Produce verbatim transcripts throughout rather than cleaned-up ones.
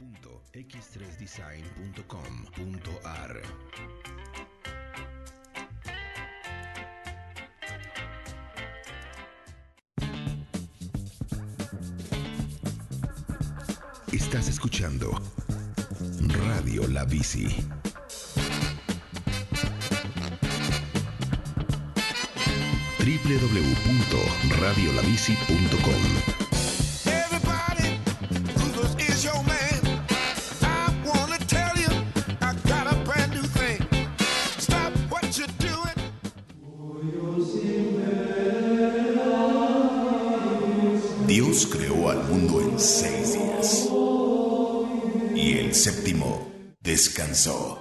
punto x tres design punto com punto a r. Estás escuchando Radio La Bici. doble u doble u doble u punto radio la bici punto com. Dios creó al mundo en seis días y el séptimo descansó.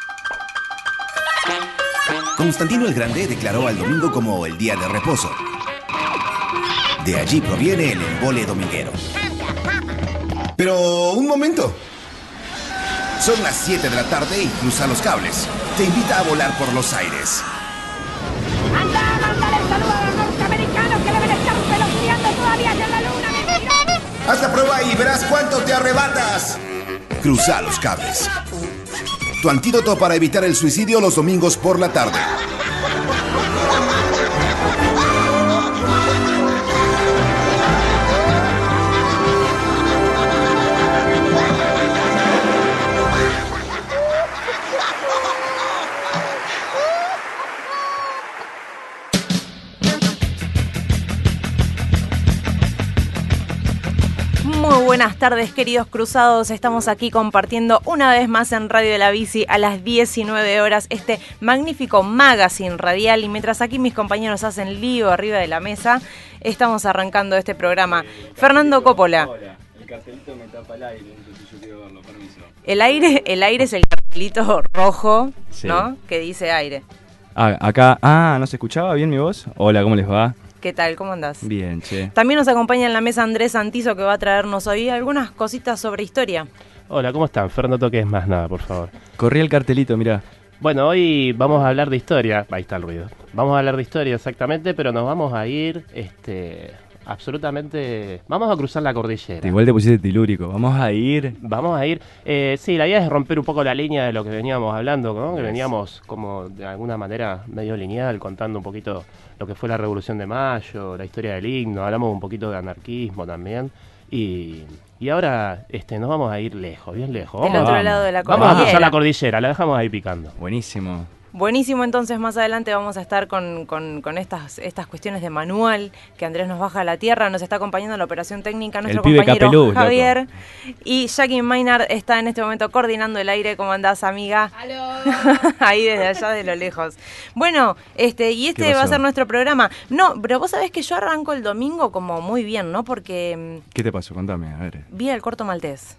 Constantino el Grande declaró al domingo como el día de reposo. De allí proviene el embole dominguero. Pero, un momento. Son las siete de la tarde y Cruza los Cables te invita a volar por los aires. ¡Anda, mándale el saludo a los norteamericanos que deben estar peloteando todavía en la luna, mentira! Haz la prueba y verás cuánto te arrebatas. Cruza los Cables. Tu antídoto para evitar el suicidio los domingos por la tarde. Buenas tardes, queridos cruzados. Estamos aquí compartiendo una vez más en Radio de la Bici a las diecinueve horas este magnífico magazine radial. Y mientras aquí mis compañeros hacen lío arriba de la mesa, estamos arrancando este programa. Fernando Coppola. Hola, el cartelito me tapa el aire, entonces yo quiero verlo, permiso. El aire, el aire es el cartelito rojo, sí, ¿no? Que dice aire. Ah, acá, ah, ¿no se escuchaba bien mi voz? Hola, ¿cómo les va? ¿Qué tal? ¿Cómo andás? Bien, che. También nos acompaña en la mesa Andrés Santizo, que va a traernos hoy algunas cositas sobre historia. Hola, ¿cómo están? Fer, no toques más nada, por favor. Corrí el cartelito, mirá. Bueno, hoy vamos a hablar de historia. Ahí está el ruido. Vamos a hablar de historia exactamente, pero nos vamos a ir, este, absolutamente... Vamos a cruzar la cordillera. Igual te pusiste tilúrico. Vamos a ir... Vamos a ir... Eh, sí, la idea es romper un poco la línea de lo que veníamos hablando, ¿no? Que veníamos como de alguna manera medio lineal, contando un poquito lo que fue la Revolución de Mayo, la historia del himno, hablamos un poquito de anarquismo también, y, y ahora este, nos vamos a ir lejos, bien lejos. Del vamos, otro vamos. lado de la cordillera. Vamos a cruzar la cordillera, la dejamos ahí picando. Buenísimo. Buenísimo, entonces más adelante vamos a estar con, con, con estas, estas cuestiones de manual, que Andrés nos baja a la tierra, nos está acompañando en la operación técnica nuestro pibe compañero Capelú, Javier, loco. Y Jackie Maynard está en este momento coordinando el aire. ¿Cómo andás, amiga? ¡Aló! Ahí desde allá de lo lejos. Bueno, este y este va a ser nuestro programa. No, pero vos sabés que yo arranco el domingo como muy bien, ¿no? Porque... ¿Qué te pasó? Contame, a ver. Vi al Corto Maltés.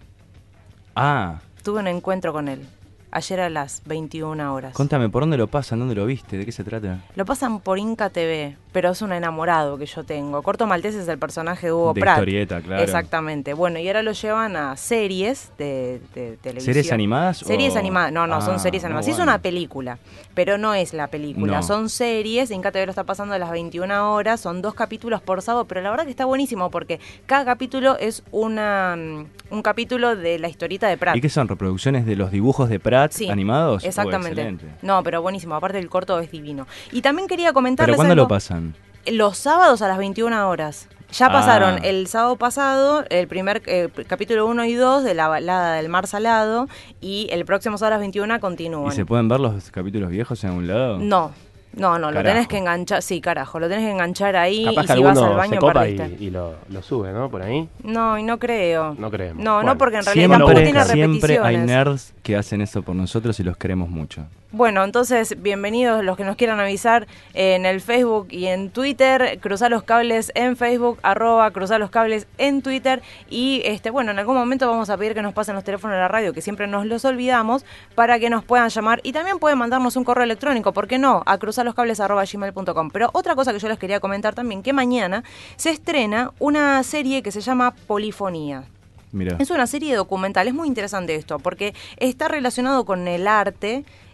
Ah. Tuve un encuentro con él. Ayer a las veintiuna horas. Contame, ¿por dónde lo pasan? ¿Dónde lo viste? ¿De qué se trata? Lo pasan por Inca T V, pero es un enamorado que yo tengo. Corto Maltés es el personaje de Hugo de Pratt. Historieta, claro. Exactamente. Bueno, y ahora lo llevan a series de, de televisión. ¿Series animadas? Series o... animadas. No, no, ah, son series animadas. Sí, bueno. es una película, pero no es la película. No. Son series. Inca T V lo está pasando a las veintiuna horas. Son dos capítulos por sábado, pero la verdad que está buenísimo porque cada capítulo es una un capítulo de la historieta de Pratt. ¿Y qué son? ¿Reproducciones de los dibujos de Pratt sí, animados? Exactamente. Oh, no, pero buenísimo. Aparte el corto es divino. Y también quería comentarles ¿Pero cuándo algo. lo pasan? Los sábados a las veintiuna horas. Ya Ah. pasaron el sábado pasado el primer eh, capítulo uno y dos de la balada del mar salado y el próximo sábado a las veintiuna continúan. ¿Y se pueden ver los capítulos viejos en algún lado? No. No, no, Carajo. lo tenés que enganchar, sí, carajo, lo tenés que enganchar ahí. Capaz y que si vas al alguno baño se copa y, perdiste. y lo, lo sube, ¿no? Por ahí. No, y no creo. No creemos. No, Bueno, no, porque en realidad tampoco Siempre, tiene siempre hay repeticiones. nerds que hacen eso por nosotros y los queremos mucho. Bueno, entonces, bienvenidos los que nos quieran avisar en el Facebook y en Twitter, Cruzar los Cables en Facebook, arroba Cruzar los Cables en Twitter, y este bueno, en algún momento vamos a pedir que nos pasen los teléfonos de la radio, que siempre nos los olvidamos, para que nos puedan llamar, y también pueden mandarnos un correo electrónico, ¿por qué no? A cruzarloscables arroba gmail punto com. Pero otra cosa que yo les quería comentar también, que mañana se estrena una serie que se llama Polifonía. Mirá. Es una serie documental, es muy interesante esto, porque está relacionado con el arte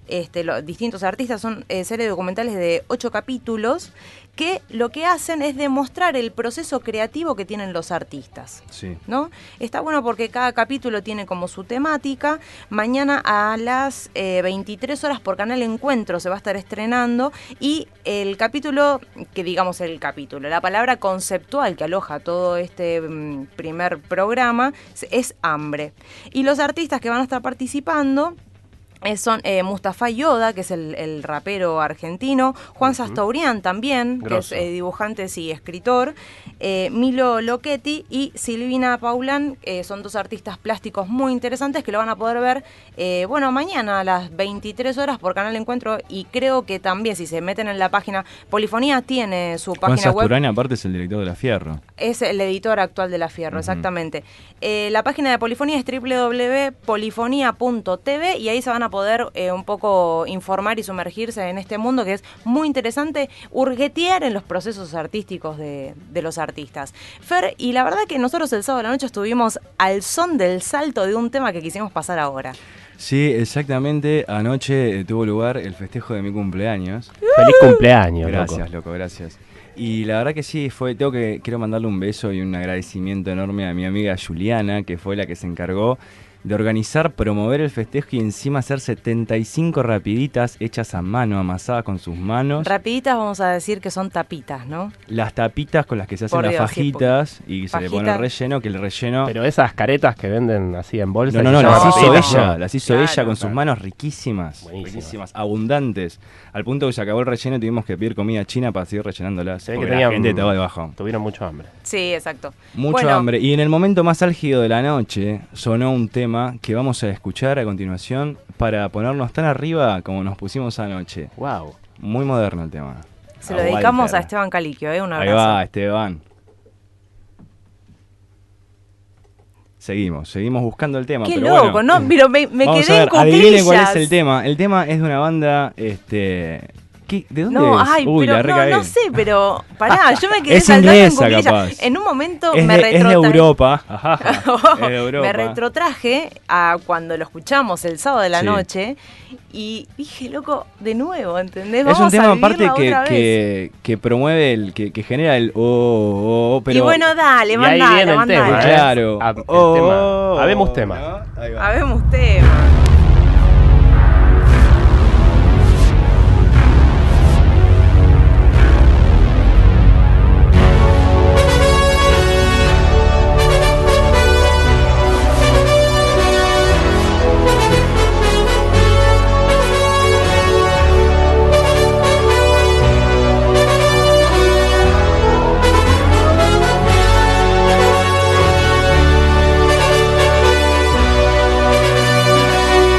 este, los distintos artistas. Son eh, series documentales de ocho capítulos que lo que hacen es demostrar el proceso creativo que tienen los artistas. Sí. ¿No? Está bueno porque cada capítulo tiene como su temática. Mañana a las eh, veintitrés horas por Canal Encuentro se va a estar estrenando, y el capítulo, que digamos el capítulo, la palabra conceptual que aloja todo este mm, primer programa es hambre. Y los artistas que van a estar participando Eh, son eh, Mustafa Yoda, que es el, el rapero argentino, Juan uh-huh. Sastourian también, Grosso. que es eh, dibujante y escritor, eh, Milo Lochetti y Silvina Paulán, eh, son dos artistas plásticos muy interesantes que lo van a poder ver, eh, bueno, mañana a las veintitrés horas por Canal Encuentro, y creo que también si se meten en la página, Polifonía tiene su página Juan Sastourian, web. aparte es el director de La Fierro. Es el editor actual de La Fierro, uh-huh. exactamente. Eh, la página de Polifonía es doble u doble u doble u punto polifonía punto t v, y ahí se van a poder eh, un poco informar y sumergirse en este mundo que es muy interesante, hurguetear en los procesos artísticos de, de los artistas. Fer, y la verdad que nosotros el sábado de la noche estuvimos al son del salto de un tema que quisimos pasar ahora. Sí, exactamente. Anoche eh, tuvo lugar el festejo de mi cumpleaños. ¡Feliz cumpleaños! Gracias, loco, loco gracias. Y la verdad que sí, fue, tengo que, quiero mandarle un beso y un agradecimiento enorme a mi amiga Juliana, que fue la que se encargó de organizar, promover el festejo y encima hacer setenta y cinco rapiditas hechas a mano, amasadas con sus manos. Rapiditas vamos a decir que son tapitas, ¿no? Las tapitas con las que se hacen Por las Dios, fajitas sí, y se fajita. le pone el relleno, que el relleno... Pero esas caretas que venden así en bolsa... No, no, no, se las llaman hizo rapiditas, ella, ¿no? las hizo Claro, ella con sus claro. manos riquísimas, Buenísimas. riquísimas, abundantes, al punto que se acabó el relleno y tuvimos que pedir comida china para seguir rellenándolas, Se ve porque que la tenían, gente estaba debajo. Tuvieron mucho hambre. Sí, exacto. Mucho bueno, hambre. Y en el momento más álgido de la noche sonó un tema que vamos a escuchar a continuación para ponernos tan arriba como nos pusimos anoche. Wow. Muy moderno el tema. se lo dedicamos Walter. a Esteban Caliquio, ¿eh? Un Ahí abrazo. va, Esteban. Seguimos, seguimos buscando el tema. Qué pero loco, bueno, ¿no? Pero me, me vamos quedé a ver, en adivinen cuál es cuclillas. el tema. El tema es de una banda, este... ¿qué? ¿De dónde No, es? ay, Uy, pero la no, recagué. no sé, pero pará, yo me quedé Es saltando en inglesa, cuclillas. capaz. En un momento Es me de, es de retrotraje. Europa. Ajá, es de Europa. Me retrotraje a cuando lo escuchamos el sábado de la Sí. noche y dije, loco, de nuevo, ¿entendés? Es Vamos un tema a aparte vivirla que, otra vez. que, que promueve, el que, que genera el oh, oh, oh, pero... Y bueno, dale, Y ahí mandala, viene el mandala. tema, ¿eh? Claro. Ah, el Oh, tema. Habemos tema. ¿no? Ahí va. Habemos tema. Thank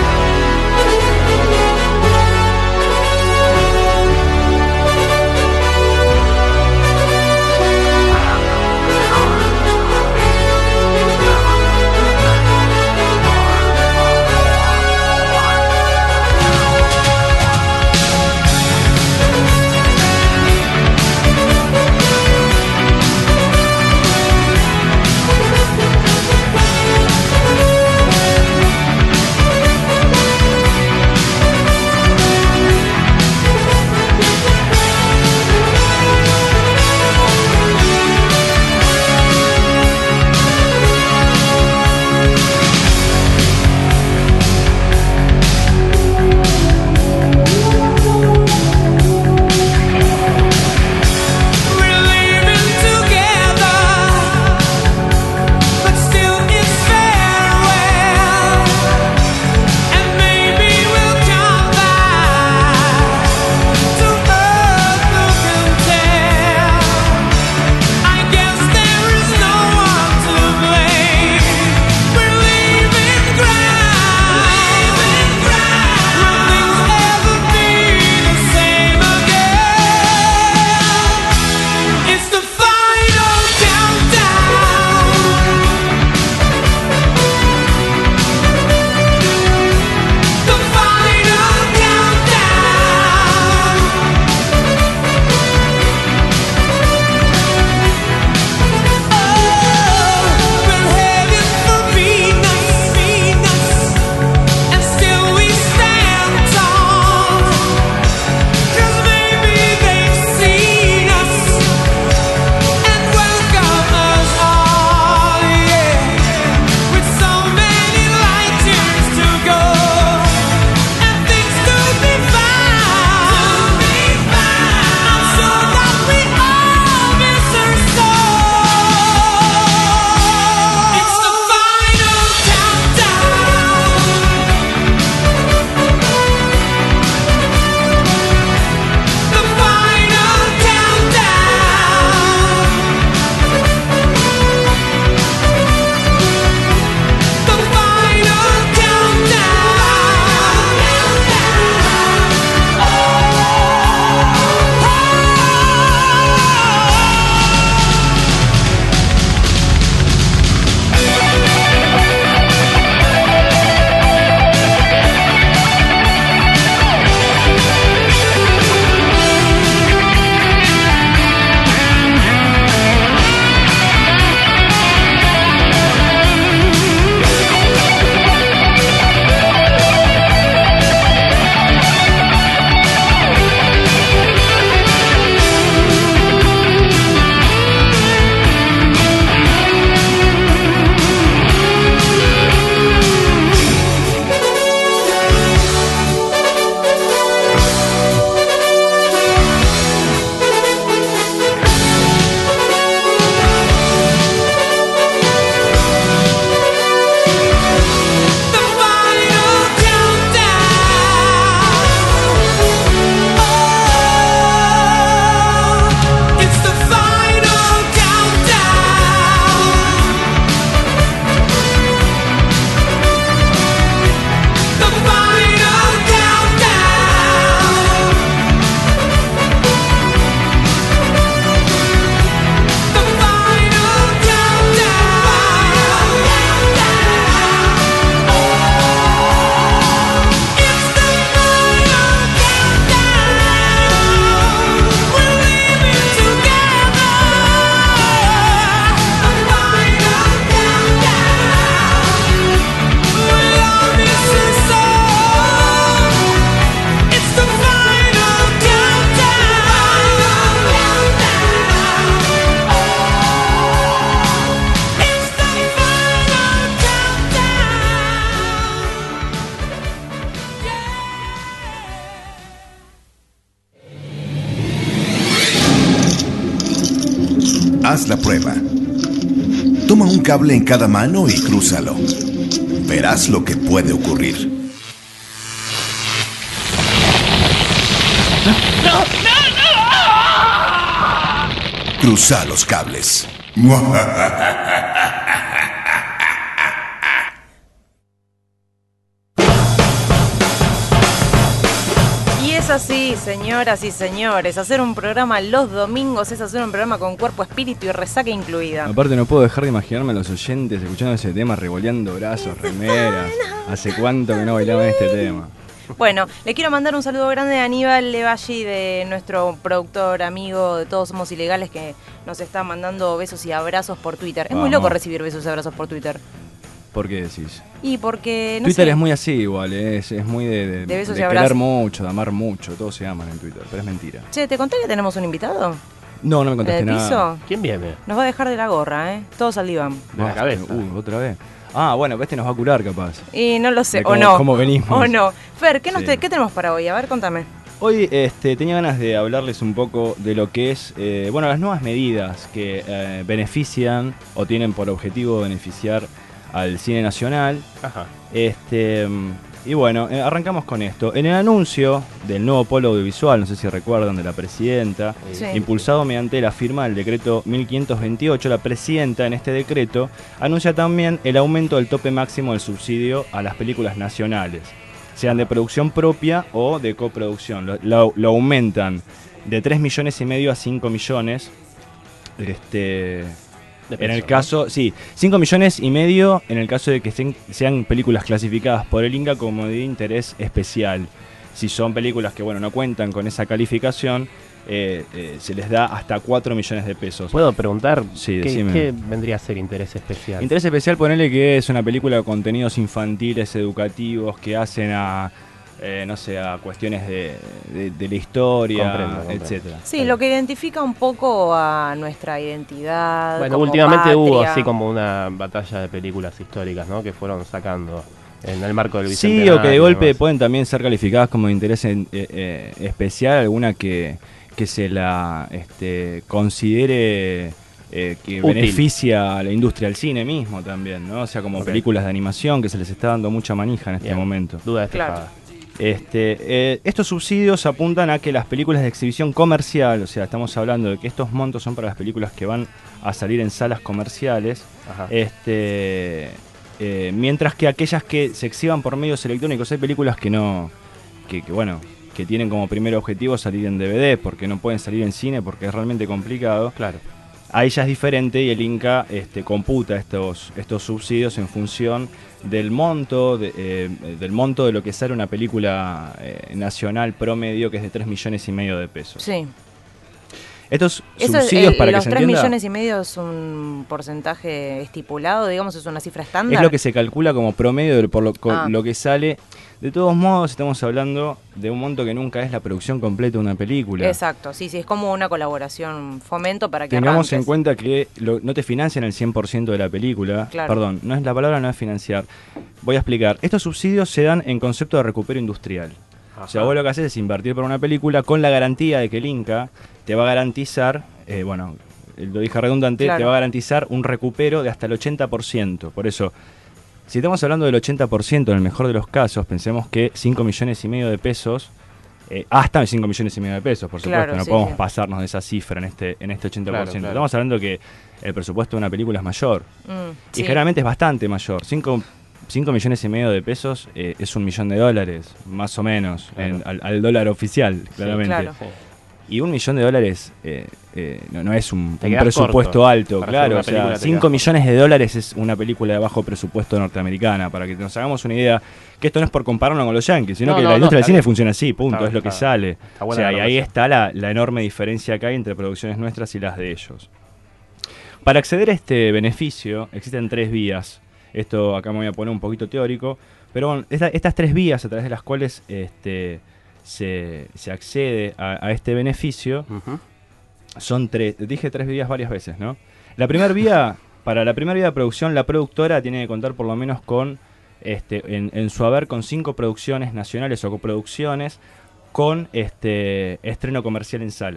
Haz la prueba. Toma un cable en cada mano y crúzalo. Verás lo que puede ocurrir. Cruza los cables. Y es así, señoras y señores, hacer un programa los domingos es hacer un programa con cuerpo, espíritu y resaca incluida. Aparte no puedo dejar de imaginarme a los oyentes escuchando ese tema, revoleando brazos, remeras. ¿Hace cuánto que no bailaban este tema? Bueno, le quiero mandar un saludo grande a Aníbal Levalli, de nuestro productor amigo de Todos Somos Ilegales, que nos está mandando besos y abrazos por Twitter. Es muy Vamos. loco recibir besos y abrazos por Twitter. ¿Por qué decís? Y porque, no Twitter sé, es muy así igual, ¿eh? es, es muy de, de, De besos y de abrazos. querer mucho, de amar mucho, todos se aman en Twitter, pero es mentira. Che, ¿te conté que tenemos un invitado? No, no me ¿En contaste el nada. piso? ¿Quién viene? Nos va a dejar de la gorra, ¿eh? Todos al diván. De la Basta, cabeza. Uh, otra vez. Ah, bueno, este nos va a curar capaz. Y no lo sé, De o cómo- no. cómo venimos. O no. Fer, ¿qué, nos Sí. te- ¿qué tenemos para hoy? A ver, contame. Hoy este, tenía ganas de hablarles un poco de lo que es, eh, bueno, las nuevas medidas que eh, benefician o tienen por objetivo beneficiar al cine nacional. Ajá. Este, y bueno, eh, arrancamos con esto. En el anuncio del nuevo polo audiovisual, no sé si recuerdan, de la presidenta, Sí. impulsado mediante la firma del decreto mil quinientos veintiocho, la presidenta en este decreto anuncia también el aumento del tope máximo del subsidio a las películas nacionales, sean de producción propia o de coproducción. Lo, lo- lo aumentan de tres millones y medio a cinco millones. Este, De en el peso, caso, sí, cinco millones y medio en el caso de que estén- sean películas clasificadas por el Inca como de interés especial. Si son películas que, bueno, no cuentan con esa calificación, eh, eh, se les da hasta cuatro millones de pesos. ¿Puedo preguntar Sí, qué, decime. qué vendría a ser interés especial? Interés especial, ponele que es una película con contenidos infantiles, educativos, que hacen a, eh, no sé, a cuestiones de, de- de la historia, Comprendo, comprendo. etcétera. Sí, lo que identifica un poco a nuestra identidad. Bueno, como últimamente hubo patria. así como una batalla de películas históricas, ¿no? Que fueron sacando en el marco del Sí, bicentenario. o que de y golpe demás. pueden también ser calificadas como de interés en- eh, eh, especial, alguna que, que se la este, considere eh, que Útil. beneficia a la industria del cine mismo también, ¿no? O sea, como Ok. películas de animación que se les está dando mucha manija en este Bien. momento. Duda Claro. despejada. Este, eh, estos subsidios apuntan a que las películas de exhibición comercial, o sea, estamos hablando de que estos montos son para las películas que van a salir en salas comerciales, Ajá. este, eh, mientras que aquellas que se exhiban por medios electrónicos, hay películas que no, que, que, bueno, que tienen como primer objetivo salir en D V D, porque no pueden salir en cine, porque es realmente complicado. Claro. Ahí ya es diferente y el Inca este, computa estos, estos subsidios en función del monto de, eh, del monto de lo que sale una película eh, nacional promedio, que es de tres millones y medio de pesos. Sí. Estos Eso es, subsidios, el- para que los se tres entienda, millones y medio es un porcentaje estipulado, digamos, es una cifra estándar. es lo que se calcula como promedio de por lo, co- Ah. lo que sale. De todos modos, estamos hablando de un monto que nunca es la producción completa de una película. Exacto, sí, sí, es como una colaboración, fomento para que Tengamos en arranques. cuenta que lo- no te financian el cien por ciento de la película. Claro. Perdón, no es la palabra, no es financiar. Voy a explicar. Estos subsidios se dan en concepto de recupero industrial. O sea, Ajá. vos lo que haces es invertir para una película con la garantía de que el Inca te va a garantizar, eh, bueno, lo dije redundante, Claro. te va a garantizar un recupero de hasta el ochenta por ciento. Por eso, si estamos hablando del ochenta por ciento en el mejor de los casos, pensemos que cinco millones y medio de pesos, eh, hasta cinco millones y medio de pesos, por supuesto, Claro, no sí, podemos sí. pasarnos de esa cifra en este, en este ochenta por ciento. Claro, claro. Estamos hablando que el presupuesto de una película es mayor. Mm, Y sí. generalmente es bastante mayor. cinco millones y medio de pesos eh, es un millón de dólares, más o menos, Claro. en- al, al dólar oficial, claramente. claro. Sí. Y un millón de dólares eh, eh, no, no es un, Te un quedás presupuesto corto. alto, Para hacer claro. una O sea, película te cinco quedás millones de dólares es una película de bajo presupuesto norteamericana, para que nos hagamos una idea. Que esto no es por compararnos con los yankees, sino No, que no, la no, industria del está cine bien. funciona así, punto, Está- es lo que está- sale. está O buena sea, la y ahí conversación. está la, la enorme diferencia que hay entre producciones nuestras y las de ellos. Para acceder a este beneficio existen tres vías. Esto acá me voy a poner un poquito teórico, pero bueno, esta- estas tres vías a través de las cuales este, se, se accede a, a este beneficio Ujú. son tres. Dije tres vías varias veces, ¿no? La primera vía, para la primera vía de producción, la productora tiene que contar por lo menos con, este, en, en su haber, con cinco producciones nacionales o coproducciones con este estreno comercial en salas.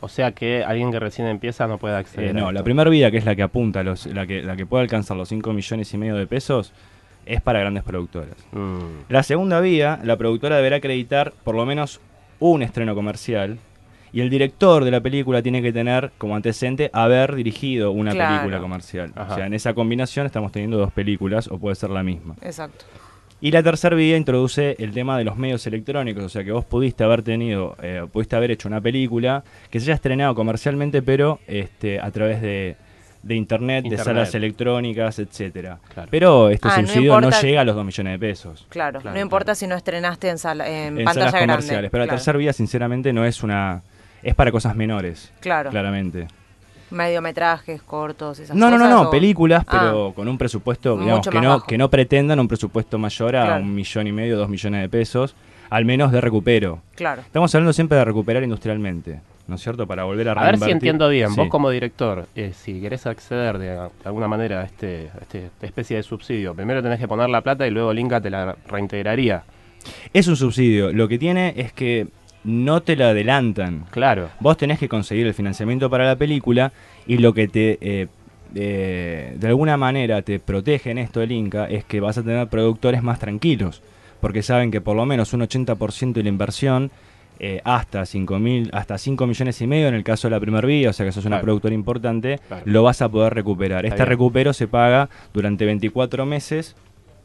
O sea que alguien que recién empieza no puede acceder. Eh, a no, esto. la primera vía, que es la que apunta, a los, la, que, la que puede alcanzar los cinco millones y medio de pesos, es para grandes productoras. Mm. La segunda vía, la productora deberá acreditar por lo menos un estreno comercial y el director de la película tiene que tener como antecedente haber dirigido una Claro. película comercial. Ajá. O sea, en esa combinación estamos teniendo dos películas o puede ser la misma. Exacto. Y la tercera vía introduce el tema de los medios electrónicos, o sea que vos pudiste haber tenido, eh, pudiste haber hecho una película que se haya estrenado comercialmente, pero este, a través de, de internet, Internet. de salas electrónicas, etcétera. Claro. Pero este Ah, no subsidio no, importa- llega a los dos millones de pesos. Claro, Claro, no importa claro. si no estrenaste en, sala, en, En pantalla salas grande. comerciales, pero la Claro. tercera vía sinceramente no es una, es para cosas menores, Claro. claramente. Mediometrajes, cortos, esas No, no, cosas. no, no, o- películas, Ah, pero con un presupuesto, digamos, Mucho que más no, bajo. que no pretendan un presupuesto mayor a Claro. un millón y medio, dos millones de pesos, al menos de recupero. Claro. Estamos hablando siempre de recuperar industrialmente, ¿no es cierto? Para volver a A ver si reinvertir. entiendo bien, Sí. vos como director, eh, si querés acceder de, a- de alguna manera a este, a este esta especie de subsidio, primero tenés que poner la plata y luego el Inca te la reintegraría. Es un subsidio, lo que tiene es que no te lo adelantan. Claro. Vos tenés que conseguir el financiamiento para la película y lo que te... eh, eh, de alguna manera te protege en esto el Inca es que vas a tener productores más tranquilos, porque saben que por lo menos un ochenta por ciento de la inversión, eh, hasta cinco mil, hasta cinco millones y medio en el caso de la primer vía, o sea que sos una Claro. productora importante, Claro. lo vas a poder recuperar. Está Este bien. recupero se paga durante veinticuatro meses,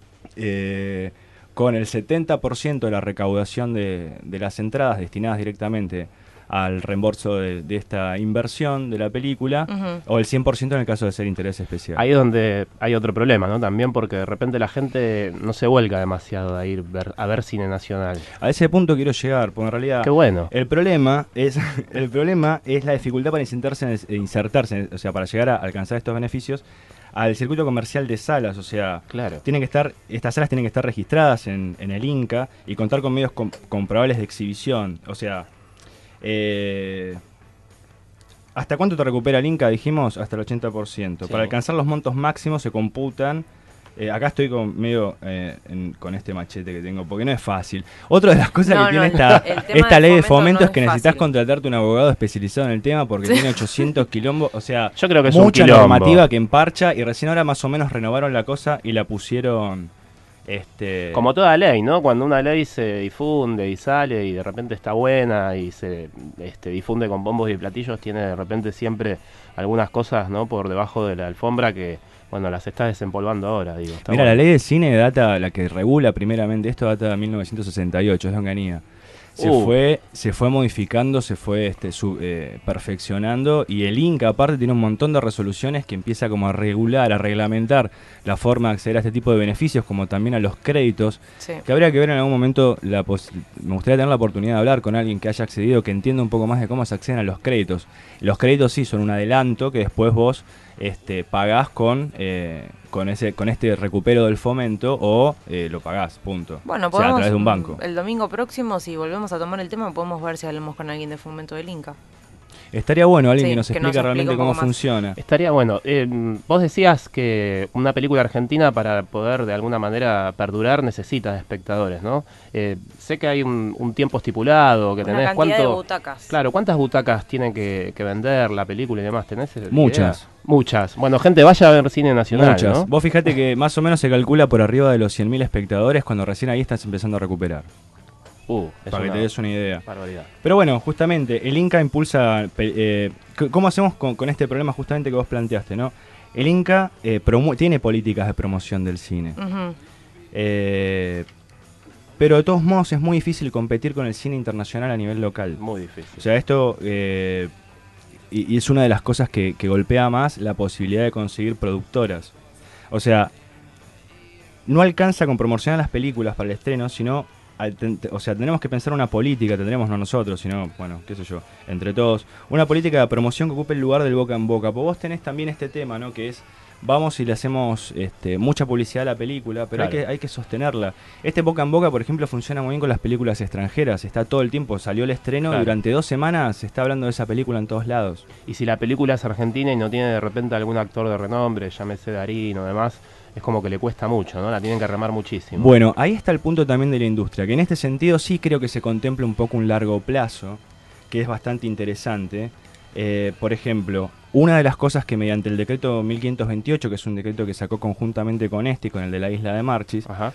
eh, con el setenta por ciento de la recaudación de, de las entradas destinadas directamente al reembolso de, de esta inversión de la película, Ujú. o el cien por ciento en el caso de ser interés especial. Ahí es donde hay otro problema, ¿no? También porque de repente la gente no se vuelca demasiado a ir ver, a ver cine nacional. A ese punto quiero llegar, porque en realidad Qué bueno. el problema es el problema es la dificultad para insertarse, en el- insertarse, en- o sea, para llegar a alcanzar estos beneficios al circuito comercial de salas, o sea, Claro. tienen que estar, estas salas tienen que estar registradas en, en el Inca y contar con medios com- comprobables de exhibición, o sea, eh, ¿hasta cuánto te recupera el Inca? Dijimos, hasta el ochenta por ciento. Sí. Para alcanzar los montos máximos se computan. Eh, acá estoy con medio eh, en- con este machete que tengo, porque no es fácil. Otra de las cosas No, que no, tiene el- esta, el tema esta del ley de fomento fomento no es que es necesitas fácil. contratarte un abogado especializado en el tema porque tiene ochocientos quilombos, o sea, Yo creo que es un mucha quilombo. normativa que emparcha y recién ahora más o menos renovaron la cosa y la pusieron... Este, Como toda ley, ¿no? Cuando una ley se difunde y sale y de repente está buena y se este, difunde con bombos y platillos, tiene de repente siempre algunas cosas, ¿no? Por debajo de la alfombra que, bueno, las está desempolvando ahora, digo. Está Mira, bueno. la ley de cine data, la que regula primeramente esto data de mil novecientos sesenta y ocho, es de Onganía. Se Uh. fue, se fue modificando, se fue este, su- eh, perfeccionando y el Inca aparte tiene un montón de resoluciones que empieza como a regular, a reglamentar la forma de acceder a este tipo de beneficios, como también a los créditos, Sí. que habría que ver en algún momento, la pos- me gustaría tener la oportunidad de hablar con alguien que haya accedido, que entienda un poco más de cómo se acceden a los créditos. Los créditos sí son un adelanto que después vos este, pagás con, eh, con, ese, con este recupero del fomento o eh, lo pagás, punto. Bueno, o sea, a podemos, través de un banco. el domingo próximo, si volvemos a tomar el tema, podemos ver si hablamos con alguien de Fomento del Inca. Estaría bueno alguien Sí, que nos que explique nos explique realmente un cómo poco más. funciona. Estaría bueno. Eh, vos decías que una película argentina para poder de alguna manera perdurar necesita de espectadores, ¿no? Eh, sé que hay un, un tiempo estipulado, que Una tenés cantidad de cuánto... butacas. Claro, ¿cuántas butacas tienen que, que vender la película y demás? ¿Tenés idea? Muchas. Muchas. Bueno, gente, vaya a ver cine nacional, Muchas. ¿no? Vos fijate que más o menos se calcula por arriba de los cien mil espectadores cuando recién ahí estás empezando a recuperar. Uh, es Para que una te des una idea. barbaridad. Pero bueno, justamente, el Inca impulsa... pe- eh, c- ¿Cómo hacemos con, con este problema justamente que vos planteaste, no? El Inca eh, promu- tiene políticas de promoción del cine. Ujú. Eh, pero de todos modos es muy difícil competir con el cine internacional a nivel local. Muy difícil. O sea, esto... eh, y, y es una de las cosas que, que golpea más la posibilidad de conseguir productoras. O sea, no alcanza con promocionar las películas para el estreno, sino... al ten- O sea, tenemos que pensar una política, tendremos no nosotros, sino, bueno, qué sé yo, entre todos, una política de promoción que ocupe el lugar del boca en boca. Porque vos tenés también este tema, ¿no? Que es, vamos y le hacemos este, mucha publicidad a la película, pero hay, Claro. que, hay que sostenerla. Este boca en boca, por ejemplo, funciona muy bien con las películas extranjeras. Está todo el tiempo, salió el estreno Claro. y durante dos semanas se está hablando de esa película en todos lados. Y si la película es argentina y no tiene de repente algún actor de renombre, llámese Darín o demás, es como que le cuesta mucho, ¿no? La tienen que remar muchísimo. Bueno, ahí está el punto también de la industria, que en este sentido sí creo que se contempla un poco un largo plazo, que es bastante interesante, Eh, por ejemplo, una de las cosas que mediante el decreto mil quinientos veintiocho, que es un decreto que sacó conjuntamente con este y con el de la isla de Marchis, Ajá.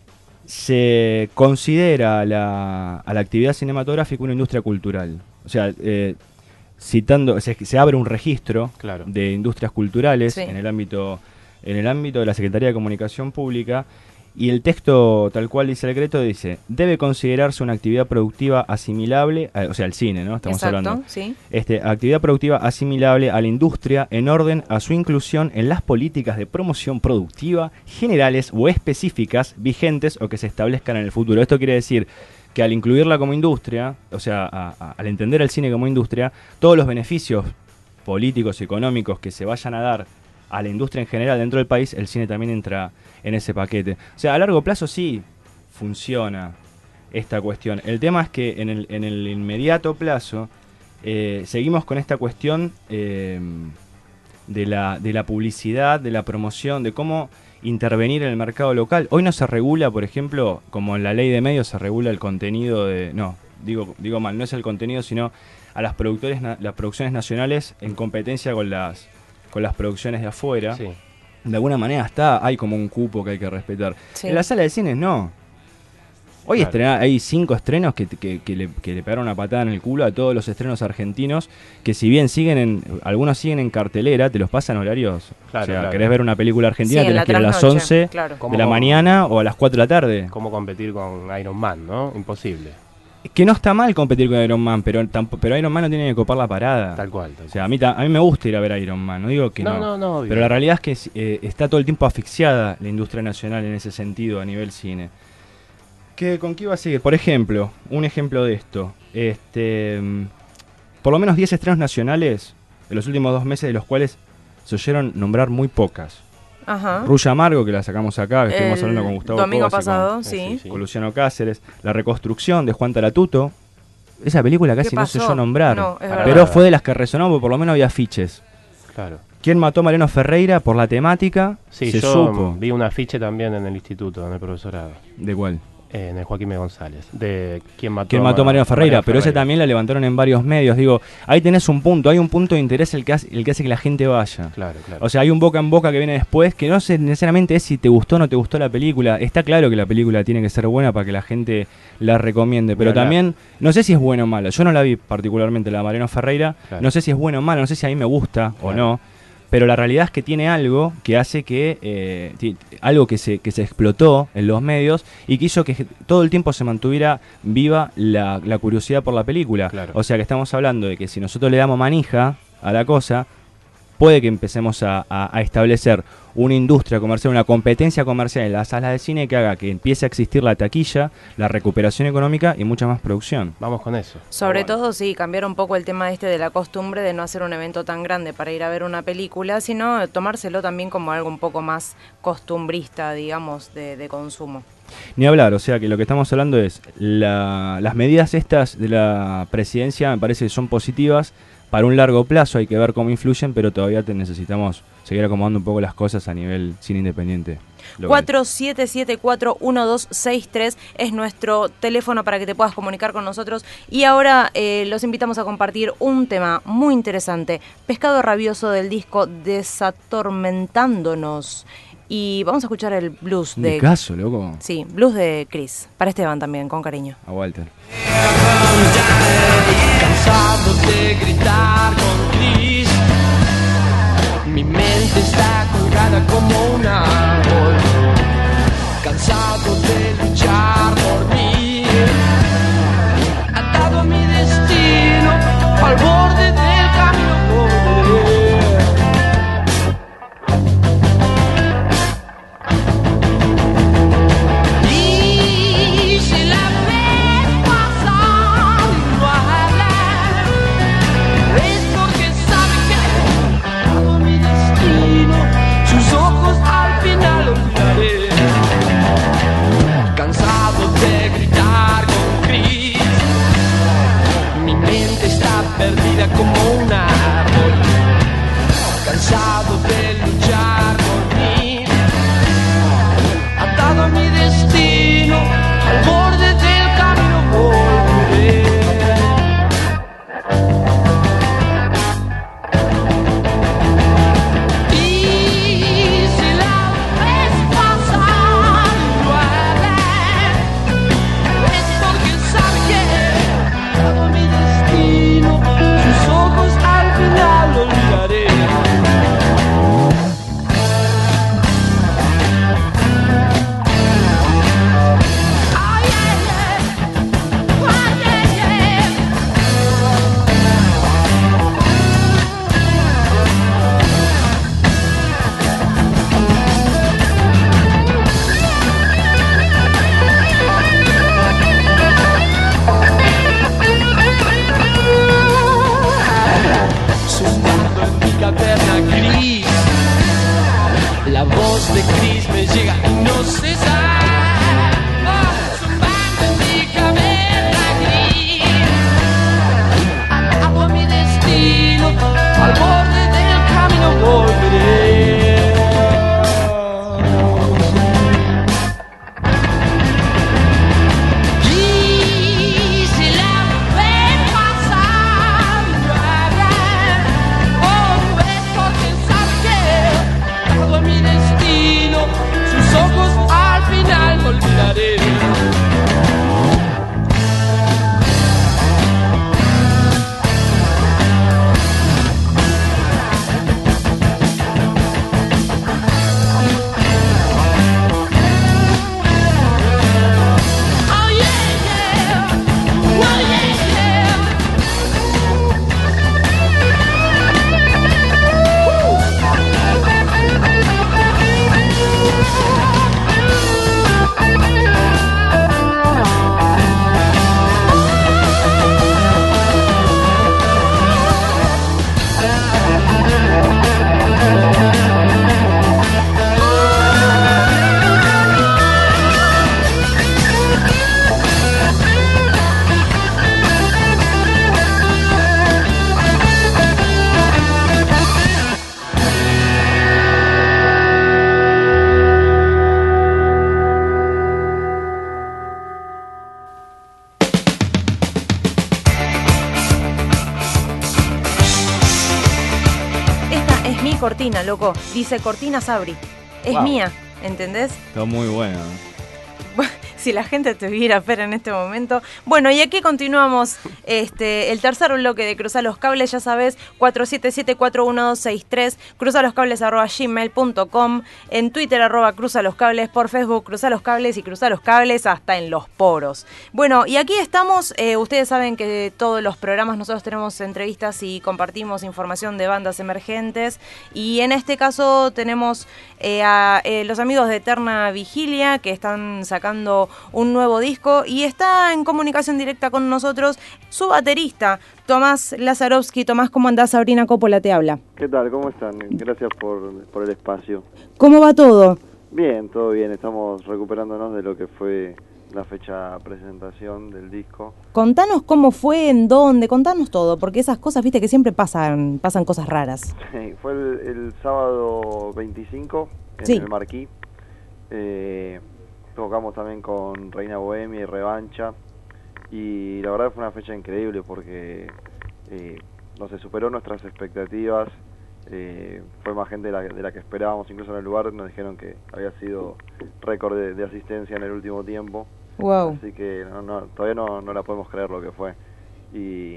se considera a la, a la actividad cinematográfica una industria cultural. O sea, eh, citando, se, se abre un registro Claro. de industrias culturales Sí. en el ámbito, en el ámbito de la Secretaría de Comunicación Pública, y el texto tal cual dice el decreto dice: debe considerarse una actividad productiva asimilable, eh, o sea, el cine, ¿no? Estamos Exacto, hablando. sí. Este, actividad productiva asimilable a la industria en orden a su inclusión en las políticas de promoción productiva generales o específicas vigentes o que se establezcan en el futuro. Esto quiere decir que al incluirla como industria, o sea, a- a- al entender el cine como industria, todos los beneficios políticos y económicos que se vayan a dar a la industria en general dentro del país, el cine también entra en ese paquete. O sea, a largo plazo sí funciona esta cuestión. El tema es que en el, en el inmediato plazo eh, seguimos con esta cuestión eh, de, la, de la publicidad, de la promoción, de cómo intervenir en el mercado local. Hoy no se regula, por ejemplo, como en la ley de medios se regula el contenido de... No, digo, digo mal, no es el contenido, sino a las, productores, na- las producciones nacionales en competencia con las, con las producciones de afuera. Sí. De alguna manera está, hay como un cupo que hay que respetar. Sí. En la sala de cines no. Hoy Claro. estrena- hay cinco estrenos que, que, que le, que le pegaron una patada en el culo a todos los estrenos argentinos, que si bien siguen en, algunos siguen en cartelera, te los pasan horarios. Claro, o sea, claro. querés ver una película argentina, Sí, en tenés la que ir a las trasnoche, once claro. ¿Cómo- de la cómo- mañana o a las cuatro de la tarde. ¿Cómo competir con Iron Man, no? Imposible. Que no está mal competir con Iron Man, pero, tampo- pero Iron Man no tiene que copar la parada. Tal cual. Tal O sea, a mí, ta- a mí me gusta ir a ver Iron Man, no digo que no. No, no, no, obvio. Pero la realidad es que eh, está todo el tiempo asfixiada la industria nacional en ese sentido a nivel cine. ¿Qué, ¿Con qué iba a seguir? Por ejemplo, un ejemplo de esto. Este, mm, por lo menos diez estrenos nacionales en los últimos dos meses, de los cuales se oyeron nombrar muy pocas. Ajá. Rulla Amargo, que la sacamos acá, que estuvimos El hablando con Gustavo domingo Cobas y con- pasado, Eh, sí. sí, sí. con Luciano Cáceres. La Reconstrucción de Juan Taratuto. Esa película casi ¿Qué no se pasó? oyó nombrar. No, es Para verdad. pero nada. fue de las que resonó, porque por lo menos había afiches. Claro. ¿Quién mató a Mariano Ferreira? Por la temática, Sí, se yo supo. vi un afiche también en el instituto, en el profesorado. ¿De cuál? eh, En el Joaquín B. González. De quién mató, ¿Quién mató a Mariano Ferreira? Pero ese Ferreira. también la levantaron en varios medios. Digo, ahí tenés un punto, hay un punto de interés el que hace, el que, hace que la gente vaya. Claro, claro. O sea, hay un boca en boca que viene después, que no sé necesariamente es si te gustó o no te gustó la película. Está claro que la película tiene que ser buena para que la gente la recomiende, pero Ni hablar. también, no sé si es buena o mala. Yo no la vi particularmente, la de Mariano Ferreira. Claro. No sé si es buena o mala, no sé si a mí me gusta o Claro. no. Pero la realidad es que tiene algo que hace que, eh, ti- algo que se, que se explotó en los medios y que hizo que todo el tiempo se mantuviera viva la, la curiosidad por la película. Claro. O sea que estamos hablando de que si nosotros le damos manija a la cosa, puede que empecemos a, a- a establecer una industria comercial, una competencia comercial en las salas de cine que haga que empiece a existir la taquilla, la recuperación económica y mucha más producción. Vamos con eso. Sobre Está bueno. todo, sí, cambiar un poco el tema este de la costumbre de no hacer un evento tan grande para ir a ver una película, sino tomárselo también como algo un poco más costumbrista, digamos, de, de consumo. Ni hablar, o sea que lo que estamos hablando es, la- las medidas estas de la presidencia me parece que son positivas para un largo plazo, hay que ver cómo influyen, pero todavía te necesitamos seguir acomodando un poco las cosas a nivel cine independiente. local. cuatro siete siete cuatro uno dos seis tres es nuestro teléfono para que te puedas comunicar con nosotros. Y ahora eh, los invitamos a compartir un tema muy interesante, Pescado Rabioso del disco Desatormentándonos. Y vamos a escuchar el blues Ni de... caso, loco. Sí, blues de Chris. Para Esteban también, con cariño. A Walter. Cansado de gritar con Chris, mi mente está colgada como un árbol. Cansado de luchar por mí, atado a mi destino, al borde del camino volveré. Y si la ves pasar y no hablar, es porque sabe que atado a mi destino, sus ojos al final olvidarán. cortina, loco. Dice Cortina Sabri. Es Wow. mía, ¿entendés? Está muy bueno. Si la gente te viera, Fer, en este momento. Bueno, y aquí continuamos este, el tercer bloque de Cruzar los Cables, ya sabes, cuatro siete siete, cuatro uno dos seis tres, cruzaloscables arroba gmail punto com, en Twitter arroba cruzaloscables, por Facebook Cruzar los Cables y Cruzar los Cables hasta en los poros. Bueno, y aquí estamos, eh, ustedes saben que todos los programas nosotros tenemos entrevistas y compartimos información de bandas emergentes, y en este caso tenemos eh, a eh, los amigos de Eterna Vigilia, que están sacando un nuevo disco, y está en comunicación directa con nosotros su baterista, Tomás Lazarovsky. Tomás, ¿cómo andás? Sabrina Coppola te habla. ¿Qué tal? ¿Cómo están? Gracias por, por el espacio. ¿Cómo va todo? Bien, todo bien. Estamos recuperándonos de lo que fue la fecha presentación del disco. Contanos cómo fue, en dónde, contanos todo, porque esas cosas, viste, que siempre pasan pasan cosas raras. Sí, fue el, el sábado veinticinco en Sí. el Marquí. Eh, tocamos también con Reina Bohemia y Revancha, y la verdad fue una fecha increíble porque eh, no se superó nuestras expectativas. Eh, fue más gente de la, de la que esperábamos, incluso en el lugar nos dijeron que había sido récord de, de asistencia en el último tiempo. Wow. Así que no, no, todavía no, no la podemos creer lo que fue. Y,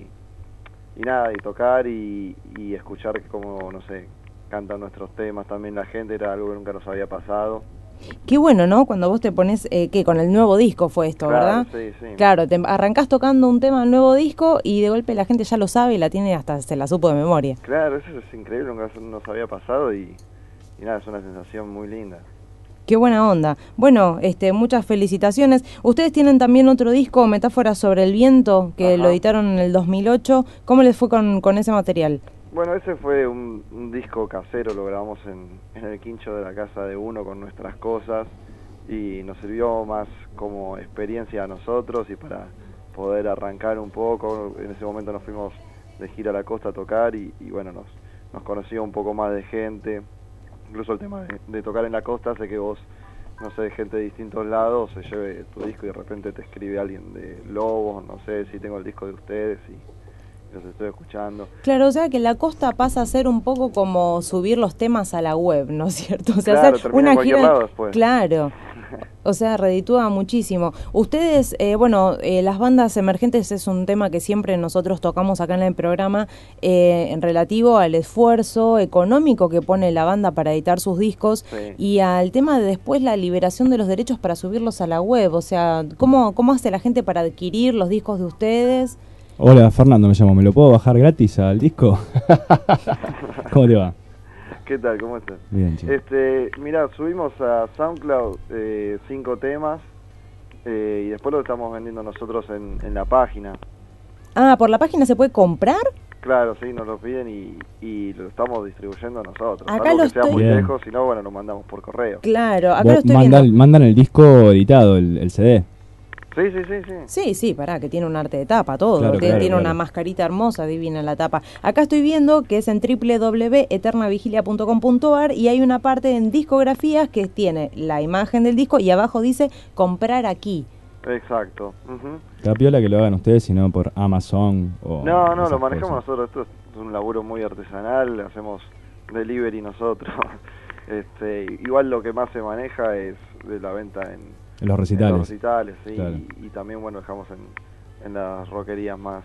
y nada, y tocar y, y escuchar cómo, no sé, cantan nuestros temas también la gente, era algo que nunca nos había pasado. Qué bueno, ¿no? Cuando vos te pones, eh, que con el nuevo disco fue esto, Claro, ¿verdad? sí, sí. Claro, te arrancás tocando un tema del nuevo disco y de golpe la gente ya lo sabe y la tiene, hasta se la supo de memoria. Claro, eso es increíble, nunca nos había pasado y, y nada, es una sensación muy linda. Qué buena onda. Bueno, este, muchas felicitaciones. Ustedes tienen también otro disco, Metáforas sobre el viento, que Ajá. lo editaron en el dos mil ocho. ¿Cómo les fue con, con ese material? Bueno, ese fue un, un disco casero, lo grabamos en, en el quincho de la casa de uno con nuestras cosas y nos sirvió más como experiencia a nosotros y para poder arrancar un poco. En ese momento nos fuimos de gira a la costa a tocar y, y bueno, nos, nos conoció un poco más de gente. Incluso el tema de, de tocar en la costa hace que vos, no sé, gente de distintos lados se lleve tu disco y de repente te escribe alguien de Lobos, no sé si tengo el disco de ustedes y los estoy escuchando. Claro, o sea que la costa pasa a ser un poco como subir los temas a la web, ¿no es cierto? O sea, Claro, hacer termina en una cualquier gira. lado después. Claro. O sea, reditúa muchísimo. Ustedes, eh, bueno, eh, las bandas emergentes es un tema que siempre nosotros tocamos acá en el programa, eh, en relativo al esfuerzo económico que pone la banda para editar sus discos, Sí. y al tema de después la liberación de los derechos para subirlos a la web. O sea, ¿cómo, cómo hace la gente para adquirir los discos de ustedes? Hola, Fernando me llamo. ¿Me lo puedo bajar gratis al disco? ¿Cómo te va? ¿Qué tal? ¿Cómo estás? Bien, chico. Este, mira, subimos a SoundCloud eh, cinco temas eh, y después lo estamos vendiendo nosotros en, en la página. Ah, ¿por la página se puede comprar? Claro, sí, nos lo piden y, y lo estamos distribuyendo nosotros. Acá Algo lo que sea estoy- muy Bien. lejos, si no, bueno, lo mandamos por correo. Claro, acá Vos lo estoy manda- viendo. mandan el disco editado, el, el C D. Sí, sí, sí, sí. Sí, sí, pará, que tiene un arte de tapa, todo. Claro, tiene claro, tiene una claro. mascarita hermosa, divina en la tapa. Acá estoy viendo que es en doble u doble u doble u punto eterna vigilia punto com punto a r y hay una parte en discografías que tiene la imagen del disco y abajo dice comprar aquí. Exacto. Ujú. La piola que lo hagan ustedes, sino por Amazon o... No, no, esas lo manejamos cosas. nosotros. Esto es un laburo muy artesanal, hacemos delivery nosotros. Este, igual lo que más se maneja es de la venta en, En los en recitales. los recitales, sí, Claro. y, y también, bueno, dejamos en, en las rockerías más,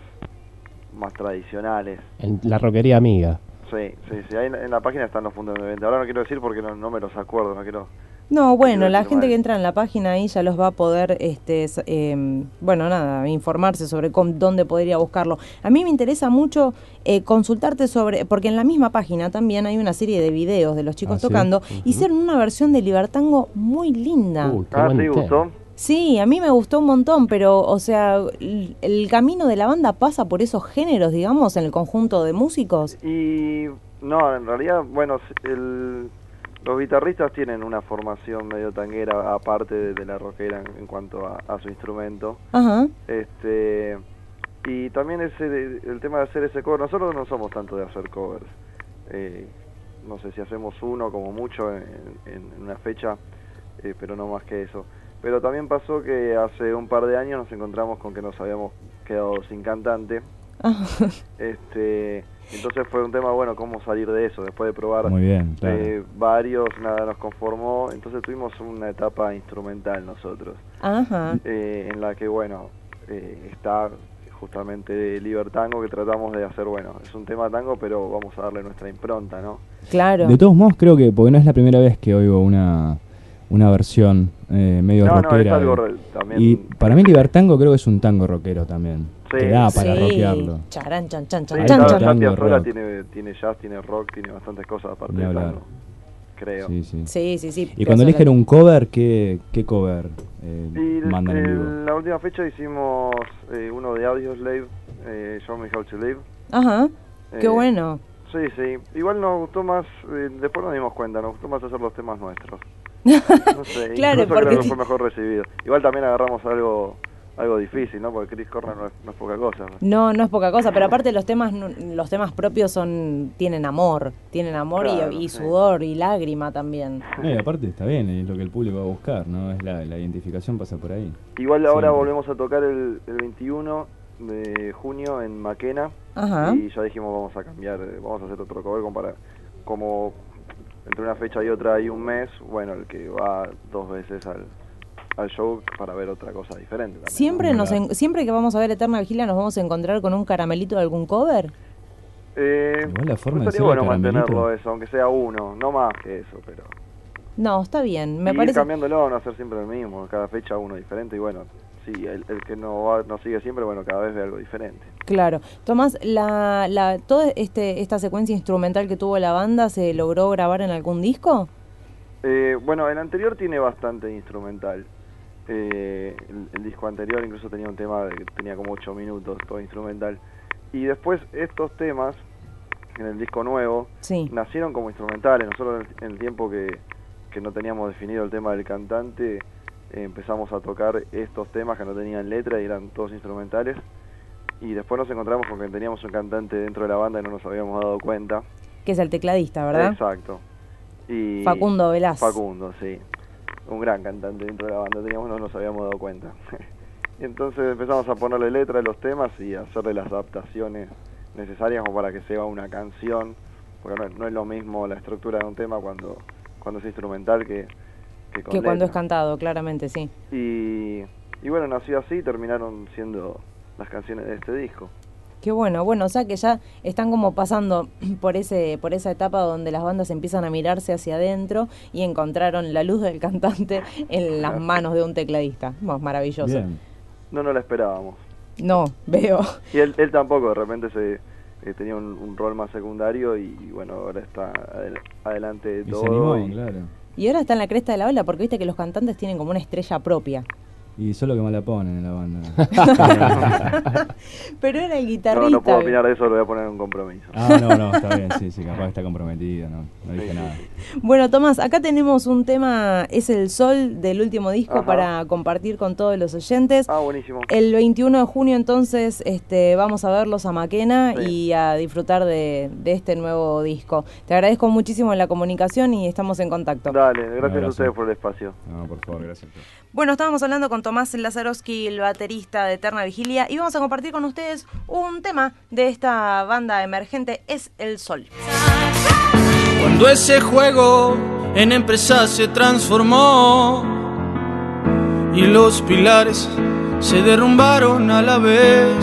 más tradicionales. En la roquería amiga. Sí, sí, sí, ahí en, en la página están los puntos de venta. Ahora no quiero decir porque no, no me los acuerdo, no quiero... No, bueno, quiero la decir gente mal. que entra en la página ahí ya los va a poder, este, s- eh, bueno, nada, informarse sobre cómo- dónde podría buscarlo. A mí me interesa mucho eh, consultarte sobre, porque en la misma página también hay una serie de videos de los chicos Ah, ¿sí? tocando, Ujú. hicieron una versión de Libertango muy linda. Uy, qué Ah, buen sí, tema. gustó. Sí, a mí me gustó un montón, pero, o sea, el, el camino de la banda pasa por esos géneros, digamos, en el conjunto de músicos. Y no, en realidad, bueno, el, los guitarristas tienen una formación medio tanguera aparte de, de la rockera en, en cuanto a, a su instrumento. Ajá. Este y también ese de- el tema de hacer ese cover, nosotros no somos tanto de hacer covers. Eh, no sé si hacemos uno como mucho en, en- en una fecha, eh, pero no más que eso. Pero también pasó que hace un par de años nos encontramos con que nos habíamos quedado sin cantante Ah. Este, entonces fue un tema, bueno, cómo salir de eso, después de probar Muy bien, claro. eh, varios, nada nos conformó, entonces tuvimos una etapa instrumental nosotros, Ajá. eh, en la que, bueno, eh, está justamente Libertango, que tratamos de hacer, bueno, es un tema tango, pero vamos a darle nuestra impronta, ¿no? Claro. De todos modos, creo que, porque no es la primera vez que oigo una, una versión eh, medio No, no, rockera. es algo de- re- también- Y para mí Libertango creo que es un tango rockero también. Sí. Que da para Sí. rockearlo. Charán, chan, chan, Sí, chan, Ahí chan, está, chan. tango, Santi Azuela rock. tiene, tiene jazz, tiene rock, tiene bastantes cosas aparte Ni de hablar. tango, creo. Sí, sí. Sí, sí, sí. Y cuando eligen un cover, ¿qué, qué cover eh, Y el- mandan en vivo? el- la última fecha hicimos eh, uno de Audioslave, eh, Show Me How to Live. Ajá. Qué Eh, bueno. Sí, sí. Igual nos gustó más, eh, después nos dimos cuenta, nos gustó más hacer los temas nuestros. No sé, Claro, incluso porque creo que ti- fue mejor recibido. Igual también agarramos algo algo difícil, ¿no? Porque Chris Cornell no es, no es poca cosa. ¿no? No, no es poca cosa, pero aparte los temas nu- los temas propios son tienen amor, tienen amor y- Claro, y, sí. sudor y lágrima también. No, y aparte está bien, es lo que el público va a buscar, ¿no? Es la, la identificación pasa por ahí. Igual ahora Siempre. volvemos a tocar el, el veintiuno de junio en Maquena. Ajá. Y ya dijimos vamos a cambiar, eh, vamos a hacer otro cover como para, como entre una fecha y otra hay un mes, bueno, el que va dos veces al, al show para ver otra cosa diferente también, Siempre ¿no? nos en- siempre que vamos a ver Eterna Vigilia nos vamos a encontrar con un caramelito de algún cover. Eh, Igual la forma de estaría decirle bueno caramelito. mantenerlo eso, aunque sea uno, no más que eso, pero No, está bien, me y ir parece. cambiándolo, no hacer siempre el mismo, cada fecha uno diferente y bueno, sí, el, el que no va, no sigue siempre, bueno, cada vez ve algo diferente. Claro. Tomás, la, la, toda este, esta secuencia instrumental que tuvo la banda, ¿se logró grabar en algún disco? Eh, bueno, el anterior tiene bastante instrumental. Eh, el, el disco anterior incluso tenía un tema de que tenía como ocho minutos, todo instrumental. Y después estos temas, en el disco nuevo, Sí. nacieron como instrumentales. Nosotros en el, en el tiempo que, que no teníamos definido el tema del cantante, eh, empezamos a tocar estos temas que no tenían letra y eran todos instrumentales. Y después nos encontramos con que teníamos un cantante dentro de la banda y no nos habíamos dado cuenta. Que es el tecladista, ¿verdad? Exacto. Y Facundo Velaz. Facundo, sí. Un gran cantante dentro de la banda, teníamos, no nos habíamos dado cuenta. Y entonces empezamos a ponerle letra a los temas y a hacerle las adaptaciones necesarias como para que sea una canción, porque no, es- no es lo mismo la estructura de un tema cuando, cuando es instrumental que, que con Que cuando es letra. cantado, claramente, sí. Y, y bueno, nació así y terminaron siendo las canciones de este disco. Qué bueno, bueno, o sea que ya están como pasando por ese por esa etapa donde las bandas empiezan a mirarse hacia adentro y encontraron la luz del cantante en las manos de un tecladista. Bueno, maravilloso. Bien. No nos la esperábamos. No, veo. Y él, él tampoco, de repente se eh, tenía un, un rol más secundario y, y bueno, ahora está adel- adelante de Y todo. se animó, y- claro. Y ahora está en la cresta de la ola porque viste que los cantantes tienen como una estrella propia. Y solo que me la ponen en la banda. Pero era el No, guitarrista. no puedo opinar de eso, lo voy a poner en un compromiso. Ah, no, no, está bien, sí, sí, capaz que está comprometido, no, no dije Sí, nada. Bueno, Tomás, acá tenemos un tema, es el sol del último disco Ajá. para compartir con todos los oyentes. Ah, buenísimo. El veintiuno de junio entonces este, vamos a verlos a Maquena Sí. y a disfrutar de, de este nuevo disco. Te agradezco muchísimo la comunicación y estamos en contacto. Dale, gracias abrazo. a ustedes por el espacio. No, por favor, gracias. Bueno, estábamos hablando con Tomás Lazarowski, el baterista de Eterna Vigilia, y vamos a compartir con ustedes un tema de esta banda emergente, Es el Sol. Cuando ese juego en empresa se transformó y los pilares se derrumbaron a la vez,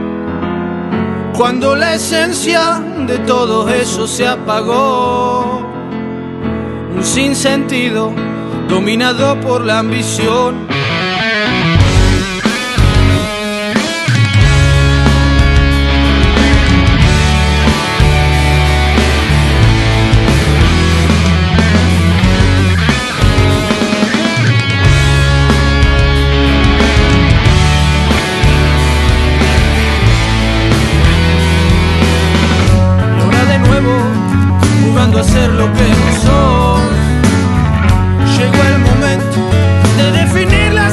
cuando la esencia de todo eso se apagó, un sinsentido dominado por la ambición. Y ahora de nuevo, jugando a ser lo que no soy, llegó el momento de definir la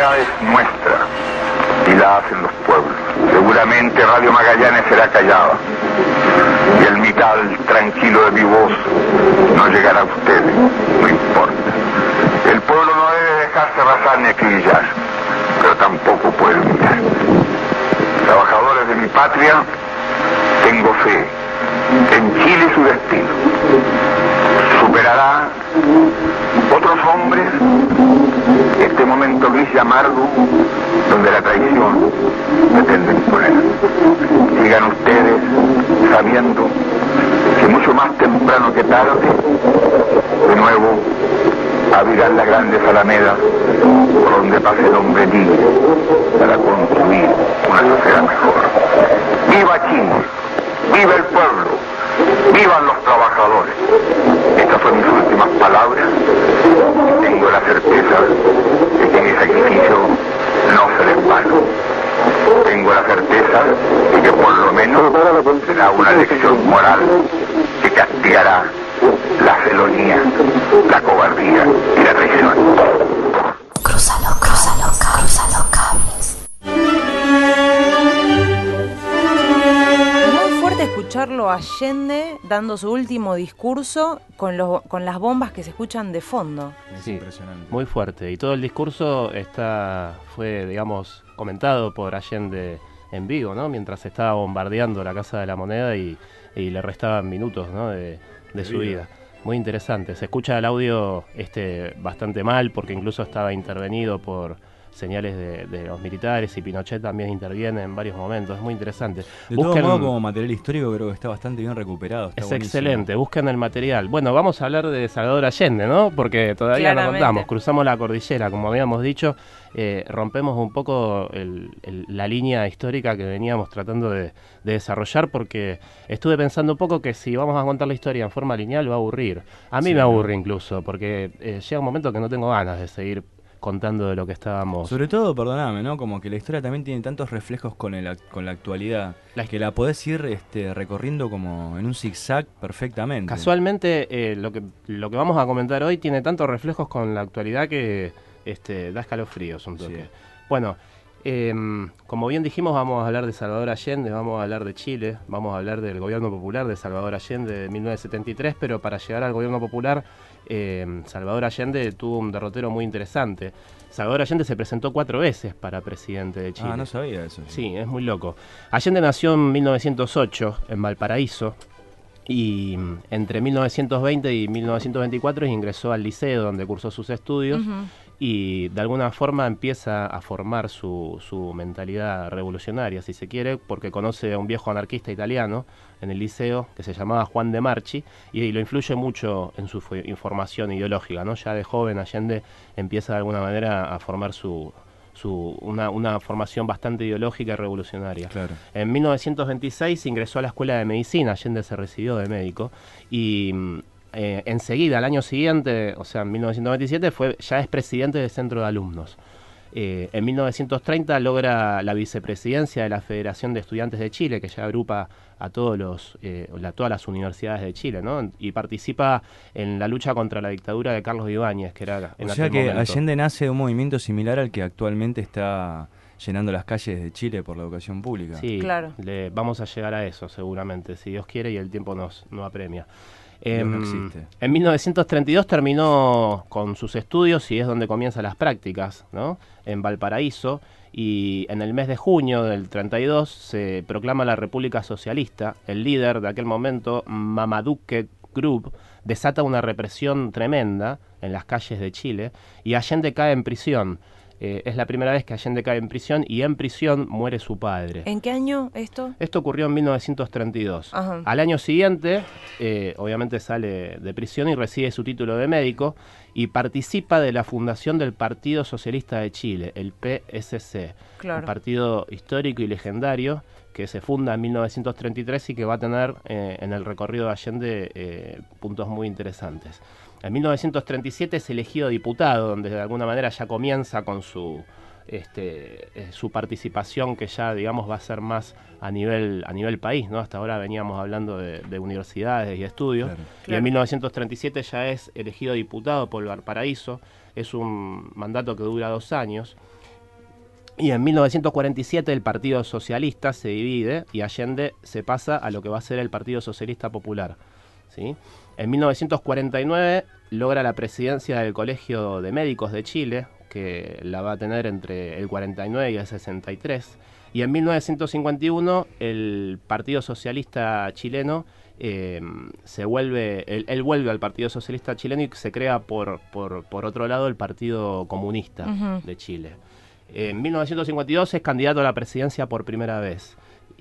historia es nuestra y la hacen los pueblos. Seguramente Radio Magallanes será callada y el mital tranquilo de mi voz no llegará a ustedes, no importa. El pueblo no debe dejarse arrasar ni acribillar, pero tampoco puede humillar. Trabajadores de mi patria, tengo fe en Chile y su destino. Superará otros hombres este momento gris y amargo donde la traición pretende imponer. Sigan ustedes sabiendo que mucho más temprano que tarde, de nuevo abrirán las grandes alamedas por donde pase el hombre libre para construir una sociedad mejor. ¡Viva Chile! ¡Viva el pueblo! ¡Vivan los trabajadores! Estas fueron mis últimas palabras. Tengo la certeza de que mi sacrificio no será en vano. Tengo la certeza de que por lo menos será una lección moral que castigará la felonía, la cobardía y la traición. Crúzalo, crúzalo, crúzalo cables. Muy fuerte escucharlo a Allende dando su último discurso con, los, con las bombas que se escuchan de fondo. Es sí, impresionante. Muy fuerte. Y todo el discurso está fue, digamos, comentado por Allende en vivo, ¿no? Mientras estaba bombardeando la Casa de la Moneda y, y le restaban minutos, ¿no? de, de su vida. Muy interesante. Se escucha el audio este bastante mal porque incluso estaba intervenido por señales de, de los militares y Pinochet también interviene en varios momentos. Es muy interesante. De Busquen, todo modo, como material histórico creo que está bastante bien recuperado. Está es buenísimo. Excelente. Busquen el material. Bueno, vamos a hablar de Salvador Allende, ¿no? Porque todavía no contamos. Cruzamos la cordillera, como habíamos dicho. Eh, rompemos un poco el, el, la línea histórica que veníamos tratando de, de desarrollar, porque estuve pensando un poco que si vamos a contar la historia en forma lineal va a aburrir. A mí sí, me aburre incluso, porque eh, llega un momento que no tengo ganas de seguir contando de lo que estábamos. Sobre todo, perdóname, ¿no? Como que la historia también tiene tantos reflejos con el con la actualidad, la... que la podés ir este, recorriendo como en un zigzag perfectamente. Casualmente, eh, lo que lo que vamos a comentar hoy tiene tantos reflejos con la actualidad que este, da escalofríos un toque. Sí. Bueno, eh, como bien dijimos, vamos a hablar de Salvador Allende, vamos a hablar de Chile, vamos a hablar del gobierno popular de Salvador Allende de mil novecientos setenta y tres, pero para llegar al gobierno popular, eh, Salvador Allende tuvo un derrotero muy interesante. Salvador Allende se presentó cuatro veces para presidente de Chile. Ah, no sabía eso. Sí, sí es muy loco. Allende nació en mil novecientos ocho, en Valparaíso, y entre mil novecientos veinte y mil novecientos veinticuatro ingresó al liceo donde cursó sus estudios. Uh-huh. Y de alguna forma empieza a formar su, su mentalidad revolucionaria, si se quiere, porque conoce a un viejo anarquista italiano en el liceo que se llamaba Juan de Marchi y, y lo influye mucho en su formación ideológica, ¿no? Ya de joven Allende empieza de alguna manera a formar su, su una, una formación bastante ideológica y revolucionaria. Claro. En mil novecientos veintiséis ingresó a la Escuela de Medicina, Allende se recibió de médico y Eh, enseguida, al año siguiente, o sea, en mil novecientos veintisiete, fue, ya es presidente del Centro de Alumnos. Eh, en mil novecientos treinta logra la vicepresidencia de la Federación de Estudiantes de Chile, que ya agrupa a todos los, eh, la, todas las universidades de Chile, ¿no? Y participa en la lucha contra la dictadura de Carlos Ibáñez, que era en O sea que momento. Allende nace de un movimiento similar al que actualmente está llenando las calles de Chile por la educación pública. Sí, claro. Le, vamos a llegar a eso seguramente, si Dios quiere y el tiempo nos, nos apremia. Eh, no existe. En mil novecientos treinta y dos terminó con sus estudios y es donde comienzan las prácticas, ¿no? En Valparaíso, y en el mes de junio del treinta y dos se proclama la República Socialista. El líder de aquel momento, Mamaduke Group, desata una represión tremenda en las calles de Chile y Allende cae en prisión. Eh, es la primera vez que Allende cae en prisión y en prisión muere su padre. ¿En qué año esto? Esto ocurrió en mil novecientos treinta y dos. Ajá. Al año siguiente, eh, obviamente sale de prisión y recibe su título de médico y participa de la fundación del Partido Socialista de Chile, el P S C. Claro. Un partido histórico y legendario que se funda en mil novecientos treinta y tres y que va a tener eh, en el recorrido de Allende eh, puntos muy interesantes. En mil novecientos treinta y siete es elegido diputado, donde de alguna manera ya comienza con su este, eh, su participación, que ya digamos va a ser más a nivel a nivel país, ¿no? Hasta ahora veníamos hablando de, de universidades y estudios. Claro. Y Claro. en mil novecientos treinta y siete ya es elegido diputado por Valparaíso. Es un mandato que dura dos años. Y en mil novecientos cuarenta y siete el Partido Socialista se divide y Allende se pasa a lo que va a ser el Partido Socialista Popular, ¿sí? En mil novecientos cuarenta y nueve logra la presidencia del Colegio de Médicos de Chile, que la va a tener entre el cuarenta y nueve y el sesenta y tres. Y en mil novecientos cincuenta y uno el Partido Socialista chileno eh, se vuelve, él, él vuelve al Partido Socialista chileno y se crea por, por, por otro lado el Partido Comunista uh-huh. de Chile. En mil novecientos cincuenta y dos es candidato a la presidencia por primera vez.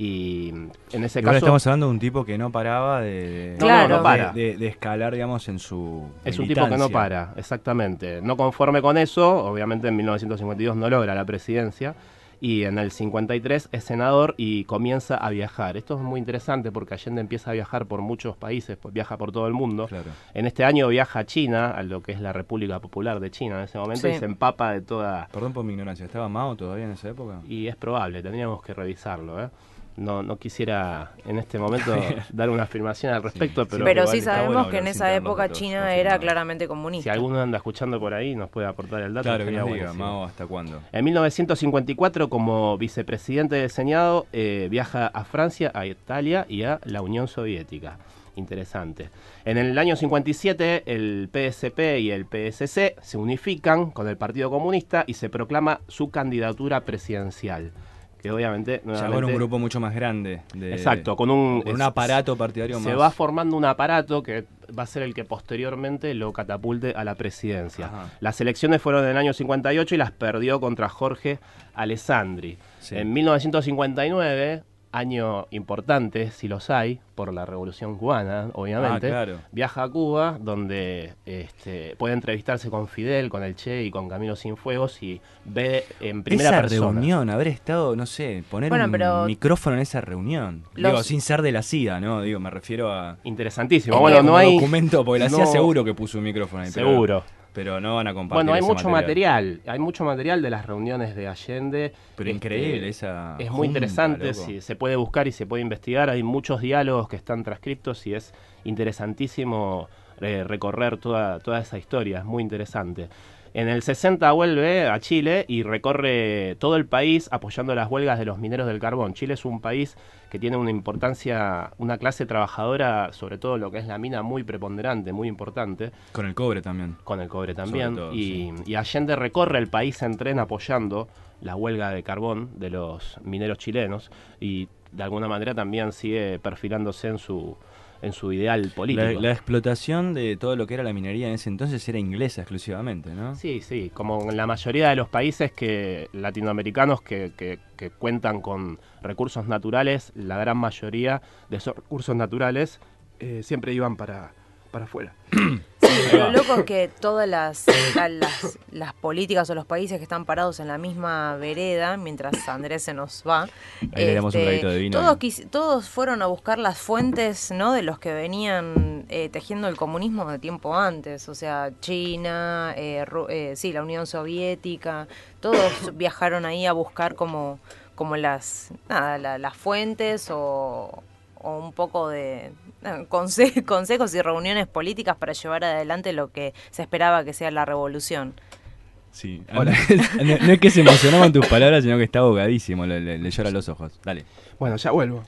Y en ese Igual caso estamos hablando de un tipo que no paraba de, claro. no, no para. de, de, de escalar, digamos, en su Es un tipo que no para, exactamente. No conforme con eso, obviamente en mil novecientos cincuenta y dos no logra la presidencia, y en el cincuenta y tres es senador y comienza a viajar. Esto es muy interesante porque Allende empieza a viajar por muchos países, pues viaja por todo el mundo. Claro. En este año viaja a China, a lo que es la República Popular de China en ese momento, sí. y se empapa de toda... Perdón por mi ignorancia, ¿estaba Mao todavía en esa época? Y es probable, tendríamos que revisarlo, ¿eh? No, no quisiera en este momento dar una afirmación al respecto, sí, pero, pero sí sabemos bueno que en esa época China era claramente comunista. Si alguno anda escuchando por ahí, nos puede aportar el dato. Claro, que nos diga, Mao, ¿hasta cuándo? En mil novecientos cincuenta y cuatro, como vicepresidente del Senado, eh, viaja a Francia, a Italia y a la Unión Soviética. Interesante. En el año cincuenta y siete, el P S P y el P S C se unifican con el Partido Comunista y se proclama su candidatura presidencial. Que obviamente ya con un grupo mucho más grande de, exacto, con un, con un aparato partidario se más. Se va formando un aparato que va a ser el que posteriormente lo catapulte a la presidencia. Ajá. Las elecciones fueron en el año cincuenta y ocho y las perdió contra Jorge Alessandri. Sí. En mil novecientos cincuenta y nueve, año importante, si los hay, por la Revolución Cubana, obviamente, ah, claro. viaja a Cuba, donde este, puede entrevistarse con Fidel, con el Che y con Camilo Cienfuegos y ve en primera esa persona. Esa reunión, haber estado, no sé, poner bueno, un pero micrófono en esa reunión. Los... Digo, sin ser de la C I A, ¿no? Digo, me refiero a... Interesantísimo. Bueno, no hay... documento, porque la no... C I A seguro que puso un micrófono ahí. Seguro. Pero... Pero no van a compartir. Bueno, hay ese mucho material. material, hay mucho material de las reuniones de Allende. Pero este, increíble esa. Es muy junta, interesante, sí, se puede buscar y se puede investigar. Hay muchos diálogos que están transcriptos y es interesantísimo eh, recorrer toda, toda esa historia, es muy interesante. En el sesenta vuelve a Chile y recorre todo el país apoyando las huelgas de los mineros del carbón. Chile es un país que tiene una importancia, una clase trabajadora, sobre todo lo que es la mina, muy preponderante, muy importante. Con el cobre también. Con el cobre también. Todo, y, sí. y Allende recorre el país en tren apoyando la huelga de carbón de los mineros chilenos y de alguna manera también sigue perfilándose en su... en su ideal político. La, la explotación de todo lo que era la minería en ese entonces era inglesa exclusivamente, ¿no? Sí, sí, como en la mayoría de los países que latinoamericanos que, que, que cuentan con recursos naturales, la gran mayoría de esos recursos naturales eh, siempre iban para, para afuera. Sí, lo loco es que todas las, las, las políticas o los países que están parados en la misma vereda, mientras Andrés se nos va, ahí le damos un traguito de vino. Todos, quis, todos fueron a buscar las fuentes, ¿no?, de los que venían eh, tejiendo el comunismo de tiempo antes. O sea, China, eh, eh, sí, la Unión Soviética, todos viajaron ahí a buscar como, como las, nada, la, las fuentes o... o un poco de conse- consejos y reuniones políticas para llevar adelante lo que se esperaba que sea la revolución. Sí, ahora, no, no es que se emocionó con tus palabras, sino que está ahogadísimo, le, le, le llora los ojos. Dale. Bueno, ya vuelvo.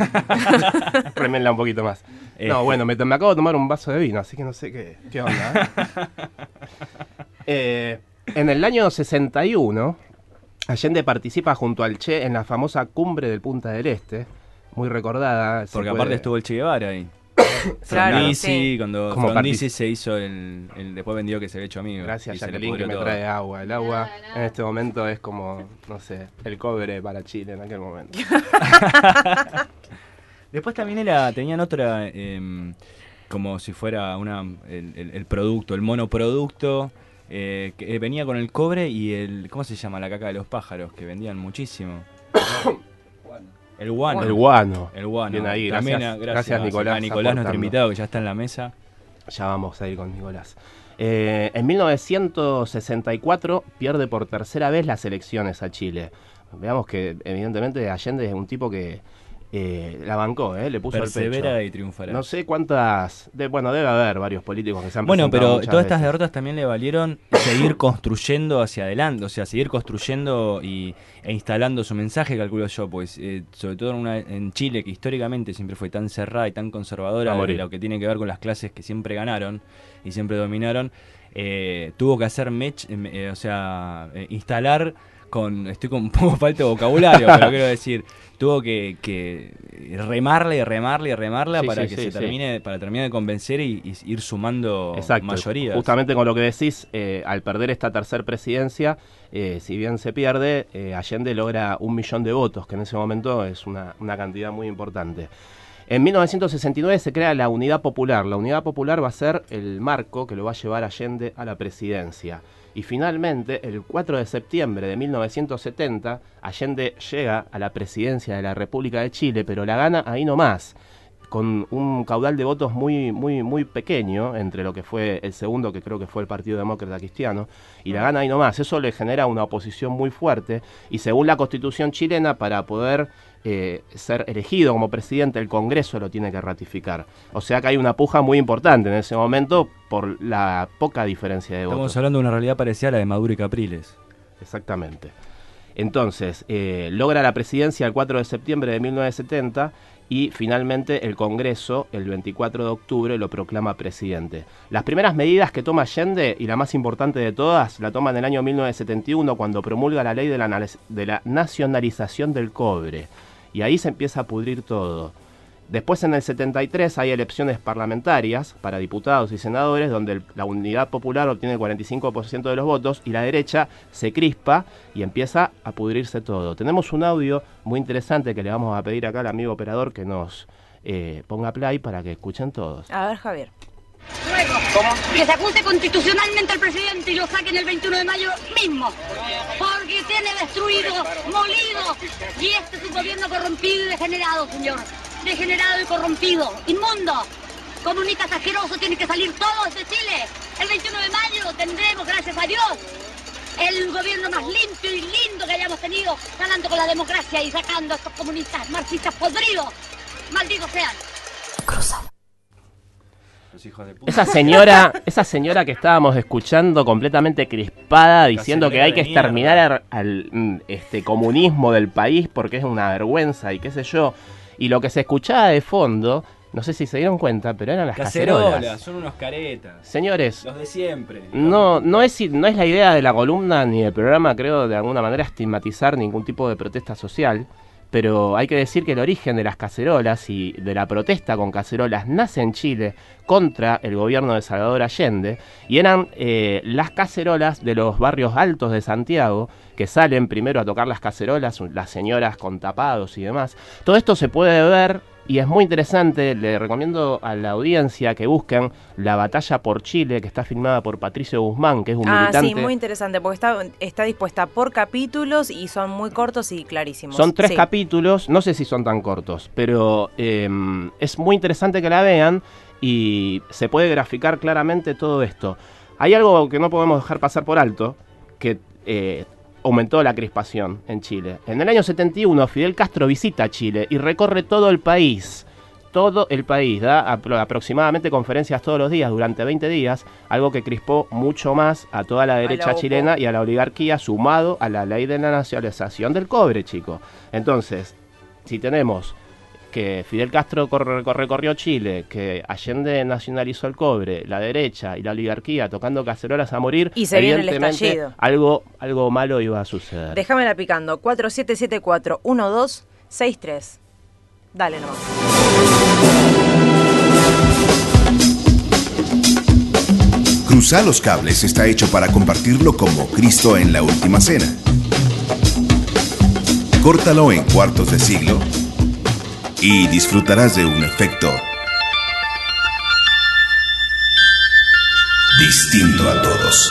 Remenla un poquito más. Eh. No, bueno, me, me acabo de tomar un vaso de vino, así que no sé qué, qué onda. ¿eh? eh, en el año sesenta y uno, Allende participa junto al Che en la famosa cumbre del Punta del Este, muy recordada. Porque aparte puede... estuvo el Che Guevara ahí. Claro, Frondizi, sí. Cuando Como Frondizi se hizo el, el... Después vendió que se había hecho amigo. Gracias, Jacqueline, que me todo. trae agua. El agua en este momento es como, no sé, el cobre para Chile en aquel momento. Después también era, tenían otra, eh, como si fuera una el, el, el producto, el monoproducto, eh, que venía con el cobre y el, ¿cómo se llama? La caca de los pájaros, que vendían muchísimo. El guano. El guano. El guano. Bien ahí, También gracias, a, gracias, gracias Nicolás. A Nicolás, nuestro invitado, que ya está en la mesa. Ya vamos a ir con Nicolás. Eh, en mil novecientos sesenta y cuatro pierde por tercera vez las elecciones a Chile. Veamos que evidentemente Allende es un tipo que Eh, la bancó, eh, le puso el pecho. Persevera y triunfará. No sé cuántas... De, bueno, debe haber varios políticos que se han Bueno, presentado pero todas veces. estas derrotas también le valieron seguir construyendo hacia adelante, o sea, seguir construyendo y, e instalando su mensaje, calculo yo, pues eh, sobre todo en, una, en Chile, que históricamente siempre fue tan cerrada y tan conservadora, de lo que tiene que ver con las clases que siempre ganaron y siempre dominaron, eh, tuvo que hacer mech, eh, o sea, eh, instalar con, estoy con un poco falta de vocabulario, pero quiero decir, tuvo que, que remarle y remarle y remarla Sí, para sí, que sí, se sí. termine, para terminar de convencer y, y ir sumando Exacto. mayorías. Justamente con lo que decís, eh, al perder esta tercer presidencia, eh, si bien se pierde, eh, Allende logra un millón de votos, que en ese momento es una, una cantidad muy importante. En mil novecientos sesenta y nueve se crea la Unidad Popular. La Unidad Popular va a ser el marco que lo va a llevar Allende a la presidencia. Y finalmente, el cuatro de septiembre de mil novecientos setenta, Allende llega a la presidencia de la República de Chile, pero la gana ahí nomás, con un caudal de votos muy, muy, muy pequeño entre lo que fue el segundo, que creo que fue el Partido Demócrata Cristiano, y la gana ahí nomás. Eso le genera una oposición muy fuerte, y según la Constitución chilena, para poder eh, ser elegido como presidente, el Congreso lo tiene que ratificar. O sea que hay una puja muy importante en ese momento por la poca diferencia de votos. Estamos hablando de una realidad parecida a la de Maduro y Capriles. Exactamente. Entonces, eh, logra la presidencia el cuatro de septiembre de mil novecientos setenta y finalmente el Congreso, el veinticuatro de octubre, lo proclama presidente. Las primeras medidas que toma Allende, y la más importante de todas, la toma en el año mil novecientos setenta y uno, cuando promulga la ley de la, de la nacionalización del cobre. Y ahí se empieza a pudrir todo. Después, en el setenta y tres, hay elecciones parlamentarias para diputados y senadores, donde el, la Unidad Popular obtiene el cuarenta y cinco por ciento de los votos y la derecha se crispa y empieza a pudrirse todo. Tenemos un audio muy interesante que le vamos a pedir acá al amigo operador que nos eh, ponga play para que escuchen todos. A ver, Javier. Luego, ¿cómo? Que se aculte constitucionalmente al presidente y lo saquen el veintiuno de mayo mismo. Porque tiene destruido, molido. Y este es un gobierno corrompido y degenerado, señor. Degenerado y corrompido, inmundo. Comunistas asquerosos, tienen que salir todos de Chile. El veintiuno de mayo tendremos, gracias a Dios, el gobierno más limpio y lindo que hayamos tenido, ganando con la democracia y sacando a estos comunistas marxistas podridos. Malditos sean. Cruzalo. Esa señora, esa señora que estábamos escuchando completamente crispada, diciendo que hay que exterminar al, al este comunismo del país porque es una vergüenza y qué sé yo. Y lo que se escuchaba de fondo, no sé si se dieron cuenta, pero eran las cacerolas. Cacerolas, son unos caretas. Señores, los de siempre. No, no es, no es la idea de la columna ni del programa, creo, de alguna manera estigmatizar ningún tipo de protesta social. Pero hay que decir que el origen de las cacerolas y de la protesta con cacerolas nace en Chile contra el gobierno de Salvador Allende, y eran eh, las cacerolas de los barrios altos de Santiago que salen primero a tocar las cacerolas, las señoras con tapados y demás. Todo esto se puede ver y es muy interesante. Le recomiendo a la audiencia que busquen La Batalla por Chile, que está filmada por Patricio Guzmán, que es un ah, militante. Sí, muy interesante, porque está, está dispuesta por capítulos y son muy cortos y clarísimos. Son tres sí. capítulos, no sé si son tan cortos, pero eh, es muy interesante que la vean y se puede graficar claramente todo esto. Hay algo que no podemos dejar pasar por alto, que eh, aumentó la crispación en Chile. En el año setenta y uno, Fidel Castro visita Chile y recorre todo el país. Todo el país, da apro- aproximadamente conferencias todos los días durante veinte días, algo que crispó mucho más a toda la derecha chilena y a la oligarquía, sumado a la ley de la nacionalización del cobre, chicos. Entonces, si tenemos que Fidel Castro corre, recorrió Chile, que Allende nacionalizó el cobre, la derecha y la oligarquía tocando cacerolas a morir, y se viene el evidentemente estallido. algo, algo malo iba a suceder. Déjamela picando. cuatro siete siete cuatro uno dos seis tres. Dale nomás. Cruzá los cables está hecho para compartirlo como Cristo en la Última Cena. Córtalo en cuartos de siglo y disfrutarás de un efecto distinto a todos.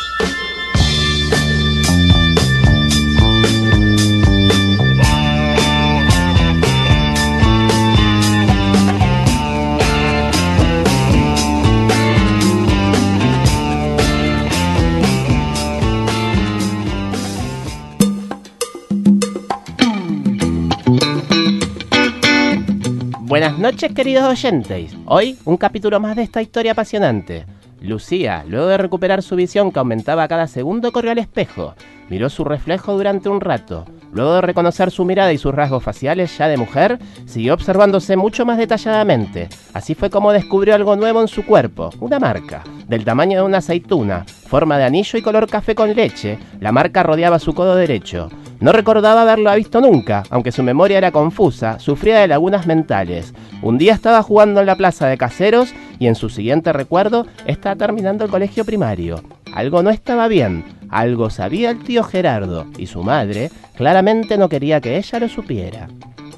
Buenas noches, queridos oyentes. Hoy, un capítulo más de esta historia apasionante. Lucía, luego de recuperar su visión que aumentaba cada segundo, corrió al espejo. Miró su reflejo durante un rato. Luego de reconocer su mirada y sus rasgos faciales ya de mujer, siguió observándose mucho más detalladamente. Así fue como descubrió algo nuevo en su cuerpo, una marca, del tamaño de una aceituna, forma de anillo y color café con leche. La marca rodeaba su codo derecho. No recordaba haberlo visto nunca, aunque su memoria era confusa, sufría de lagunas mentales. Un día estaba jugando en la plaza de Caseros y en su siguiente recuerdo estaba terminando el colegio primario. Algo no estaba bien, algo sabía el tío Gerardo y su madre claramente no quería que ella lo supiera.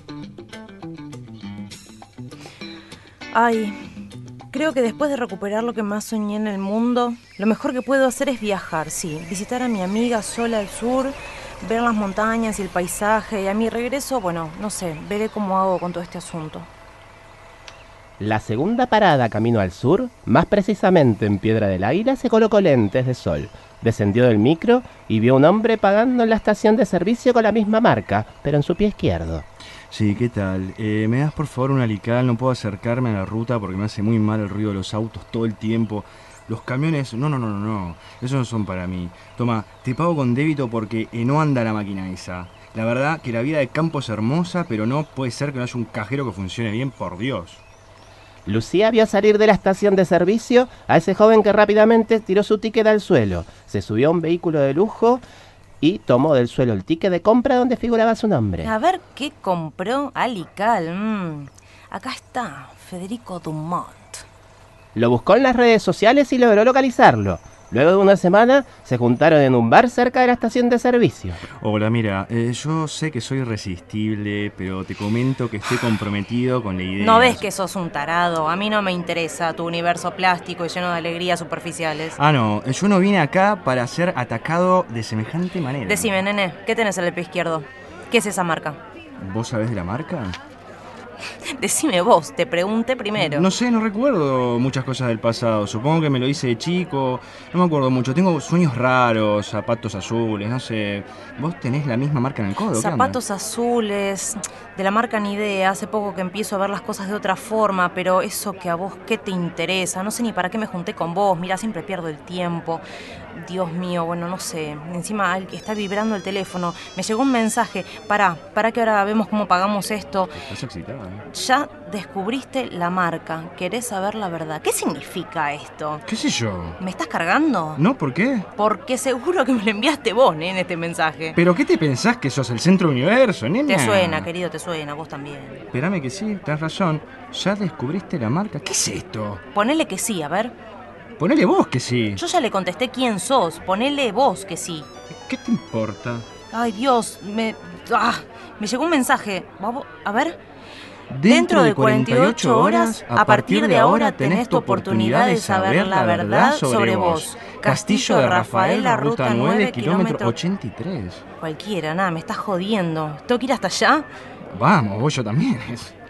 Ay, creo que después de recuperar lo que más soñé en el mundo, lo mejor que puedo hacer es viajar, sí, visitar a mi amiga sola al sur, ver las montañas y el paisaje, y a mi regreso, bueno, no sé, veré cómo hago con todo este asunto. La segunda parada camino al sur, más precisamente en Piedra del Águila, se colocó lentes de sol. Descendió del micro y vio a un hombre pagando en la estación de servicio con la misma marca, pero en su pie izquierdo. Sí, ¿qué tal? Eh, ¿Me das por favor un alical? No puedo acercarme a la ruta porque me hace muy mal el ruido de los autos todo el tiempo. Los camiones, no, no, no, no, no, esos no son para mí. Toma, te pago con débito porque eh, no anda la máquina esa. La verdad que la vida de campo es hermosa, pero no puede ser que no haya un cajero que funcione bien, por Dios. Lucía vio salir de la estación de servicio a ese joven que rápidamente tiró su ticket al suelo. Se subió a un vehículo de lujo y tomó del suelo el ticket de compra donde figuraba su nombre. A ver qué compró Alical. Mm, acá está, Federico Dumont. Lo buscó en las redes sociales y logró localizarlo. Luego de una semana, se juntaron en un bar cerca de la estación de servicio. Hola, mira, eh, yo sé que soy irresistible, pero te comento que estoy comprometido con la idea. ¿No ves que sos un tarado? A mí no me interesa tu universo plástico y lleno de alegrías superficiales. Ah, no, yo no vine acá para ser atacado de semejante manera. Decime, nene, ¿qué tenés en el pie izquierdo? ¿Qué es esa marca? ¿Vos sabés de la marca? Decime vos, te pregunté primero. No sé, no recuerdo muchas cosas del pasado. Supongo que me lo hice de chico. No me acuerdo mucho. Tengo sueños raros, zapatos azules, no sé. ¿Vos tenés la misma marca en el codo? Zapatos azules, de la marca ni idea. Hace poco que empiezo a ver las cosas de otra forma, pero eso que a vos, ¿qué te interesa? No sé ni para qué me junté con vos. Mira, siempre pierdo el tiempo. Dios mío, bueno, no sé. Encima está vibrando el teléfono. Me llegó un mensaje. Pará, pará que ahora vemos cómo pagamos esto. Estás excitada, ¿eh? Ya descubriste la marca. ¿Querés saber la verdad? ¿Qué significa esto? ¿Qué sé yo? ¿Me estás cargando? No, ¿por qué? Porque seguro que me lo enviaste vos, nene, este mensaje. ¿Pero qué te pensás que sos el centro del universo, nena? Te suena, querido, te suena. Vos también. Espérame que sí, tenés razón. ¿Ya descubriste la marca? ¿Qué es esto? Ponele que sí, a ver. Ponele vos que sí. Yo ya le contesté quién sos. Ponele vos que sí. ¿Qué te importa? Ay, Dios, me... Ah, me llegó un mensaje. A ver... Dentro de cuarenta y ocho horas, a partir de ahora tenés tu oportunidad de saber la verdad sobre vos. Castillo de Rafael, la ruta nueve, kilómetro ochenta y tres. Cualquiera, nada, me estás jodiendo. ¿Tengo que ir hasta allá? Vamos, vos yo también.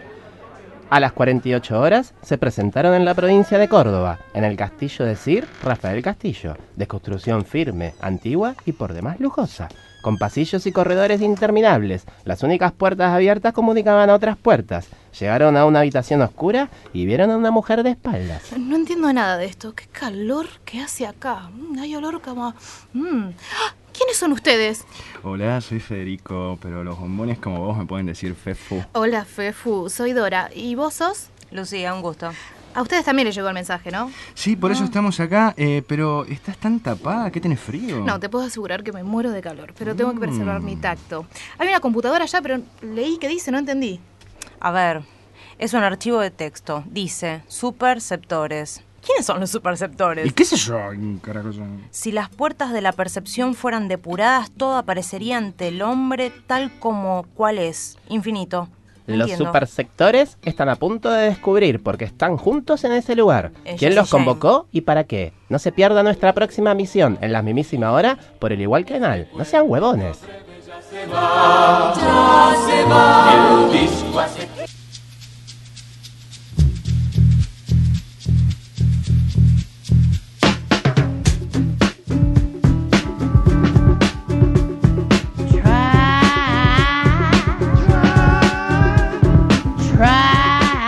A las cuarenta y ocho horas se presentaron en la provincia de Córdoba, en el castillo de Sir Rafael Castillo, de construcción firme, antigua y por demás lujosa. Con pasillos y corredores interminables, las únicas puertas abiertas comunicaban a otras puertas. Llegaron a una habitación oscura y vieron a una mujer de espaldas. No entiendo nada de esto. ¿Qué calor que hace acá? Mm, hay olor como... Mm. ¿Quiénes son ustedes? Hola, soy Federico, pero los bombones como vos me pueden decir Fefu. Hola, Fefu. Soy Dora. ¿Y vos sos? Lucía, un gusto. A ustedes también les llegó el mensaje, ¿no? Sí, por ah. eso estamos acá, eh, pero ¿estás tan tapada? ¿Qué tenés frío? No, te puedo asegurar que me muero de calor, pero tengo que preservar mm. mi tacto. Hay una computadora allá, pero leí que dice, no entendí. A ver, es un archivo de texto. Dice, superceptores. ¿Quiénes son los superceptores? ¿Y qué sé yo? Carajo. Si las puertas de la percepción fueran depuradas, todo aparecería ante el hombre tal como cual es, infinito. Los supersectores están a punto de descubrir porque están juntos en ese lugar. Ella ¿Quién los convocó y para qué? No se pierda nuestra próxima misión en la mismísima hora por el igual canal. No sean huevones. Ya se va, ya se va. El disco hace... Try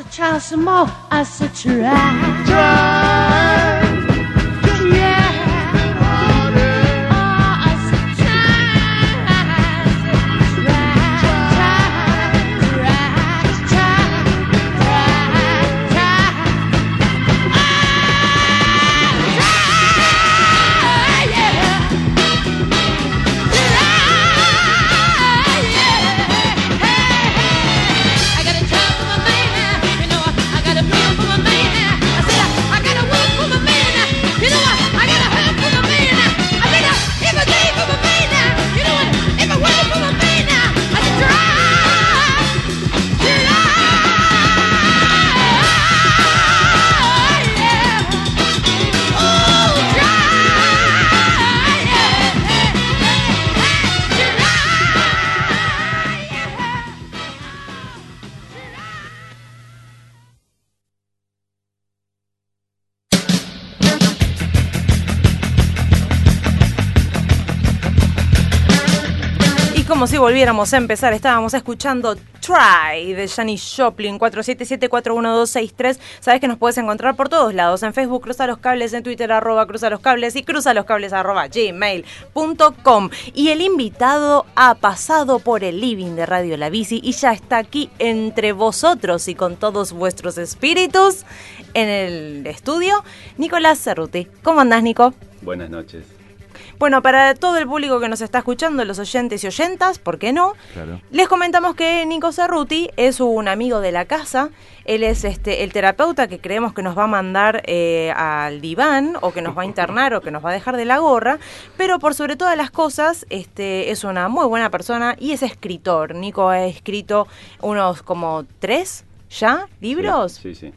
try some more. I said try, try, yeah. Oh, I said try, try, try, try, try, try, try. Como si volviéramos a empezar, estábamos escuchando Try de Janis Joplin, cuatro siete siete, cuatro uno dos seis tres. Sabes que nos puedes encontrar por todos lados, en Facebook Cruza los Cables, en Twitter arroba Cruza los Cables y cruzaloscables arroba gmail punto com. Y el invitado ha pasado por el living de Radio La Bici y ya está aquí entre vosotros y con todos vuestros espíritus en el estudio, Nicolás Cerruti. ¿Cómo andás, Nico? Buenas noches. Bueno, para todo el público que nos está escuchando, los oyentes y oyentas, ¿por qué no? Claro. Les comentamos que Nico Cerruti es un amigo de la casa. Él es este el terapeuta que creemos que nos va a mandar eh, al diván, o que nos va a internar, o que nos va a dejar de la gorra. Pero por sobre todas las cosas, este es una muy buena persona y es escritor. Nico ha escrito unos como tres, ¿ya? ¿Libros? Sí, sí. sí.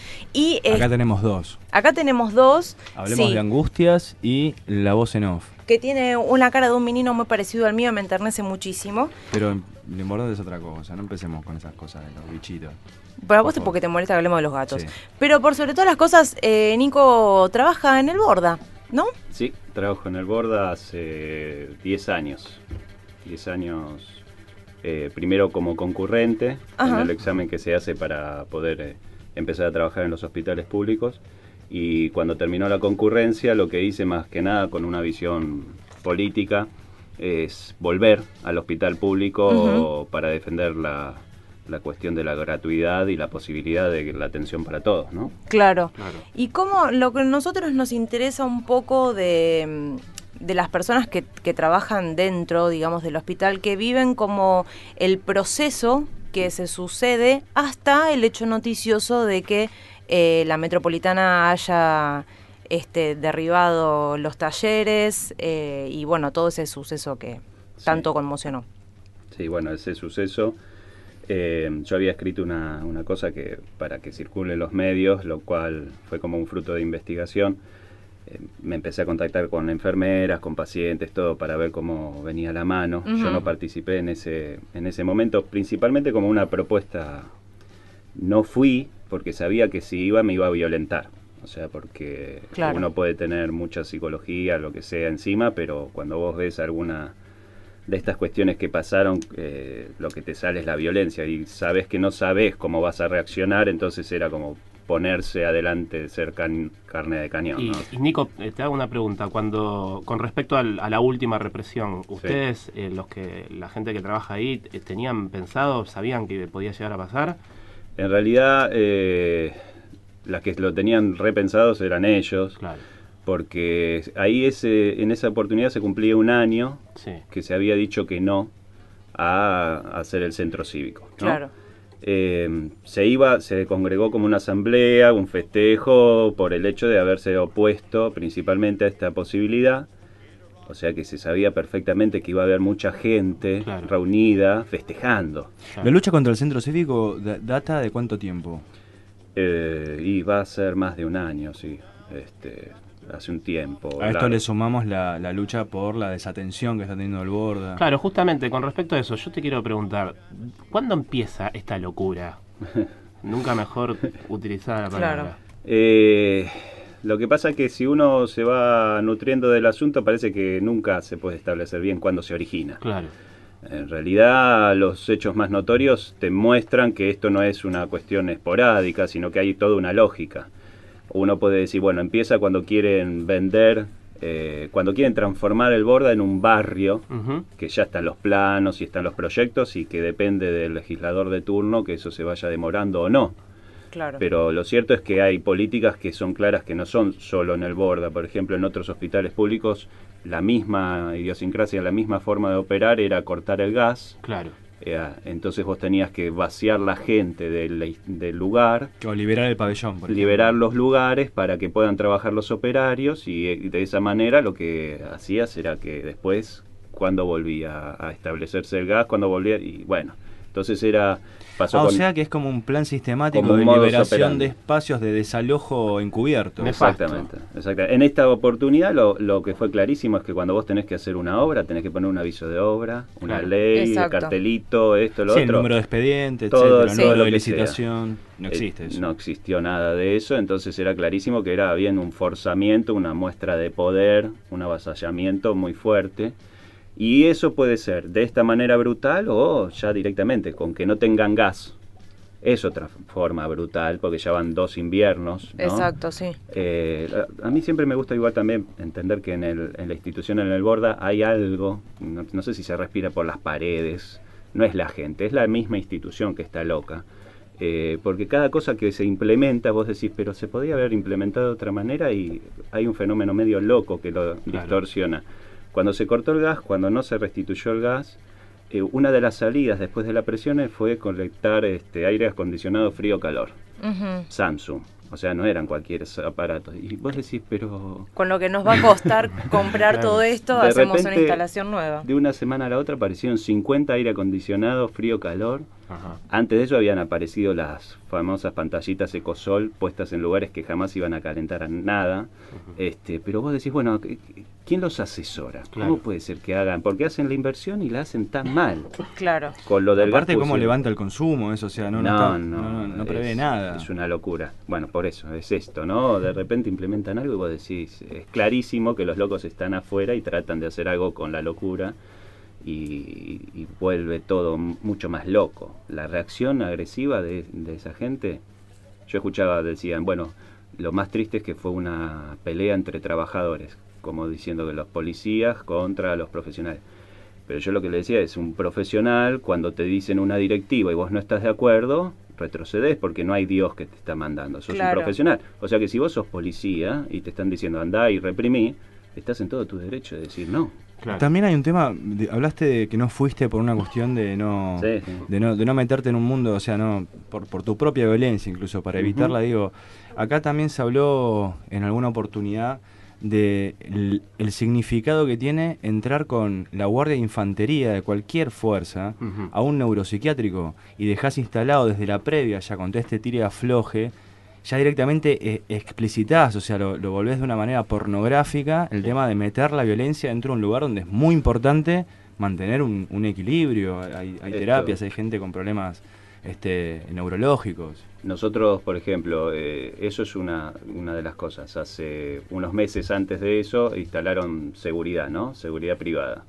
Y, eh, acá tenemos dos. Acá tenemos dos. Hablemos sí. de Angustias y La voz en off. Que tiene una cara de un menino muy parecido al mío, me enternece muchísimo. Pero lo importante es otra cosa, no empecemos con esas cosas de los bichitos. Para vos es porque te molesta que hablemos de los gatos. Sí. Pero por sobre todas las cosas, eh, Nico trabaja en el Borda, ¿no? Sí, trabajo en el Borda hace diez años. diez años, eh, primero como concurrente, Ajá. en el examen que se hace para poder eh, empezar a trabajar en los hospitales públicos. Y cuando terminó la concurrencia, lo que hice más que nada con una visión política es volver al hospital público uh-huh. para defender la, la cuestión de la gratuidad y la posibilidad de la atención para todos, ¿no? Claro. claro. Y cómo lo que a nosotros nos interesa un poco de, de las personas que, que trabajan dentro, digamos, del hospital, que viven como el proceso que se sucede hasta el hecho noticioso de que Eh, la Metropolitana haya este, derribado los talleres eh, y bueno, todo ese suceso que sí. tanto conmocionó. Sí, bueno, ese suceso, eh, yo había escrito una, una cosa que para que circule en los medios, lo cual fue como un fruto de investigación. Eh, me empecé a contactar con enfermeras, con pacientes, todo para ver cómo venía la mano. Uh-huh. Yo no participé en ese, en ese momento, principalmente como una propuesta. No fui porque sabía que si iba me iba a violentar, o sea, porque claro. uno puede tener mucha psicología, lo que sea encima, pero cuando vos ves alguna de estas cuestiones que pasaron, eh, lo que te sale es la violencia y sabes que no sabes cómo vas a reaccionar, entonces era como ponerse adelante, ser can, carne de cañón. Y, ¿no? y Nico, te hago una pregunta, cuando con respecto al, a la última represión, ¿ustedes, sí. eh, los que la gente que trabaja ahí, tenían pensado, sabían que podía llegar a pasar? En realidad, eh, las que lo tenían repensados eran ellos, claro. porque ahí ese, en esa oportunidad se cumplía un año sí. que se había dicho que no a, a hacer el centro cívico, ¿no? Claro. Eh, se iba, se congregó como una asamblea, un festejo por el hecho de haberse opuesto principalmente a esta posibilidad. O sea que se sabía perfectamente que iba a haber mucha gente claro. reunida, festejando. Claro. ¿La lucha contra el centro cívico data de cuánto tiempo? Eh, y va a ser más de un año, sí. Este, hace un tiempo. A esto la... le sumamos la, la lucha por la desatención que está teniendo el Borda. Claro, justamente con respecto a eso, yo te quiero preguntar, ¿cuándo empieza esta locura? Nunca mejor utilizada la palabra. Claro. Eh... Lo que pasa es que si uno se va nutriendo del asunto, parece que nunca se puede establecer bien cuándo se origina. Claro. En realidad, los hechos más notorios te muestran que esto no es una cuestión esporádica, sino que hay toda una lógica. Uno puede decir, bueno, empieza cuando quieren vender, eh, cuando quieren transformar el Borda en un barrio, uh-huh. que ya están los planos y están los proyectos y que depende del legislador de turno que eso se vaya demorando o no. Claro. Pero lo cierto es que hay políticas que son claras, que no son solo en el Borda. Por ejemplo, en otros hospitales públicos, la misma idiosincrasia, la misma forma de operar era cortar el gas. Claro. Eh, entonces vos tenías que vaciar la gente del, del lugar. O liberar el pabellón. Por liberar ejemplo. los lugares para que puedan trabajar los operarios y, y de esa manera lo que hacías era que después, cuando volvía a establecerse el gas, cuando volvía, y bueno, entonces era... Pasó ah, con, o sea que es como un plan sistemático de modus liberación operandi. de espacios de desalojo encubierto. Exactamente, exactamente. En esta oportunidad lo, lo que fue clarísimo es que cuando vos tenés que hacer una obra, tenés que poner un aviso de obra, una claro. ley, Exacto. cartelito, esto, lo sí, otro. el número de expediente, todo, etcétera, sí. número lo de que licitación. sea. No existe eh, eso. No existió nada de eso, entonces era clarísimo que era bien un forzamiento, una muestra de poder, un avasallamiento muy fuerte. Y eso puede ser de esta manera brutal o ya directamente, con que no tengan gas. Es otra forma brutal, porque ya van dos inviernos, ¿no? Exacto, sí. Eh, a, a mí siempre me gusta igual también entender que en, el, en la institución, en el Borda, hay algo, no, no sé si se respira por las paredes, no es la gente, es la misma institución que está loca. Eh, porque cada cosa que se implementa, vos decís, pero se podía haber implementado de otra manera y hay un fenómeno medio loco que lo claro. distorsiona. Cuando se cortó el gas, cuando no se restituyó el gas, Eh, una de las salidas después de la presión fue conectar este, aire acondicionado frío-calor. Uh-huh. Samsung. O sea, no eran cualquier aparato. Y vos decís, pero... Con lo que nos va a costar comprar claro. todo esto, de hacemos repente, una instalación nueva. De una semana a la otra aparecieron cincuenta aire acondicionado frío-calor. Antes de eso habían aparecido las famosas pantallitas Ecosol puestas en lugares que jamás iban a calentar a nada. Uh-huh. este, pero vos decís, bueno, ¿quién los asesora? Claro. ¿Cómo puede ser que hagan? Porque hacen la inversión y la hacen tan mal. Claro. Con lo del Aparte, gas cómo levanta el consumo, eso, o sea, no, no, no, está, no, no, no, no prevé es, nada. Es una locura. Bueno, por eso, es esto, ¿no? De repente implementan algo y vos decís, es clarísimo que los locos están afuera y tratan de hacer algo con la locura. Y, y vuelve todo mucho más loco. La reacción agresiva de, de esa gente, yo escuchaba, decían, bueno, lo más triste es que fue una pelea entre trabajadores, como diciendo que los policías contra los profesionales. Pero yo lo que le decía es, un profesional, cuando te dicen una directiva y vos no estás de acuerdo, retrocedes porque no hay Dios que te está mandando, sos claro. un profesional. O sea que si vos sos policía y te están diciendo andá y reprimí, estás en todo tu derecho de decir no. Claro. También hay un tema, de, hablaste de que no fuiste por una cuestión de no, sí, sí. de no de no meterte en un mundo, o sea, no por, por tu propia violencia, incluso para evitarla. Uh-huh. Digo, acá también se habló en alguna oportunidad de el, el significado que tiene entrar con la guardia de infantería de cualquier fuerza uh-huh. a un neuropsiquiátrico y dejás instalado desde la previa, ya con todo este tire y afloje, ya directamente eh, explicitás, o sea, lo, lo volvés de una manera pornográfica, el tema de meter la violencia dentro de un lugar donde es muy importante mantener un, un equilibrio. Hay, hay terapias, hay gente con problemas este, neurológicos. Nosotros, por ejemplo, eh, eso es una, una de las cosas. Hace unos meses antes de eso instalaron seguridad, ¿no? Seguridad privada.